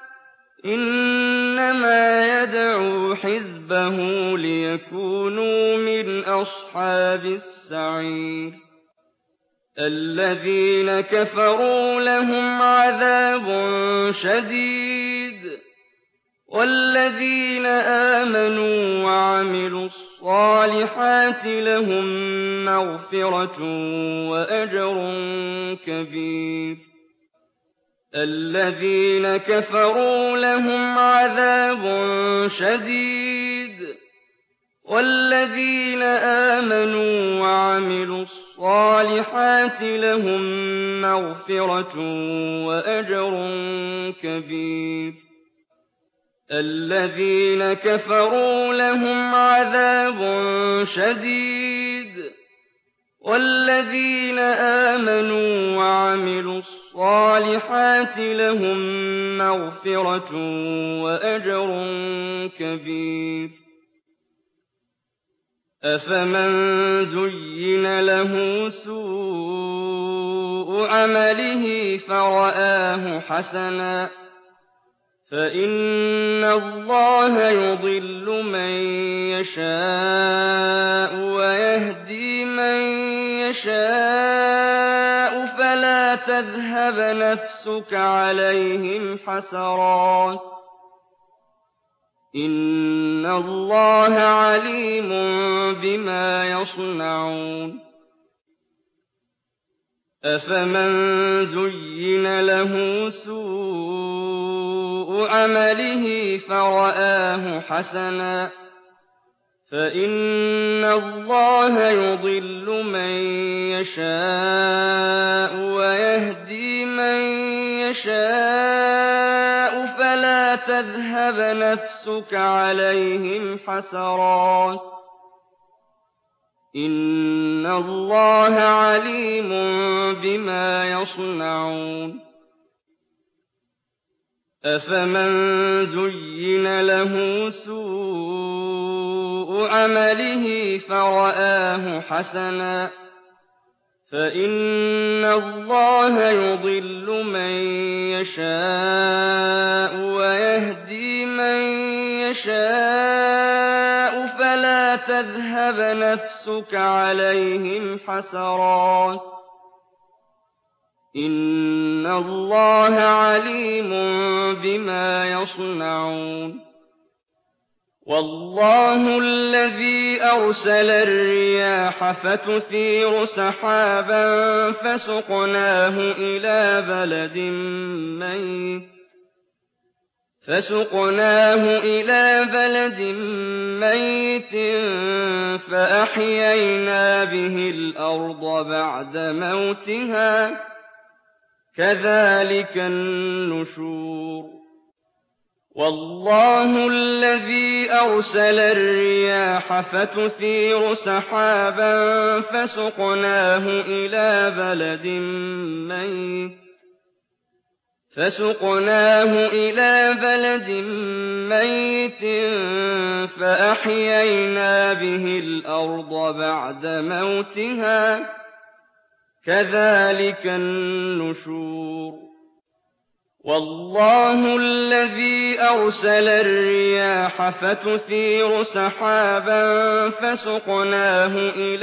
إِنَّمَا يَدْعُو حِزْبَهُ لِيَكُونُوا مِنْ أَصْحَابِ السَّعِيرِ الَّذِينَ كَفَرُوا لَهُمْ عَذَابٌ شَدِيدٌ وَالَّذِينَ آمَنُوا وَعَمِلُوا الصَّالِحَاتِ لَهُم مَّغْفِرَةٌ وَأَجْرٌ كَبِيرٌ الَّذِينَ كَفَرُوا لَهُمْ عَذَابٌ شَدِيدٌ وَالَّذِينَ آمَنُوا وَعَمِلُوا الصَّالِحَاتِ لَهُم مَّغْفِرَةٌ وَأَجْرٌ كَبِيرٌ الَّذِينَ كَفَرُوا لَهُمْ عَذَابٌ شَدِيدٌ وَالَّذِينَ آمَنُوا وَعَمِلُوا الصَّالِحَاتِ لَهُم مَّغْفِرَةٌ وَأَجْرٌ كَبِيرٌ أَفَمَن زُيِّنَ لَهُ سُوءُ عَمَلِهِ فَرَآهُ حَسَنًا فَإِنَّ اللَّهَ يُضِلُّ مَن يَشَاءُ وَيَهْدِي مَن يَشَاءُ فَلَا تَذْهَبْ نَفْسُكَ عَلَيْهِمْ حَسَرَاتٍ ۚ إِنَّ اللَّهَ عَلِيمٌ بِمَا يَصْنَعُونَ أَفَمَن زُيِّنَ لَهُ سُوءُ عَمَلِهِ فَرَآهُ حَسَنًا فَإِنَّ اللَّهَ يُضِلُّ مَن يَشَاءُ وَيَهْدِي مَن يَشَاءُ فَلَا تَذْهَبْ نَفْسُكَ عَلَيْهِمْ حَسَرَاتٍ ۚ إِنَّ اللَّهَ عَلِيمٌ بِمَا يَصْنَعُونَ أَفَمَن زُيِّنَ لَهُ سُوءُ عَمَلِهِ فَرَآهُ حَسَنًا فَإِنَّ اللَّهَ يُضِلُّ مَن يَشَاءُ وَيَهْدِي مَن يَشَاءُ فَلَا تَذْهَبْ نَفْسُكَ عَلَيْهِمْ حَسَرَاتٍ ۚ إِنَّ اللَّهَ عَلِيمٌ بِمَا يَصْنَعُونَ وَاللَّهُ الَّذِي أَرْسَلَ الرِّيَاحَ فَتُثِيرُ سَحَابًا فَسُقْنَاهُ إِلَىٰ بَلَدٍ مَّيِّتٍ فَأَحْيَيْنَا بِهِ الْأَرْضَ بَعْدَ مَوْتِهَا ۚ كَذَٰلِكَ النُّشُورُ وَاللَّهُ الَّذِي أَرْسَلَ الرِّيَاحَ فَتُثِيرُ سَحَابًا فَسُقْنَاهُ إِلَىٰ بَلَدٍ مَّيِّتٍ فَأَحْيَيْنَا بِهِ الْأَرْضَ بَعْدَ مَوْتِهَا ۚ كَذَٰلِكَ النُّشُورُ وَاللَّهُ الَّذِي أَرْسَلَ الرِّيَاحَ فَتُثِيرُ سَحَابًا فَسُقْنَاهُ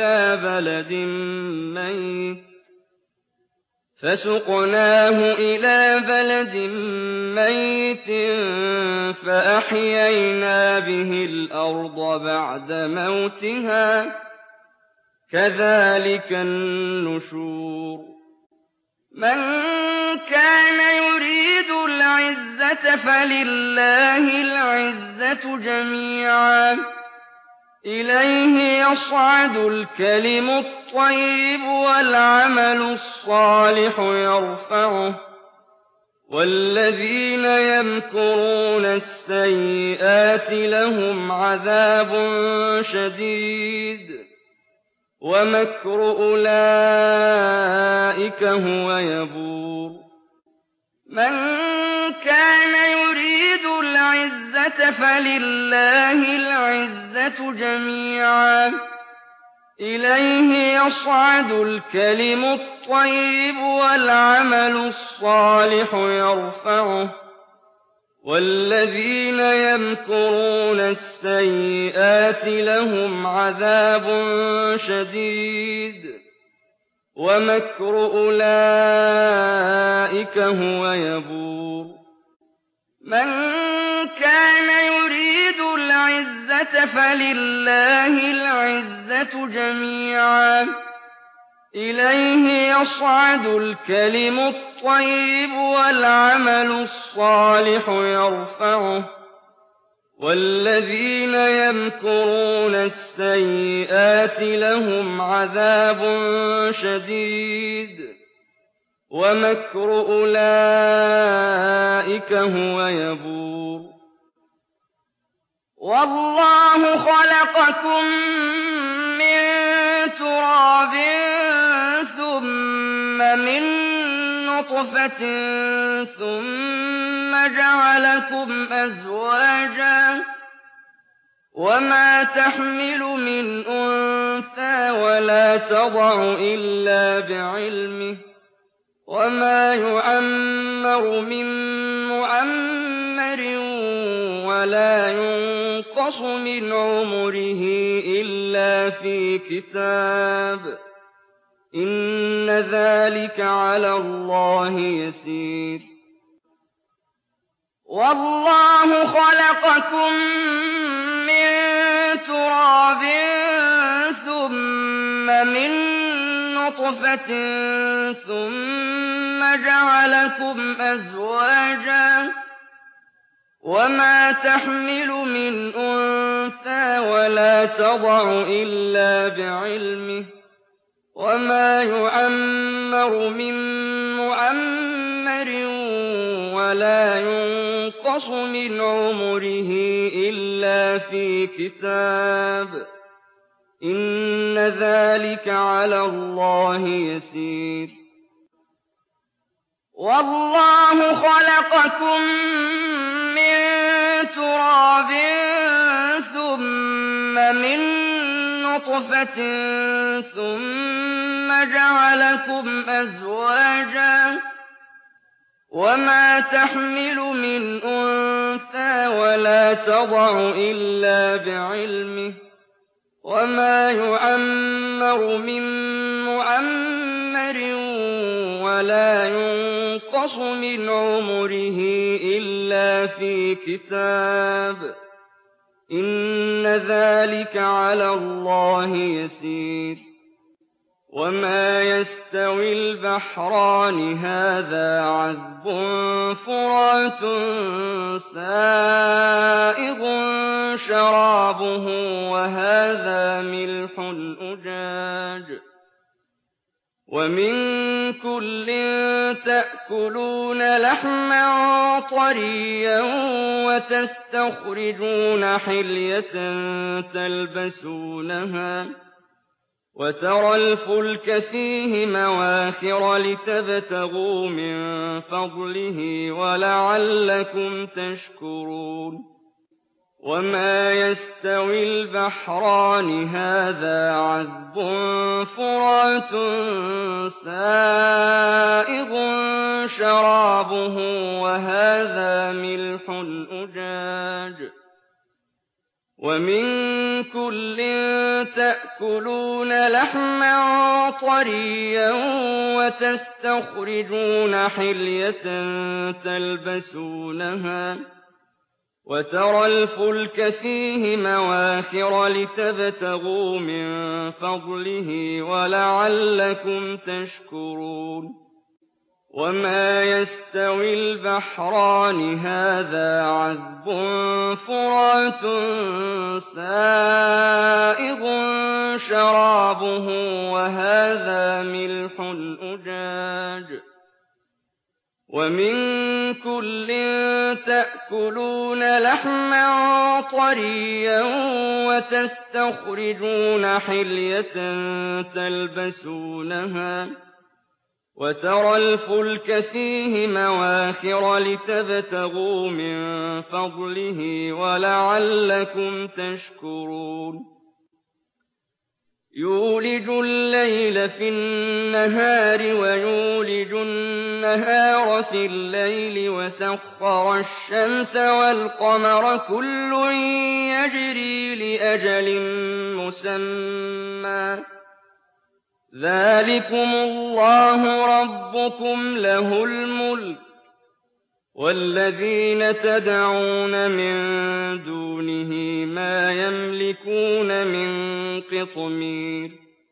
إِلَىٰ بَلَدٍ مَّيِّتٍ فَأَحْيَيْنَا بِهِ الْأَرْضَ بَعْدَ مَوْتِهَا ۚ كَذَٰلِكَ النُّشُورُ مَن كَانَ يُرِيدُ الْعِزَّةَ فَلِلَّهِ الْعِزَّةُ جَمِيعًا ۚ إِلَيْهِ يَصْعَدُ الْكَلِمُ الطَّيِّبُ وَالْعَمَلُ الصَّالِحُ يَرْفَعُهُ ۚ وَالَّذِينَ يَمْكُرُونَ السَّيِّئَاتِ لَهُمْ عَذَابٌ شَدِيدٌ ۖ وَمَكْرُ أُولَٰئِكَ هُوَ يَبُورُ مَن كان يريد العزة فلله العزة جميعا إليه يصعد الكلم الطيب والعمل الصالح يرفعه والذين يمكرون السيئات لهم عذاب شديد ومكر أولئك هو يبور من كان يريد العزة فلله العزة جميعا إليه يصعد الكلم الطيب والعمل الصالح يرفعه والذين يمكرون السيئات لهم عذاب شديد ومكر أولئك هو يبور والله خلقكم من تراب ثم من نطفة ثم جعلكم أزواجا وما تحمل من أنثى ولا تضع إلا بعلمه وما يعمر من مُعَمَّرٍ ولا ينقص من عمره إلا في كتاب إن ذلك على الله يسير والله خلقكم من تراب ثم من نطفة ثم جعلكم أزواجا وما تحمل من أنثى ولا تضع إلا بعلمه وما يعمر من مُعَمَّرٍ ولا ينقص من عمره إلا في كتاب إن ذلك على الله يسير والله خلقكم من تراب ثم من نطفة ثم جعلكم أزواجا وما تحمل من أنثى ولا تضع إلا بعلمه وما يعمر من مُعَمَّرٍ ولا ينقص من عمره إلا في كتاب إن ذلك على الله يسير وما يستوي البحران هذا عذب فرات سائغ شرابه وهذا ملح أجاج ومن كل تأكلون لحما طريا وتستخرجون حلية تلبسونها وترى الفلك فيه مواخر لتبتغوا من فضله ولعلكم تشكرون وما يستوي البحران هذا عذب فرات سائغ شرابه وهذا ملح أجاج ومن كل تأكلون لحما طريا وتستخرجون حلية تلبسونها وترى الفلك فيه مواخر لتبتغوا من فضله ولعلكم تشكرون وما يستوي البحران هذا عذب فرات سائغ شرابه وهذا ملح أجاج ومن كل تأكلون لحما طريا وتستخرجون حلية تلبسونها وترى الفلك فيه مواخر لتبتغوا من فضله ولعلكم تشكرون يولج الليل في النهار ويولج النهار في الليل وسخر الشمس والقمر كل يجري لأجل مسمى ذلكم الله ربكم له الملك والذين تدعون من دونه ما يملكون من قطمير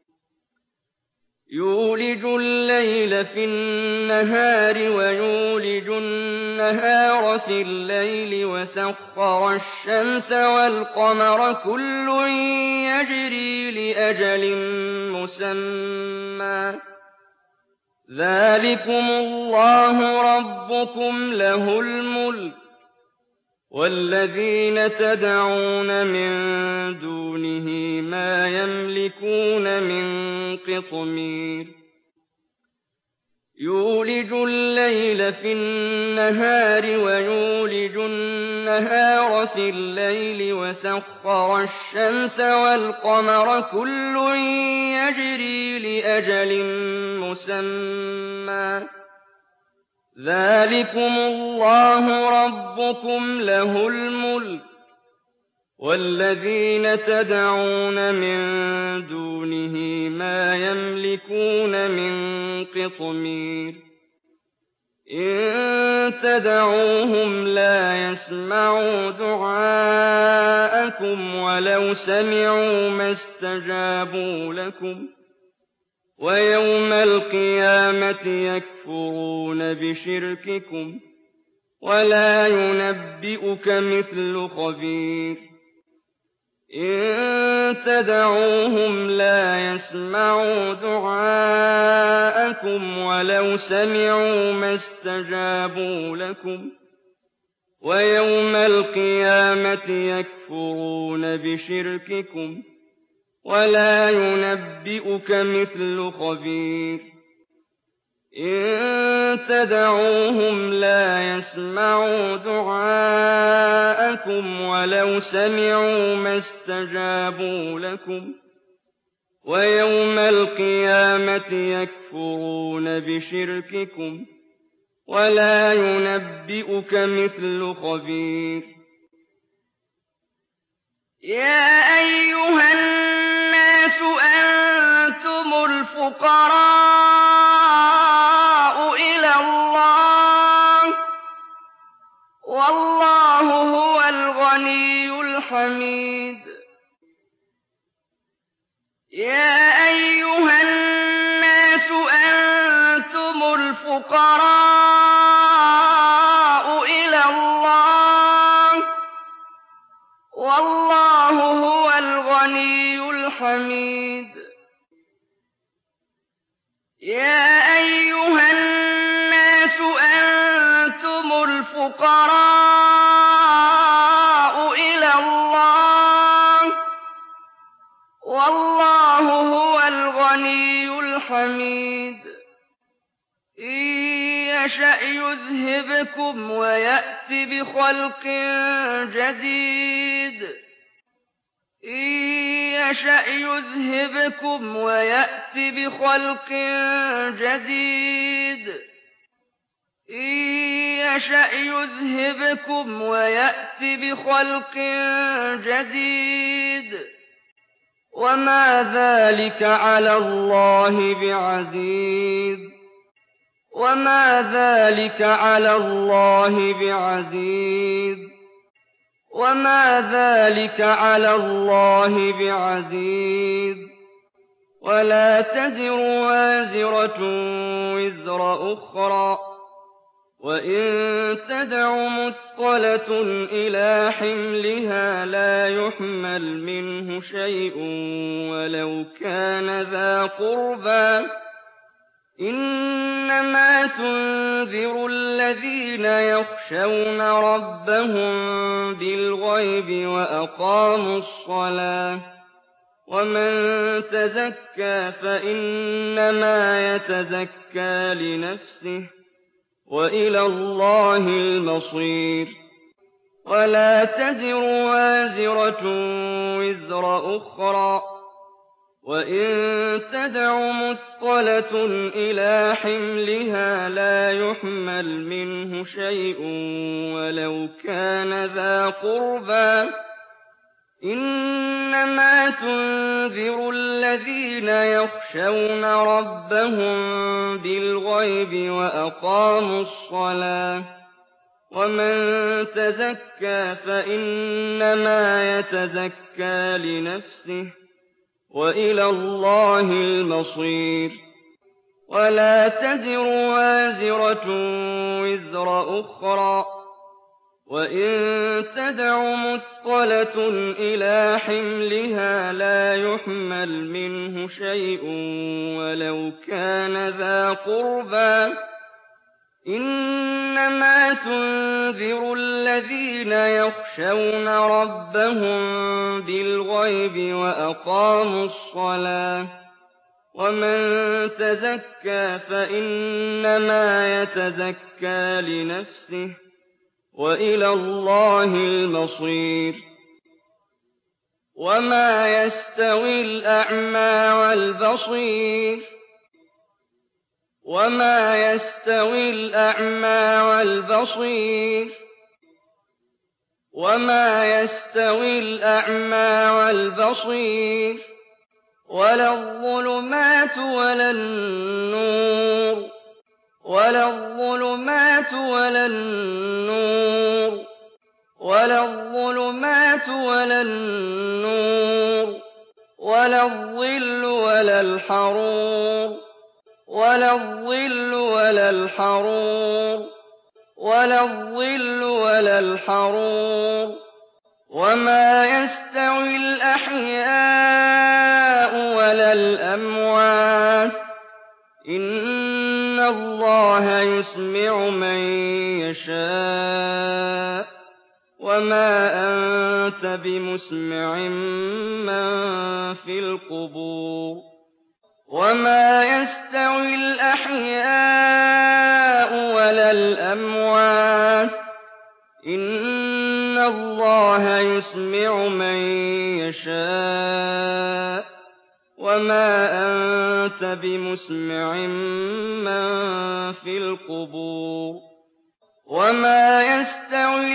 يولج الليل في النهار ويولج النهار في الليل وسخر الشمس والقمر كل يجري لأجل مسمى ذلكم الله ربكم له الملك والذين تدعون من دونه ما يملكون من قطمير يولج الليل في النهار ويولج النهار في الليل وسخر الشمس والقمر كل يجري لأجل مسمى ذلكم الله ربكم له الملك والذين تدعون من دونه ما يملكون من قطمير إن تدعوهم لا يسمعوا دعاءكم ولو سمعوا ما استجابوا لكم ويوم القيامة يكفرون بشرككم ولا ينبئك مثل خبير إن تدعوهم لا يسمعوا دعاءكم ولو سمعوا ما استجابوا لكم ويوم القيامة يكفرون بشرككم ولا ينبئك مثل خبير إن تدعوهم لا يسمعوا دعاءكم ولو سمعوا ما استجابوا لكم ويوم القيامة يكفرون بشرككم ولا ينبئك مثل خبير يا أيها الناس أنتم الفقراء إلى الله والله هو الغني الحميد يا أيها الناس أنتم الفقراء إلى الله والله هو الغني الحميد يا أيها الناس أنتم الفقراء إلى الله والله هو الغني الحميد إن يشأ يذهبكم ويأت بخلق جديد إن يشأ يذهبكم ويأت بخلق جديد إن يشأ يذهبكم ويأت بخلق جديد وما ذلك على الله بعزيز وما ذلك على الله بعزيز وما ذلك على الله بعزيز ولا تزر وازرة وزر أخرى وإن تدع مثقلة إلى حملها لا يحمل منه شيء ولو كان ذا قربى إنما تنذر الذين يخشون ربهم بالغيب وأقاموا الصلاة ومن تزكى فإنما يتزكى لنفسه وإلى الله المصير ولا تزر وازرة وزر أخرى وإن تدع مثقلة إلى حملها لا يحمل منه شيء ولو كان ذا قربى إنما تنذر الذين يخشون ربهم بالغيب وأقاموا الصلاة ومن تزكى فإنما يتزكى لنفسه وإلى الله المصير ولا تزر وازرة وزر أخرى وإن تدع مثقلة إلى حملها لا يحمل منه شيء ولو كان ذا قربى إنما تنذر الذين يخشون ربهم بالغيب وأقاموا الصلاة ومن تزكى فإنما يتزكى لنفسه وإلى الله المصير وما يستوي الأعمى والبصير وما يستوي الأعمى والبصير وما يستوي الأعمى والبصير ولا الظلمات ولا النور ولا الظلمات ولا النور ولا الظلمات ولا النور ولا الظل ولا الحرور ولا الظل ولا الحرور ولا الظل ولا الحرور وما يستوي الأحياء ولا الأموات إن الله يسمع من يشاء وما أنت بمسمع من في القبور وما يستوي الأحياء ولا الأموات إن الله يسمع من يشاء وما أنت بمسمع من في القبور وما يستوي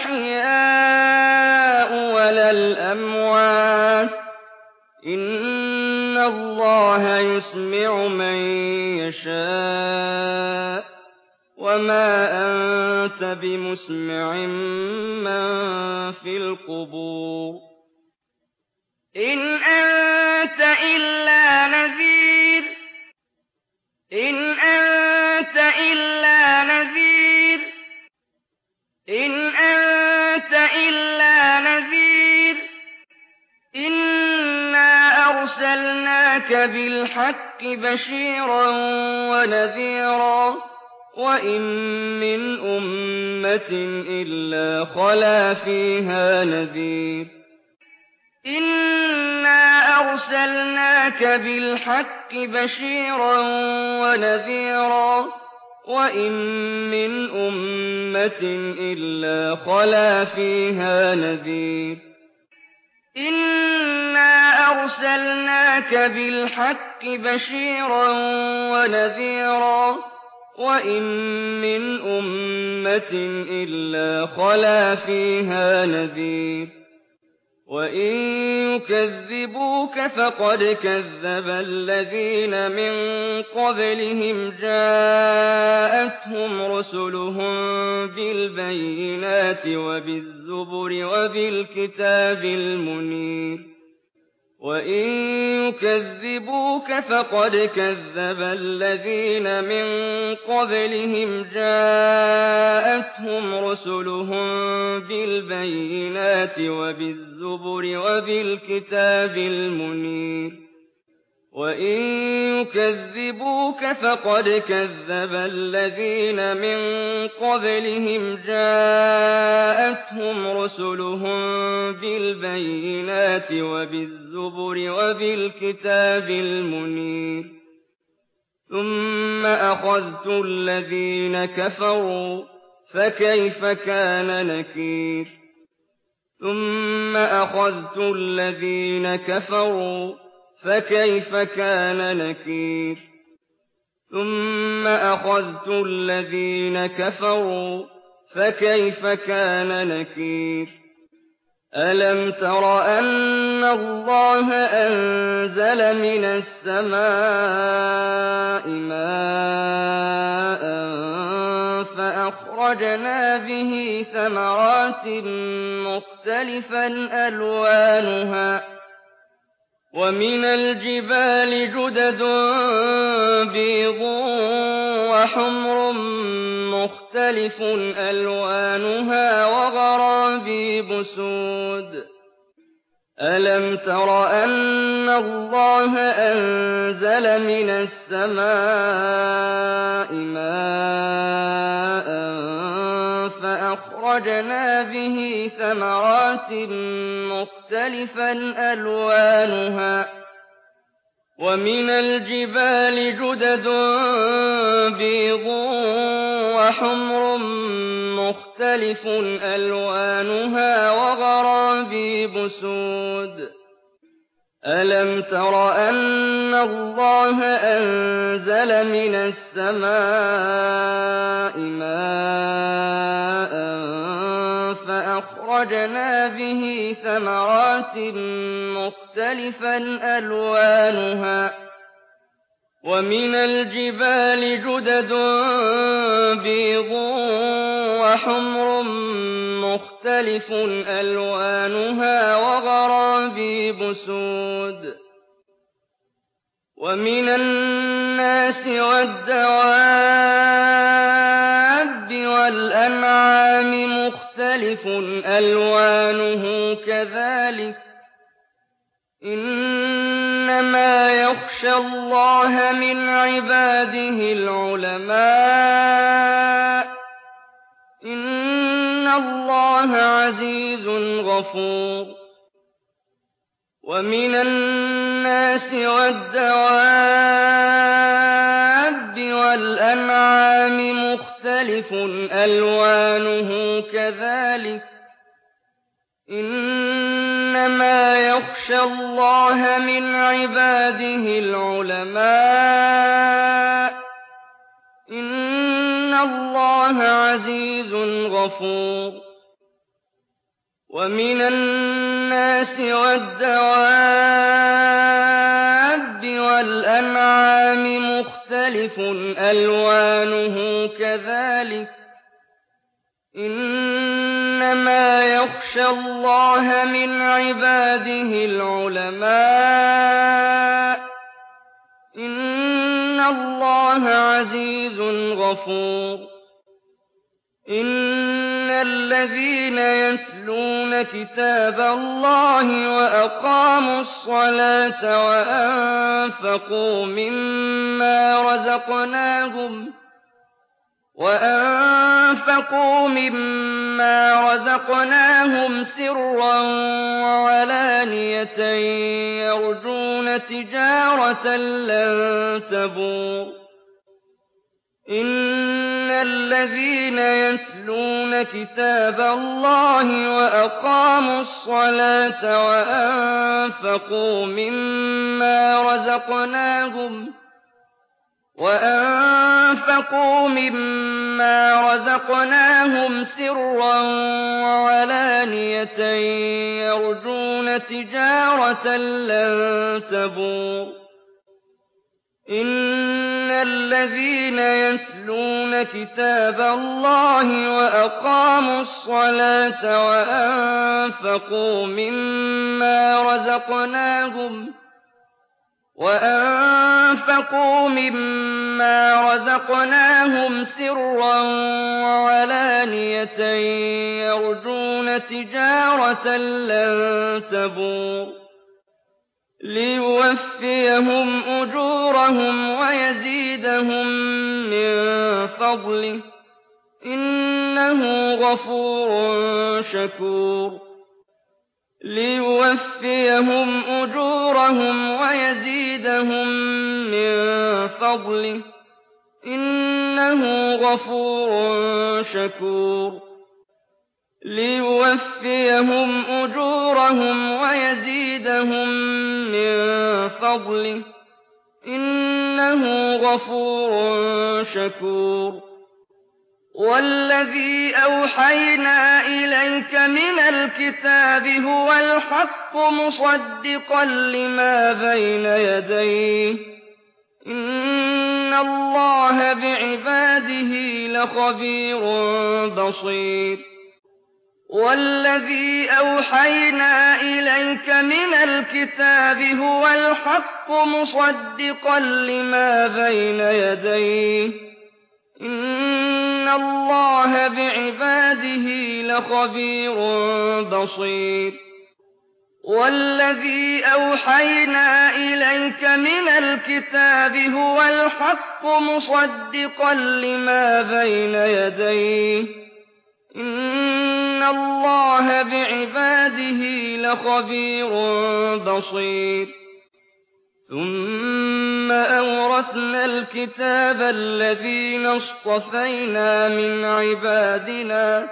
الأحياء ولا الأموات إن الله يسمع من يشاء وما أنت بمسمع من في القبور إن أنت إلا نذير إن أنت إلا نذير إن أنت إلا نذير إنا أرسلناك بالحق بشيرا ونذيرا وإن من أمة إلا خلا فيها نذير إنا أرسلناك بالحق بشيرا ونذيرا وإن من أمة إلا خلا فيها نذير إنا أرسلناك بالحق بشيرا ونذيرا وإن من أمة إلا خلا فيها نذير وإن يكذبوك فقد كذب الذين من قبلهم جاءتهم رسلهم بالبينات وبالزبر وبالكتاب المنير وإن يكذبوك فقد كذب الذين من قبلهم جاءتهم رسلهم بالبينات وبالزبر وبالكتاب المنير وَإِن يُكَذِّبُوكَ فَقَدْ كَذَّبَ الَّذِينَ مِن قَبْلِهِمْ جَاءَتْهُمْ رُسُلُهُم بِالْبَيِّنَاتِ وَبِالزُّبُرِ وَبِالْكِتَابِ الْمُنِيرِ ثُمَّ أَخَذْتُ الَّذِينَ كَفَرُوا فَكَيْفَ كَانَ نَكِيرِ ثُمَّ أَخَذْتُ الَّذِينَ كَفَرُوا فَكَيْفَ كَانَ نَكِيرِ ثُمَّ أَخَذْتُ الَّذِينَ كَفَرُوا فَكَيْفَ كَانَ نَكِيرِ أَلَمْ تَرَ أَنَّ اللَّهَ أَنزَلَ مِنَ السَّمَاءِ مَاءً فَأَخْرَجْنَا بِهِ ثَمَرَاتٍ مُّخْتَلِفًا أَلْوَانُهَا وَمِنَ الْجِبَالِ جُدَدٌ بِيضٌ وَحُمْرٌ مُّخْتَلِفٌ أَلْوَانُهَا وَغَرَابِيبُ سُودٌ أَلَمْ تَرَ أَنَّ اللَّهَ أَنزَلَ مِنَ السَّمَاءِ مَاءً فَأَخْرَجْنَا بِهِ ثَمَرَاتٍ مُّخْتَلِفًا أَلْوَانُهَا وَمِنَ الْجِبَالِ جُدَدٌ بِيضٌ وَحُمْرٌ مُّخْتَلِفٌ أَلْوَانُهَا وَغَرَابِيبُ سُودٌ أَلَمْ تَرَ أَنَّ اللَّهَ أَنزَلَ مِنَ السَّمَاءِ مَاءً فَأَخْرَجْنَا بِهِ ثَمَرَاتٍ مُّخْتَلِفًا أَلْوَانُهَا وَمِنَ الْجِبَالِ جُدَدٌ بِيضٌ وَحُمْرٌ مُّخْتَلِفٌ أَلْوَانُهَا وَغَرَابِيبُ سُودٌ وَمِنَ النَّاسِ وَالدَّوَابِّ وَالْأَنْعَامِ مُخْتَلِفٌ أَلْوَانُهُ كَذَٰلِكَ إِنَّمَا يَخْشَى اللَّهَ مِنْ عِبَادِهِ الْعُلَمَاءُ إِنَّ اللَّهَ عَزِيزٌ غَفُورٌ وَمِنَ النَّاسِ وَالدَّوَابِّ وَالْأَنْعَامِ مُخْتَلِفٌ أَلْوَانُهُ كَذَٰلِكَ إِنَّمَا يَخْشَى اللَّهَ مِنْ عِبَادِهِ الْعُلَمَاءُ إِنَّ اللَّهَ عَزِيزٌ غَفُورٌ وَمِنَ النَّاسِ وَالدَّوَابِّ وَالْأَنْعَامِ مُخْتَلِفٌ أَلْوَانُهُ كَذَٰلِكَ إِنَّمَا يَخْشَى اللَّهَ مِنْ عِبَادِهِ الْعُلَمَاءُ إِنَّ اللَّهَ عَزِيزٌ غَفُورٌ إِنَّ الَّذِينَ يَتْلُونَ كِتَابَ اللَّهِ وَأَقَامُوا الصَّلَاةَ وَأَنفَقُوا مِمَّا رَزَقْنَاهُمْ سِرًّا وَعَلَانِيَةً يَرْجُونَ تِجَارَةً لَّن تَبُورَ إِنَّ الَّذِينَ يَتْلُونَ كِتَابَ اللَّهِ وَأَقَامُوا الصَّلَاةَ وَأَنفَقُوا مِمَّا رَزَقْنَاهُمْ سِرًّا وَعَلَانِيَةً يَرْجُونَ تِجَارَةً لَّن تَبُورَ إِنَّ الَّذِينَ يَتْلُونَ كِتَابَ اللَّهِ وَأَقَامُوا الصَّلَاةَ وَأَنفَقُوا مِمَّا رَزَقْنَاهُمْ سِرًّا وَعَلَانِيَةً يَرْجُونَ تِجَارَةً لَّن تَبُورَ ليوفيهم أجورهم ويزيدهم من فضله إنه غفور شكور ليوفيهم أجورهم ويزيدهم من فضله إنه غفور شكور ليوفيهم أجورهم ويزيدهم من فضله إنه غفور شكور والذي أوحينا إليك من الكتاب هو الحق مصدقا لما بين يديه إن الله بعباده لخبير بصير والذي أوحينا إليك من الكتاب هو الحق مصدقا لما بين يديه إن الله بعباده لخبير بصير والذي أوحينا إليك من الكتاب هو الحق مصدقا لما بين يديه إن الله بعباده لخبير بصير ثم أورثنا الكتاب الذين اصطفينا من عبادنا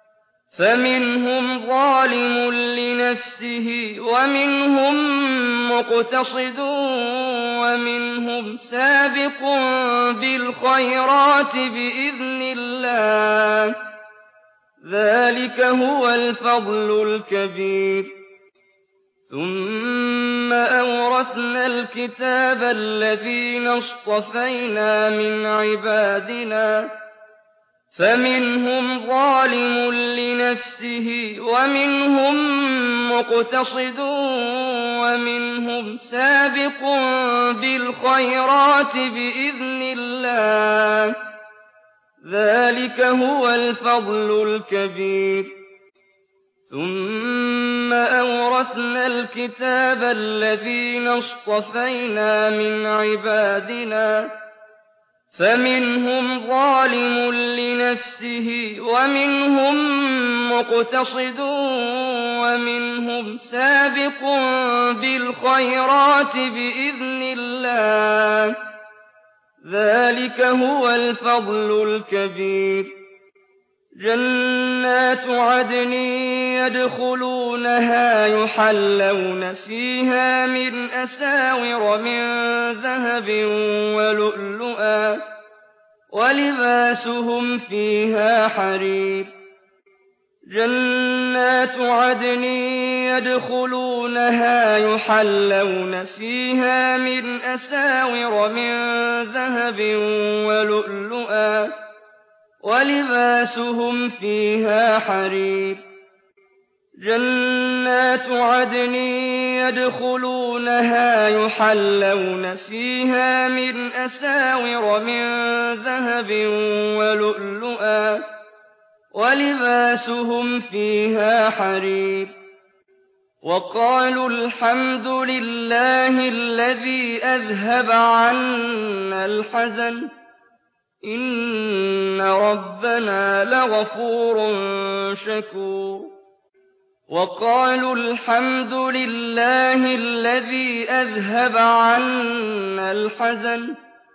فمنهم ظالم لنفسه ومنهم مقتصد ومنهم سابق بالخيرات بإذن الله ذلك هو الفضل الكبير ثم أورثنا الكتاب الذين اصطفينا من عبادنا فمنهم ظالم لنفسه ومنهم مقتصد ومنهم سابق بالخيرات بإذن الله ذلك هو الفضل الكبير ثم أورثنا الكتاب الذين اصطفينا من عبادنا فمنهم ظالم لنفسه ومنهم مقتصد ومنهم سابق بالخيرات بإذن الله ذلك هو الفضل الكبير جنات عدن يدخلونها يحلون فيها من أساور من ذهب ولؤلؤا ولباسهم فيها حرير جنات عدن يدخلونها يحلون فيها من أساور من ذهب ولؤلؤا ولباسهم فيها حرير جنات عدن يدخلونها يحلون فيها من أساور من ذهب ولؤلؤا ولباسهم فيها حرير وقالوا الحمد لله الذي أذهب عنا الحزن إن ربنا لغفور شكور وقالوا الحمد لله الذي أذهب عنا الحزن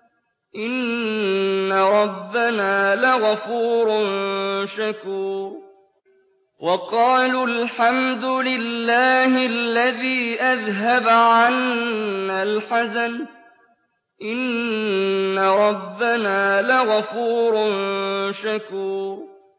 إن ربنا لغفور شكور وقالوا الحمد لله الذي أذهب عنا الحزن إن ربنا لغفور شكور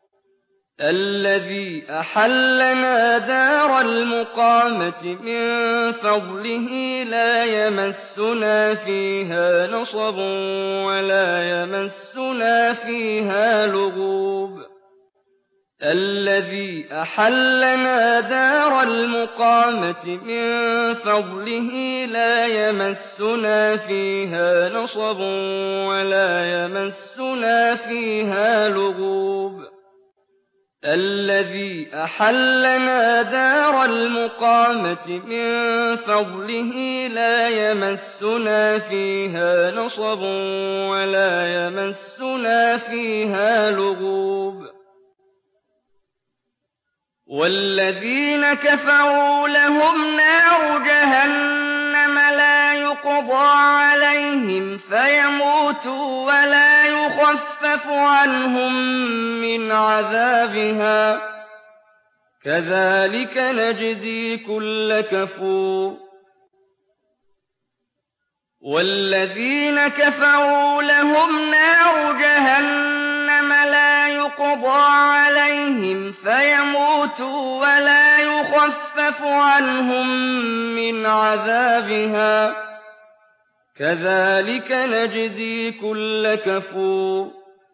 الذي أحلنا دار المقامة من فضله لا يمسنا فيها نصب ولا يمسنا فيها لغوب الذي أحلنا دار المقامة من فضله لا يمسنا فيها نصب ولا يمسنا فيها لغوب الذي أحلنا دار المقامة من فضله لا يمسنا فيها نصب ولا يمسنا فيها لغوب والذين كفروا لهم نار جهنم لا يقضى عليهم فيموتوا ولا يخفف عنهم من عذابها كذلك نجزي كل كفور والذين كفروا لهم نار جهنم لا يقضى عليهم فيموتوا ولا يخفف عنهم من عذابها كذلك نجزي كل كفور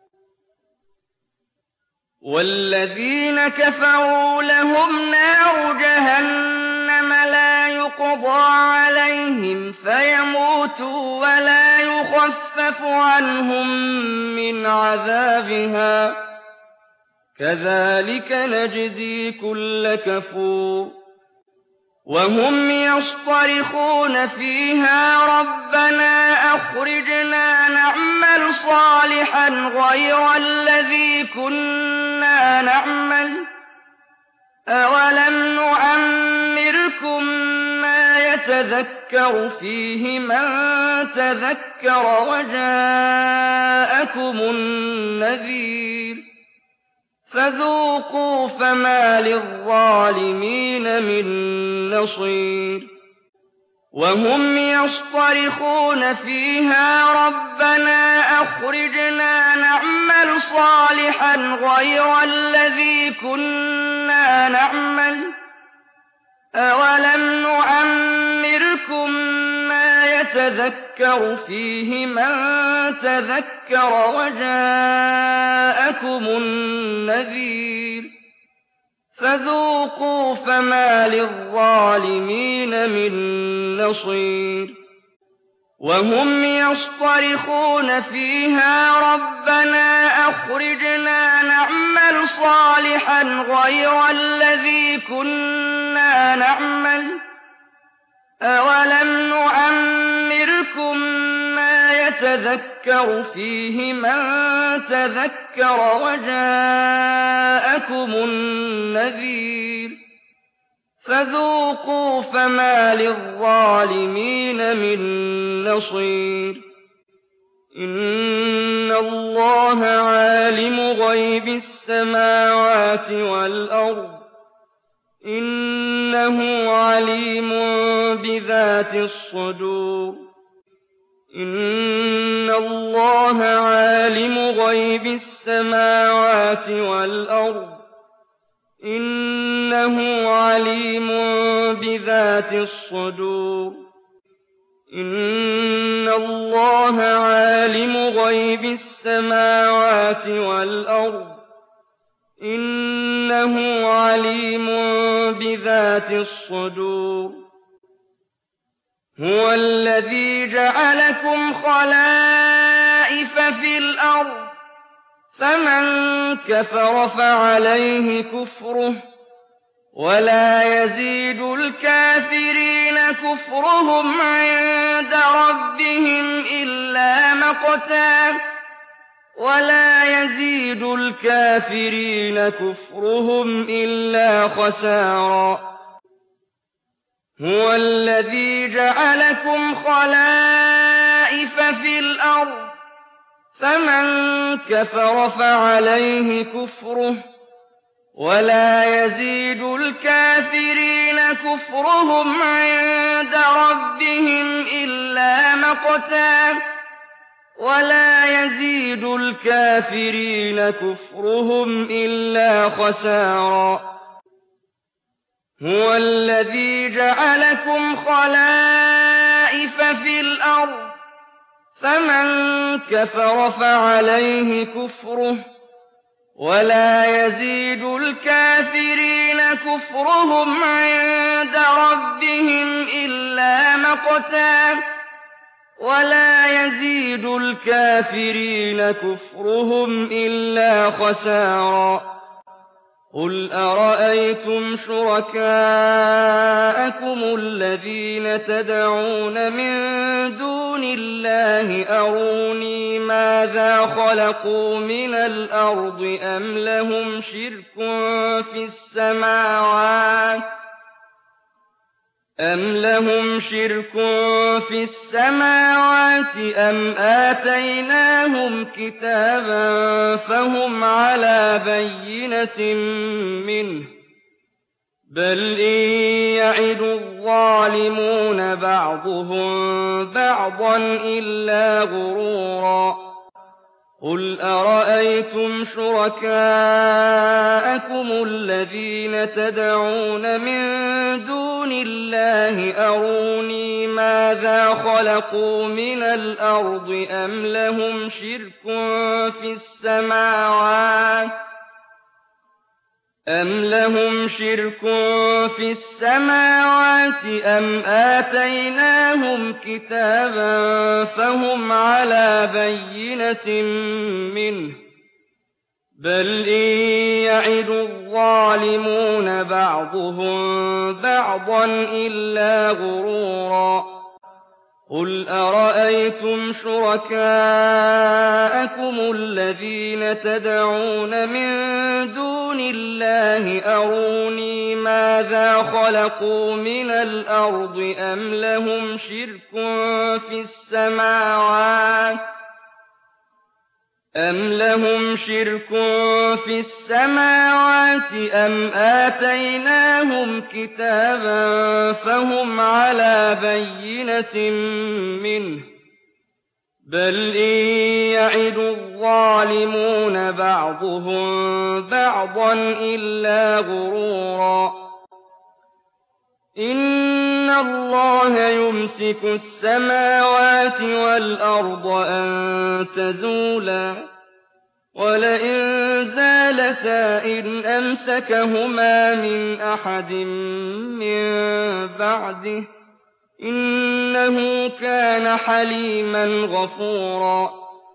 والذين كفروا لهم نار جهنم لا يقضى عليهم فيموتوا ولا يخفف عنهم من عذابها كذلك نجزي كل كفور وهم يصطرخون فيها ربنا أخرجنا نعمل صالحا غير الذي كنا نعمل أولم نعمركم ما يتذكر فيه من تذكر وجاءكم النذير فذوقوا فما للظالمين من نصير وهم يصطرخون فيها ربنا أخرجنا نعمل صالحا غير الذي كنا نعمل أولم نعمركم ما يتذكر فيه من تذكر وجاءكم النذير فذوقوا فما للظالمين من نصير وهم يصطرخون فيها ربنا أخرجنا نعمل صالحا غير الذي كنا نعمل أولم نعمركم ما يتذكر فيه من تذكر وجاءكم النذير فذوقوا فما للظالمين من نصير إن الله عالم غيب السماوات والأرض إنه عليم بذات الصدور إن الله عالم غيب السماوات والأرض إنه عليم بذات الصدور إن الله عالم غيب السماوات والأرض إنه عليم بذات الصدور هو الذي جعلكم خلائف في الأرض فمن كفر فعليه كفره ولا يزيد الكافرين كفرهم عند ربهم إلا مقتا ولا يزيد الكافرين كفرهم إلا خسارا هو الذي جعلكم خلائف في الأرض فمن كفر فعليه كفره ولا يزيد الكافرين كفرهم عند ربهم إلا مقتا ولا يزيد الكافرين كفرهم إلا خسارا هو الذي جعلكم خلائف في الأرض فمن كفر فعليه كفره ولا يزيد الكافرين كفرهم عند ربهم إلا مقتا ولا يزيد الكافرين كفرهم إلا خسارا قُلْ أَرَأَيْتُمْ شُرَكَاءَكُمُ الَّذِينَ تَدْعُونَ مِن دُونِ اللَّهِ أَرُونِي مَاذَا خَلَقُوا مِنَ الْأَرْضِ أَمْ لَهُمْ شِرْكٌ فِي السَّمَاوَاتِ أَمْ آتَيْنَاهُمْ كِتَابًا فَهُمْ عَلَىٰ بَيِّنَةٍ مِّنْهُ ۚ بَلْ إِن يَعِدُ الظَّالِمُونَ بَعْضُهُم بَعْضًا إِلَّا غُرُورًا قُلْ أَرَأَيْتُمْ شُرَكَاءَكُمُ الَّذِينَ تَدْعُونَ مِن دُونِ اللَّهِ أَرُونِي مَاذَا خَلَقُوا مِنَ الْأَرْضِ أَمْ لَهُمْ شِرْكٌ فِي السَّمَاوَاتِ أَمْ آتَيْنَاهُمْ كِتَابًا فَهُمْ عَلَىٰ بَيِّنَةٍ مِّنْهُ ۚ بَلْ إِن يَعِدُ الظَّالِمُونَ بَعْضُهُم بَعْضًا إِلَّا غُرُورًا قُلْ أَرَأَيْتُمْ شُرَكَاءَكُمُ الَّذِينَ تَدْعُونَ مِن دُونِ اللَّهِ أَرُونِي مَاذَا خَلَقُوا مِنَ الْأَرْضِ أَمْ لَهُمْ شِرْكٌ فِي السَّمَاوَاتِ أَمْ آتَيْنَاهُمْ كِتَابًا فَهُمْ عَلَىٰ بَيِّنَةٍ مِّنْهُ ۚ بَلْ إِن يَعِدُ الظَّالِمُونَ بَعْضُهُم بَعْضًا إِلَّا غُرُورًا إِنَّ اللَّهَ يُمْسِكُ السَّمَاوَاتِ وَالْأَرْضَ أَن تَزُولَا وَلَئِن زَالَتَا إِنْ أَمْسَكَهُمَا مِنْ أَحَدٍ مِّن بَعْدِهِ ۚ إِنَّهُ كَانَ حَلِيمًا غَفُورًا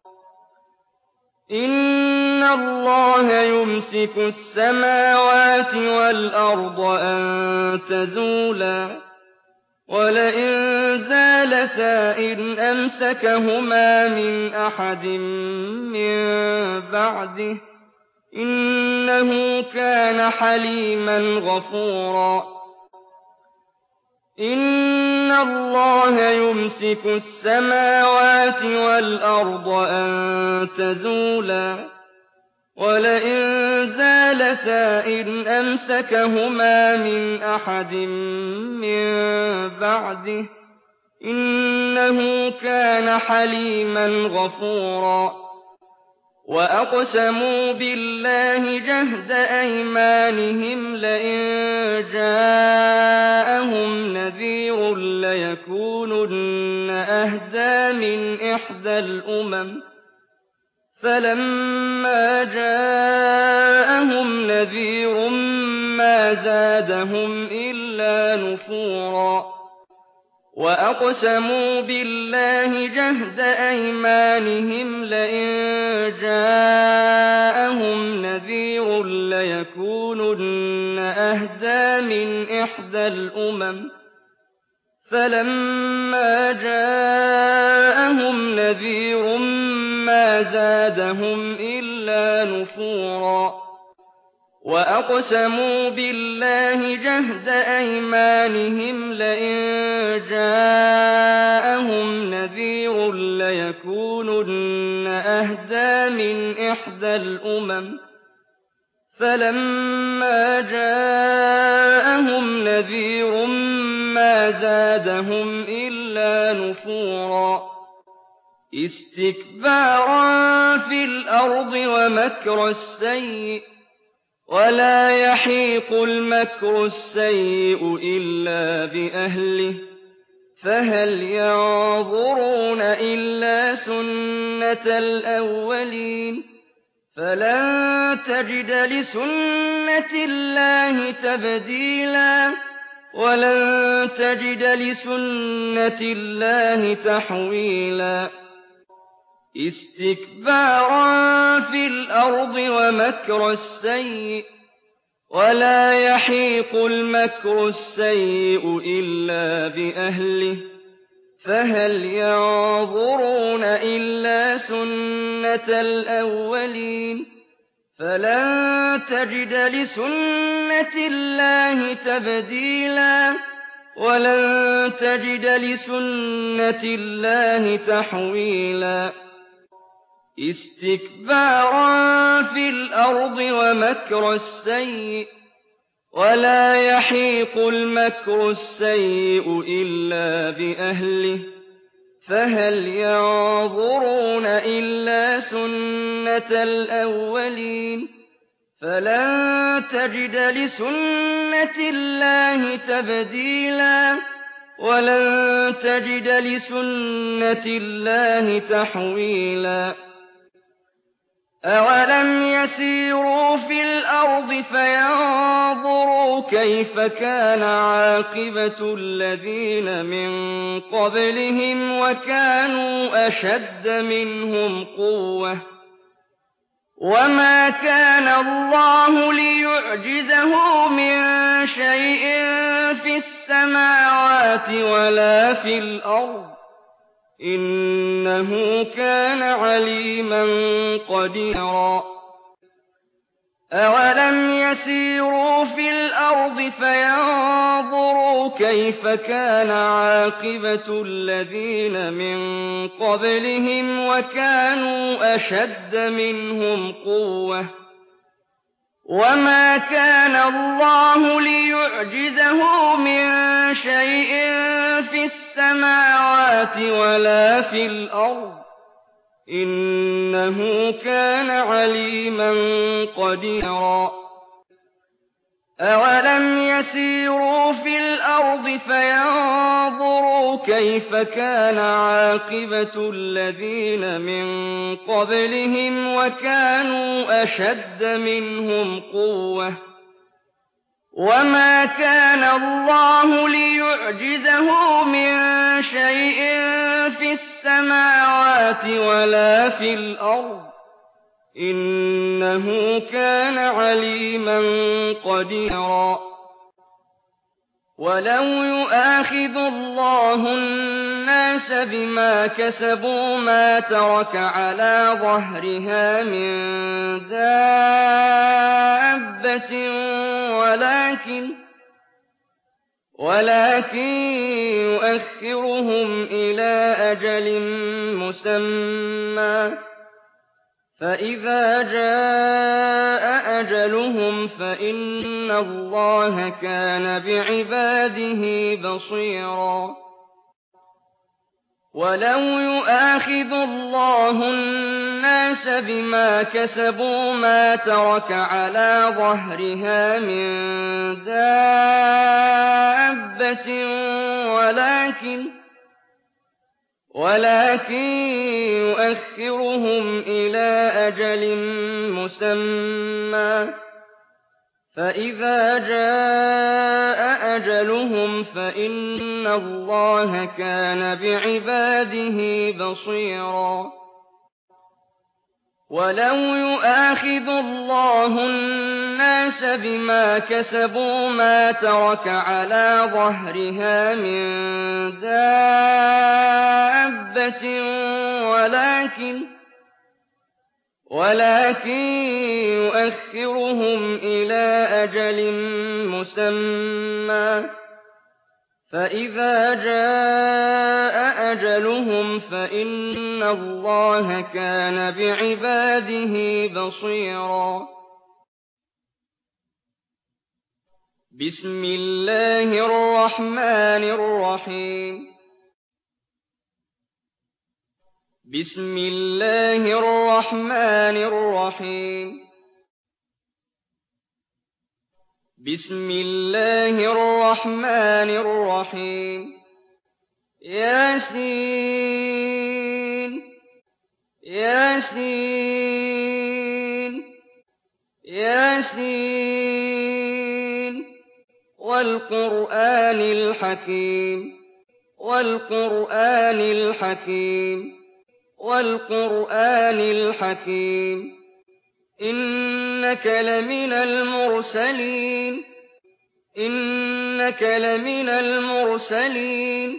إِنَّ اللَّهَ يُمْسِكُ السَّمَاوَاتِ وَالْأَرْضَ أَن تَزُولَا وَلَئِن زَالَتَا إِنْ أَمْسَكَهُمَا مِنْ أَحَدٍ مِّن بَعْدِهِ ۚ إِنَّهُ كَانَ حَلِيمًا غَفُورًا إِنَّ اللَّهَ يُمْسِكُ السَّمَاوَاتِ وَالْأَرْضَ أَن تَزُولَا وَلَئِن زَالَتَا إِنْ أَمْسَكَهُمَا مِنْ أَحَدٍ مِّن بَعْدِهِ ۚ إِنَّهُ كَانَ حَلِيمًا غَفُورًا وَأَقْسَمُوا بِاللَّهِ جَهْدَ أَيْمَانِهِمْ لَئِن جَاءَهُمْ نَذِيرٌ لَّيَكُونُنَّ أَهْدَىٰ مِنْ إِحْدَى الْأُمَمِ ۖ فَلَمَّا جَاءَهُمْ نَذِيرٌ مَّا زَادَهُمْ إِلَّا نُفُورًا وَأَقْسَمُوا بِاللَّهِ جَهْدَ أَيْمَانِهِمْ لَئِن جَاءَهُمْ نَذِيرٌ لَّيَكُونُنَّ أَهْدَىٰ مِنْ إِحْدَى الْأُمَمِ ۖ فَلَمَّا جَاءَهُمْ نَذِيرٌ مَّا زَادَهُمْ إِلَّا نُفُورًا وَأَقْسَمُوا بِاللَّهِ جَهْدَ أَيْمَانِهِمْ لَئِن جَاءَهُمْ نَذِيرٌ لَّيَكُونُنَّ أَهْدَىٰ مِنْ إِحْدَى الْأُمَمِ ۖ فَلَمَّا جَاءَهُمْ نَذِيرٌ مَّا زَادَهُمْ إِلَّا نُفُورًا اسْتِكْبَارًا فِي الْأَرْضِ وَمَكْرَ السَّيِّئِ ۚ وَلَا يَحِيقُ الْمَكْرُ السَّيِّئُ إِلَّا بِأَهْلِهِ ۚ فَهَلْ يَنظُرُونَ إِلَّا سُنَّتَ الْأَوَّلِينَ ۚ فَلَن تَجِدَ لِسُنَّةِ اللَّهِ تَبْدِيلًا وَلَن تَجِدَ لِسُنَّةِ اللَّهِ تَحْوِيلًا اسْتِكْبَارًا فِي الْأَرْضِ وَمَكْرَ السَّيِّئِ ۚ ولا يحيق المكر السيء إلا بأهله فهل ينظرون إلا سنة الأولين فلن تجد لسنة الله تبديلا ولن تجد لسنة الله تحويلا استكبارا في الأرض ومكر السيء ولا يحيق المكر السيء إلا بأهله فهل ينظرون إلا سنة الأولين فلن تجد لسنة الله تبديلا ولن تجد لسنة الله تحويلا أولم يسيروا في الأرض فينظروا كيف كان عاقبة الذين من قبلهم وكانوا أشد منهم قوة وما كان الله ليعجزه من شيء في السماوات ولا في الأرض إنه كان عليما قديرا أولم يسيروا في الأرض فينظروا كيف كان عاقبة الذين من قبلهم وكانوا أشد منهم قوة وما كان الله ليعجزه من شيء في السماوات ولا في الأرض إنه كان عليما قديرا أولم يسيروا في الأرض فينظروا كيف كان عاقبة الذين من قبلهم وكانوا أشد منهم قوة وما كان الله ليعجزه من شيء في السماوات ولا في الأرض إنه كان عليما قديرا ولو يؤاخذ الله الناس بما كسبوا ما ترك على ظهرها من دابة ولكن يؤخرهم إلى أجل مسمى فإذا جاء أجلهم فإن الله كان بعباده بصيرا ولو يؤاخذ الله الناس بما كسبوا ما ترك على ظهرها من دابة ولكن يؤخرهم إلى أجل مسمى فإذا جاء أجلهم فإن الله كان بعباده بصيرا ولو يؤاخذ الله الناس بما كسبوا ما ترك على ظهرها من دابة ولكن يؤخرهم إلى أجل مسمى فإذا جاء أجلهم فإن الله كان بعباده بصيرا بسم الله الرحمن الرحيم بسم الله الرحمن الرحيم بسم الله الرحمن الرحيم ياسين ياسين ياسين والقرآن الحكيم والقرآن الحكيم والقرآن الحكيم إِنَّكَ لَمِنَ الْمُرْسَلِينَ إِنَّكَ لَمِنَ الْمُرْسَلِينَ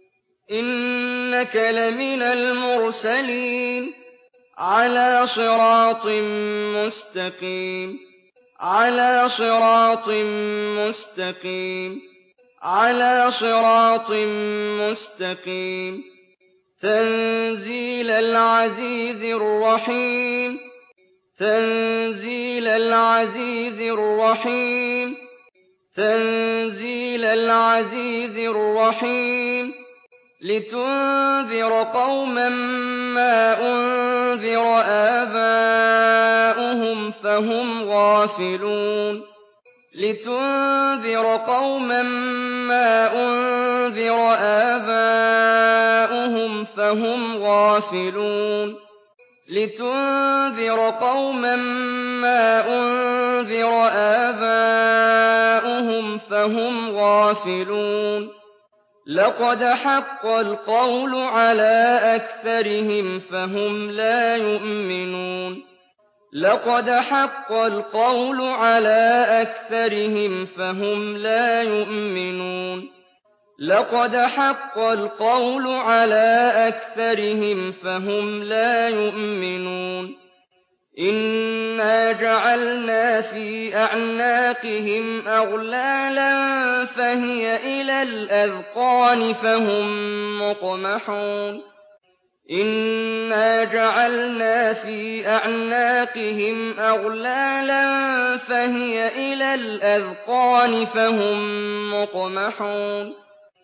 إِنَّكَ لَمِنَ الْمُرْسَلِينَ عَلَىٰ صِرَاطٍ مُّسْتَقِيمٍ عَلَىٰ صِرَاطٍ مُّسْتَقِيمٍ عَلَىٰ صِرَاطٍ مُّسْتَقِيمٍ تَنزِيلَ الْعَزِيزِ الرَّحِيمِ تَنزِيلَ الْعَزِيزِ الرَّحِيمِ تَنزِيلَ الْعَزِيزِ الرَّحِيمِ لِتُنذِرَ قَوْمًا مَّا أُنذِرَ آبَاؤُهُمْ فَهُمْ غَافِلُونَ لِتُنذِرَ قَوْمًا مَّا أُنذِرَ آبَاؤُهُمْ فَهُمْ غَافِلُونَ لِتُنذِرَ قَوْمًا مَّا أُنذِرَ آبَاؤُهُمْ فَهُمْ غَافِلُونَ لَقَدْ حَقَّ الْقَوْلُ عَلَىٰ أَكْثَرِهِمْ فَهُمْ لَا يُؤْمِنُونَ لَقَدْ حَقَّ الْقَوْلُ عَلَىٰ أَكْثَرِهِمْ فَهُمْ لَا يُؤْمِنُونَ لَقَدْ حَقَّ الْقَوْلُ عَلَىٰ أَكْثَرِهِمْ فَهُمْ لَا يُؤْمِنُونَ إِنَّا جَعَلْنَا فِي أَعْنَاقِهِمْ أَغْلَالًا فَهِيَ إِلَى الْأَذْقَانِ فَهُم مُّقْمَحُونَ إِنَّا جَعَلْنَا فِي أَعْنَاقِهِمْ أَغْلَالًا فَهِيَ إِلَى الْأَذْقَانِ فَهُم مُّقْمَحُونَ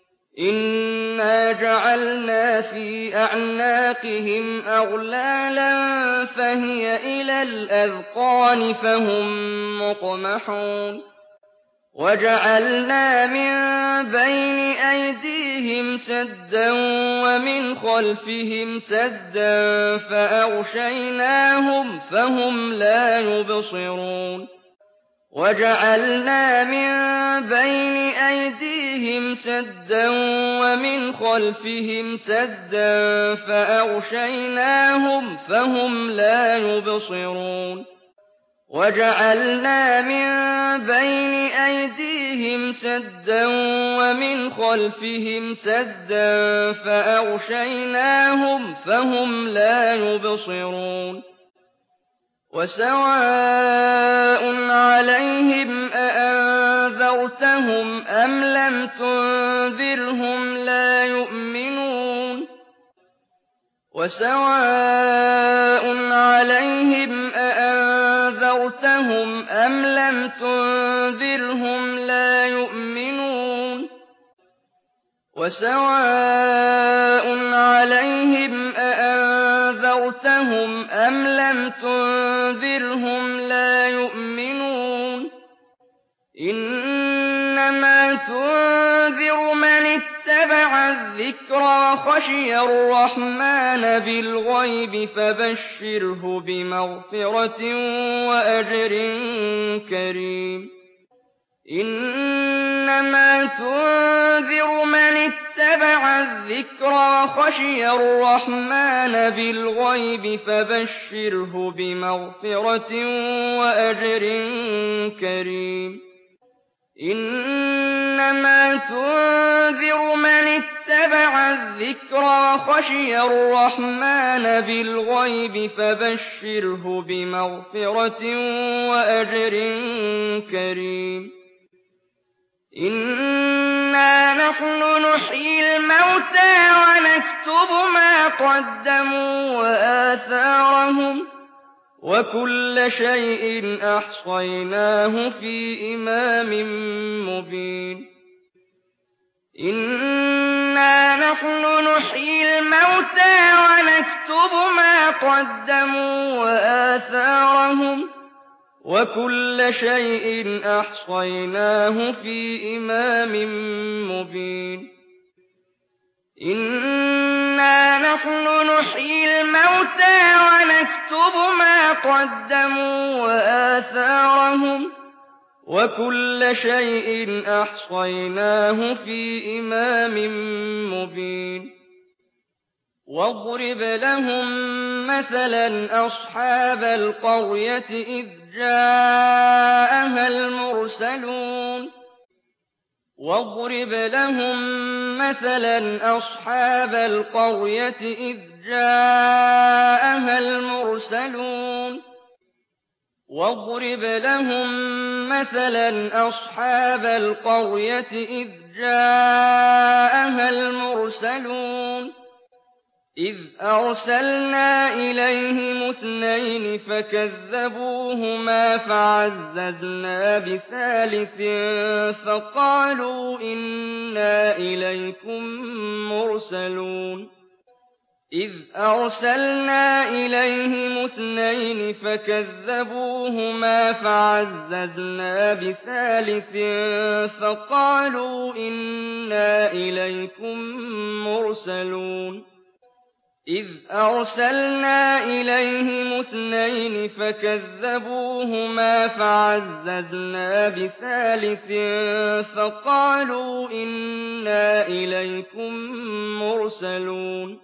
إِنَّا جَعَلْنَا فِي أَعْنَاقِهِمْ أَغْلَالًا فَهِيَ إِلَى الْأَذْقَانِ فَهُم مُّقْمَحُونَ وَجَعَلْنَا مِن بَيْنِ أَيْدِيهِمْ سَدًّا وَمِنْ خَلْفِهِمْ سَدًّا فَأَغْشَيْنَاهُمْ فَهُمْ لَا يُبْصِرُونَ وَجَعَلْنَا مِن بَيْنِ أَيْدِيهِمْ سَدًّا وَمِنْ خَلْفِهِمْ سَدًّا فَأَغْشَيْنَاهُمْ فَهُمْ لَا يُبْصِرُونَ وَجَعَلْنَا مِن بَيْنِ أَيْدِيهِمْ سَدًّا وَمِنْ خَلْفِهِمْ سَدًّا فَأَغْشَيْنَاهُمْ فَهُمْ لَا يُبْصِرُونَ وَسَوَاءٌ عَلَيْهِمْ أَأَنذَرْتَهُمْ أَمْ لَمْ تُنذِرْهُمْ لَا يُؤْمِنُونَ وَسَوَاءٌ عَلَيْهِمْ أَأَنذَرْتَهُمْ أَمْ لَمْ تُنذِرْهُمْ لَا يُؤْمِنُونَ وَسَوَاءٌ عَلَيْهِمْ أَأَنذَرْتَهُمْ أَمْ لَمْ تُنذِرْهُمْ لَا يُؤْمِنُونَ إِنَّمَا تُنذِرُ مَنِ اتَّبَعَ الذِّكْرَ وَخَشِيَ الرَّحْمَٰنَ بِالْغَيْبِ فَبَشِّرْهُ بِمَغْفِرَةٍ وَأَجْرٍ كَرِيمٍ إِنَّمَا تُنذِرُ مَنِ اتَّبَعَ الذِّكْرَ وَخَشِيَ الرَّحْمَٰنَ بِالْغَيْبِ فَبَشِّرْهُ بِمَغْفِرَةٍ وَأَجْرٍ كَرِيمٍ إِنَّمَا تُنذِرُ مَنِ اتَّبَعَ الذِّكْرَ وَخَشِيَ الرَّحْمَٰنَ بِالْغَيْبِ فَبَشِّرْهُ بِمَغْفِرَةٍ وَأَجْرٍ كَرِيمٍ إِنَّا نَحْنُ نُحْيِي الْمَوْتَىٰ وَنَكْتُبُ مَا قَدَّمُوا وَآثَارَهُمْ وَكُلَّ شَيْءٍ أَحْصَيْنَاهُ فِي إِمَامٍ مُّبِينٍ إِنَّا نَحْنُ نُحْيِي الْمَوْتَىٰ وَنَكْتُبُ مَا قَدَّمُوا وَآثَارَهُمْ وَكُلَّ شَيْءٍ أَحْصَيْنَاهُ فِي إِمَامٍ مُّبِينٍ إِنَّا نَحْنُ نُحْيِي الْمَوْتَىٰ وَنَكْتُبُ مَا قَدَّمُوا وَآثَارَهُمْ وَكُلَّ شَيْءٍ أَحْصَيْنَاهُ فِي إِمَامٍ مُّبِينٍ واضرب لهم مثلا أصحاب القرية إذ جاءها المرسلون واضرب لهم مثلا أصحاب القرية إذ جاءها المرسلون واضرب لهم مثلا أصحاب القرية إذ جاءها المرسلون إذ أرسلنا إليهم 2 فكذبوهما فعززنا بثالث فقالوا إنا إليكم مرسلون إذ أرسلنا إليهم 2 فكذبوهما فعززنا بثالث فقالوا إنا إليكم مرسلون إذ أرسلنا إليهم 2 فكذبوهما فعززنا بثالث فقالوا إنا إليكم مرسلون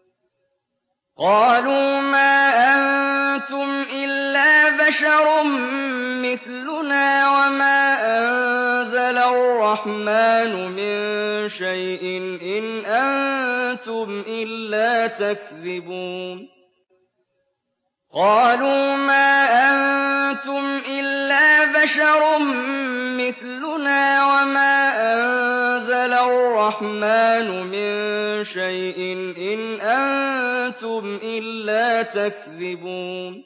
قالوا ما أنتم إلا بشر مثلنا وما أنزل الرحمن من شيء إن أنتم إلا تكذبون قالوا ما أنتم إلا بشر مثلنا وما أنزل الرحمن من شيء إن أنتم إلا تكذبون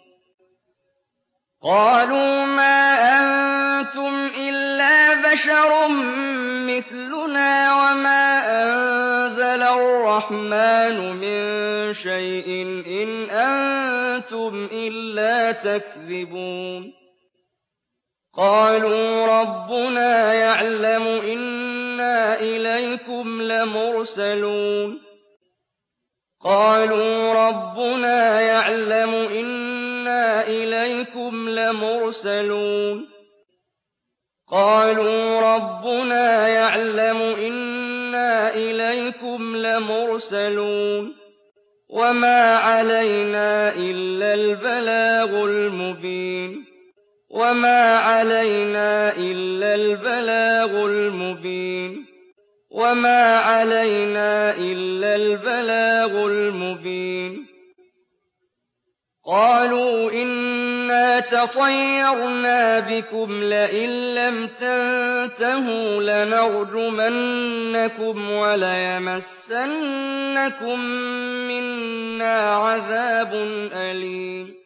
قالوا ما أنتم إلا بشر مثلنا وما أنزل الرحمن من شيء إن أنتم إلا تكذبون قالوا ربنا يعلم إنا إليكم لمرسلون قالوا ربنا يعلم إنا إليكم لمرسلون قالوا ربنا يعلم إنا إليكم لمرسلون وما علينا إلا البلاغ المبين وما علينا إلا البلاغ المبين وما علينا إلا البلاغ المبين قالوا إنا تطيرنا بكم لئن لم تنتهوا لنرجمنكم وليمسنكم منا عذاب أليم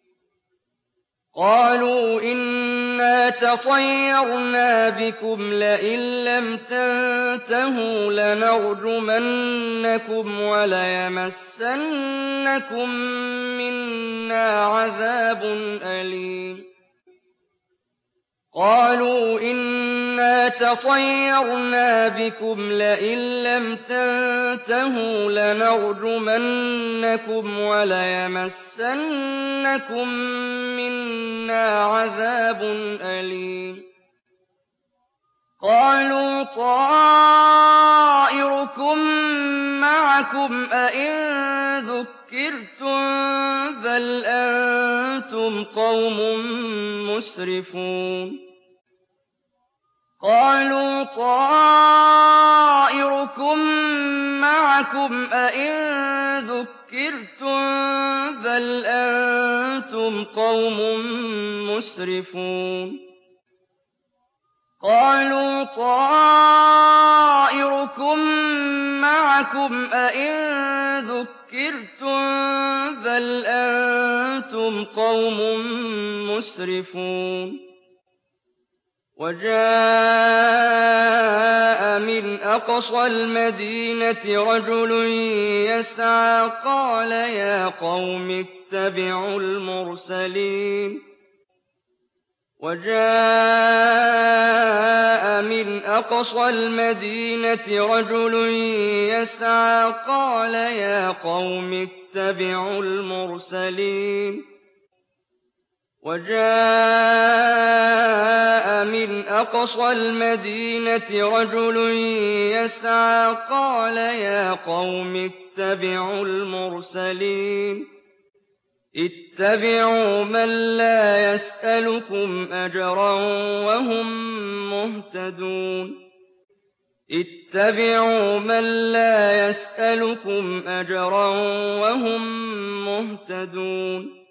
قالوا إنا تطيرنا بكم لئن لم تنتهوا لنرجمنكم وليمسنكم منا عذاب أليم قالوا إنا تطيرنا بكم لئن لم تنتهوا لنرجمنكم وليمسنكم منا عذاب أليم قالوا طائركم معكم أئن ذكرتم بل أنتم قوم مسرفون قالوا طائركم معكم أئن ذكرتم بل أنتم قوم مسرفون قالوا طائركم معكم أئن ذكرتم بل أنتم قوم مسرفون وجاء من أقصى المدينة رجل يسعى قال يا قوم اتبعوا المرسلين وجاء من أقصى المدينة رجل يسعى قال يا قوم اتبعوا المرسلين وجاء من أقصى المدينة رجل يسعى قال يا قوم اتبعوا المرسلين اتبعوا من لا يسألكم أجرا وهم مهتدون اتبعوا من لا يسألكم أجرا وهم مهتدون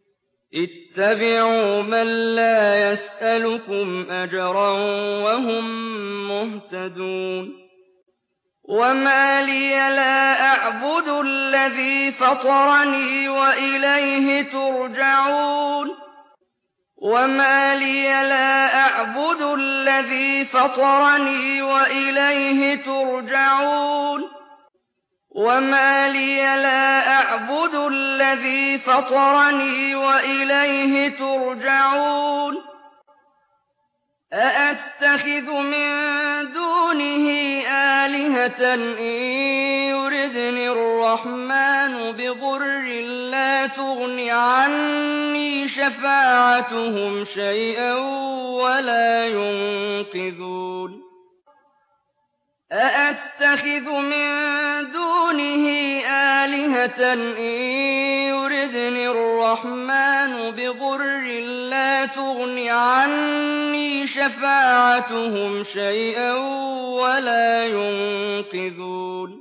اتبعوا من لا يسألكم أجرا وهم مهتدون وما لي لا أعبد الذي فطرني وإليه ترجعون وما لي لا أعبد الذي فطرني وإليه ترجعون وما لي لا أعبد الذي فطرني وإليه ترجعون أأتخذ من دونه آلهة إن يردني الرحمن بضر لا تغن عني شفاعتهم شيئا ولا ينقذون أأتخذ من دونه آلهة إن يردني الرحمن بضر لا تغن عني شفاعتهم شيئا ولا ينقذون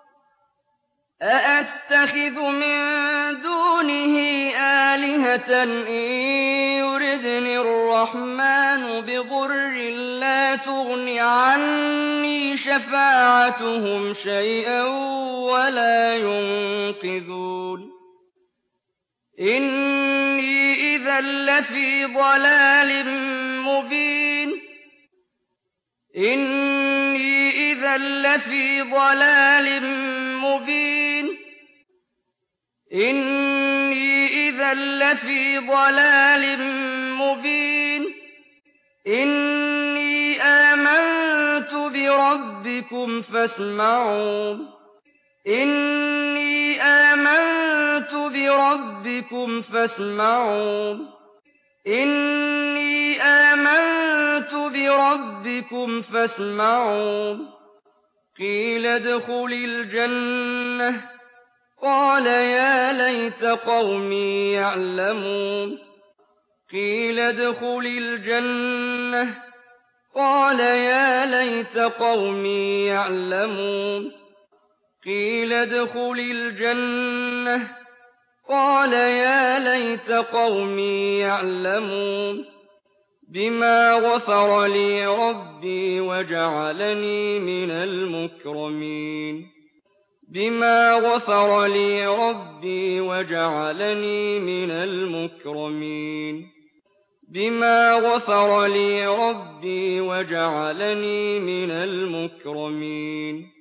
أأتخذ من دونه آلهة إن يردني الرحمن بضر لا تغن عني شفاعتهم شيئا ولا ينقذون إني إذا لفي ضلال مبين إني إذا لفي ضلال مبين إني إذا لفي ضلال مبين إني آمنت بربكم فاسمعون إني آمنت بربكم فاسمعون إني آمنت بربكم فاسمعون قيل ادخل الجنة قال يا ليت قومي يعلمون قيل ادخل الجنة قال يا ليت قومي يعلمون قيل ادخل الجنة قال يا ليت قومي يعلمون بما غفر لي ربي وجعلني من المكرمين بما غفر لي ربي وجعلني من المكرمين بما غفر لي ربي وجعلني من المكرمين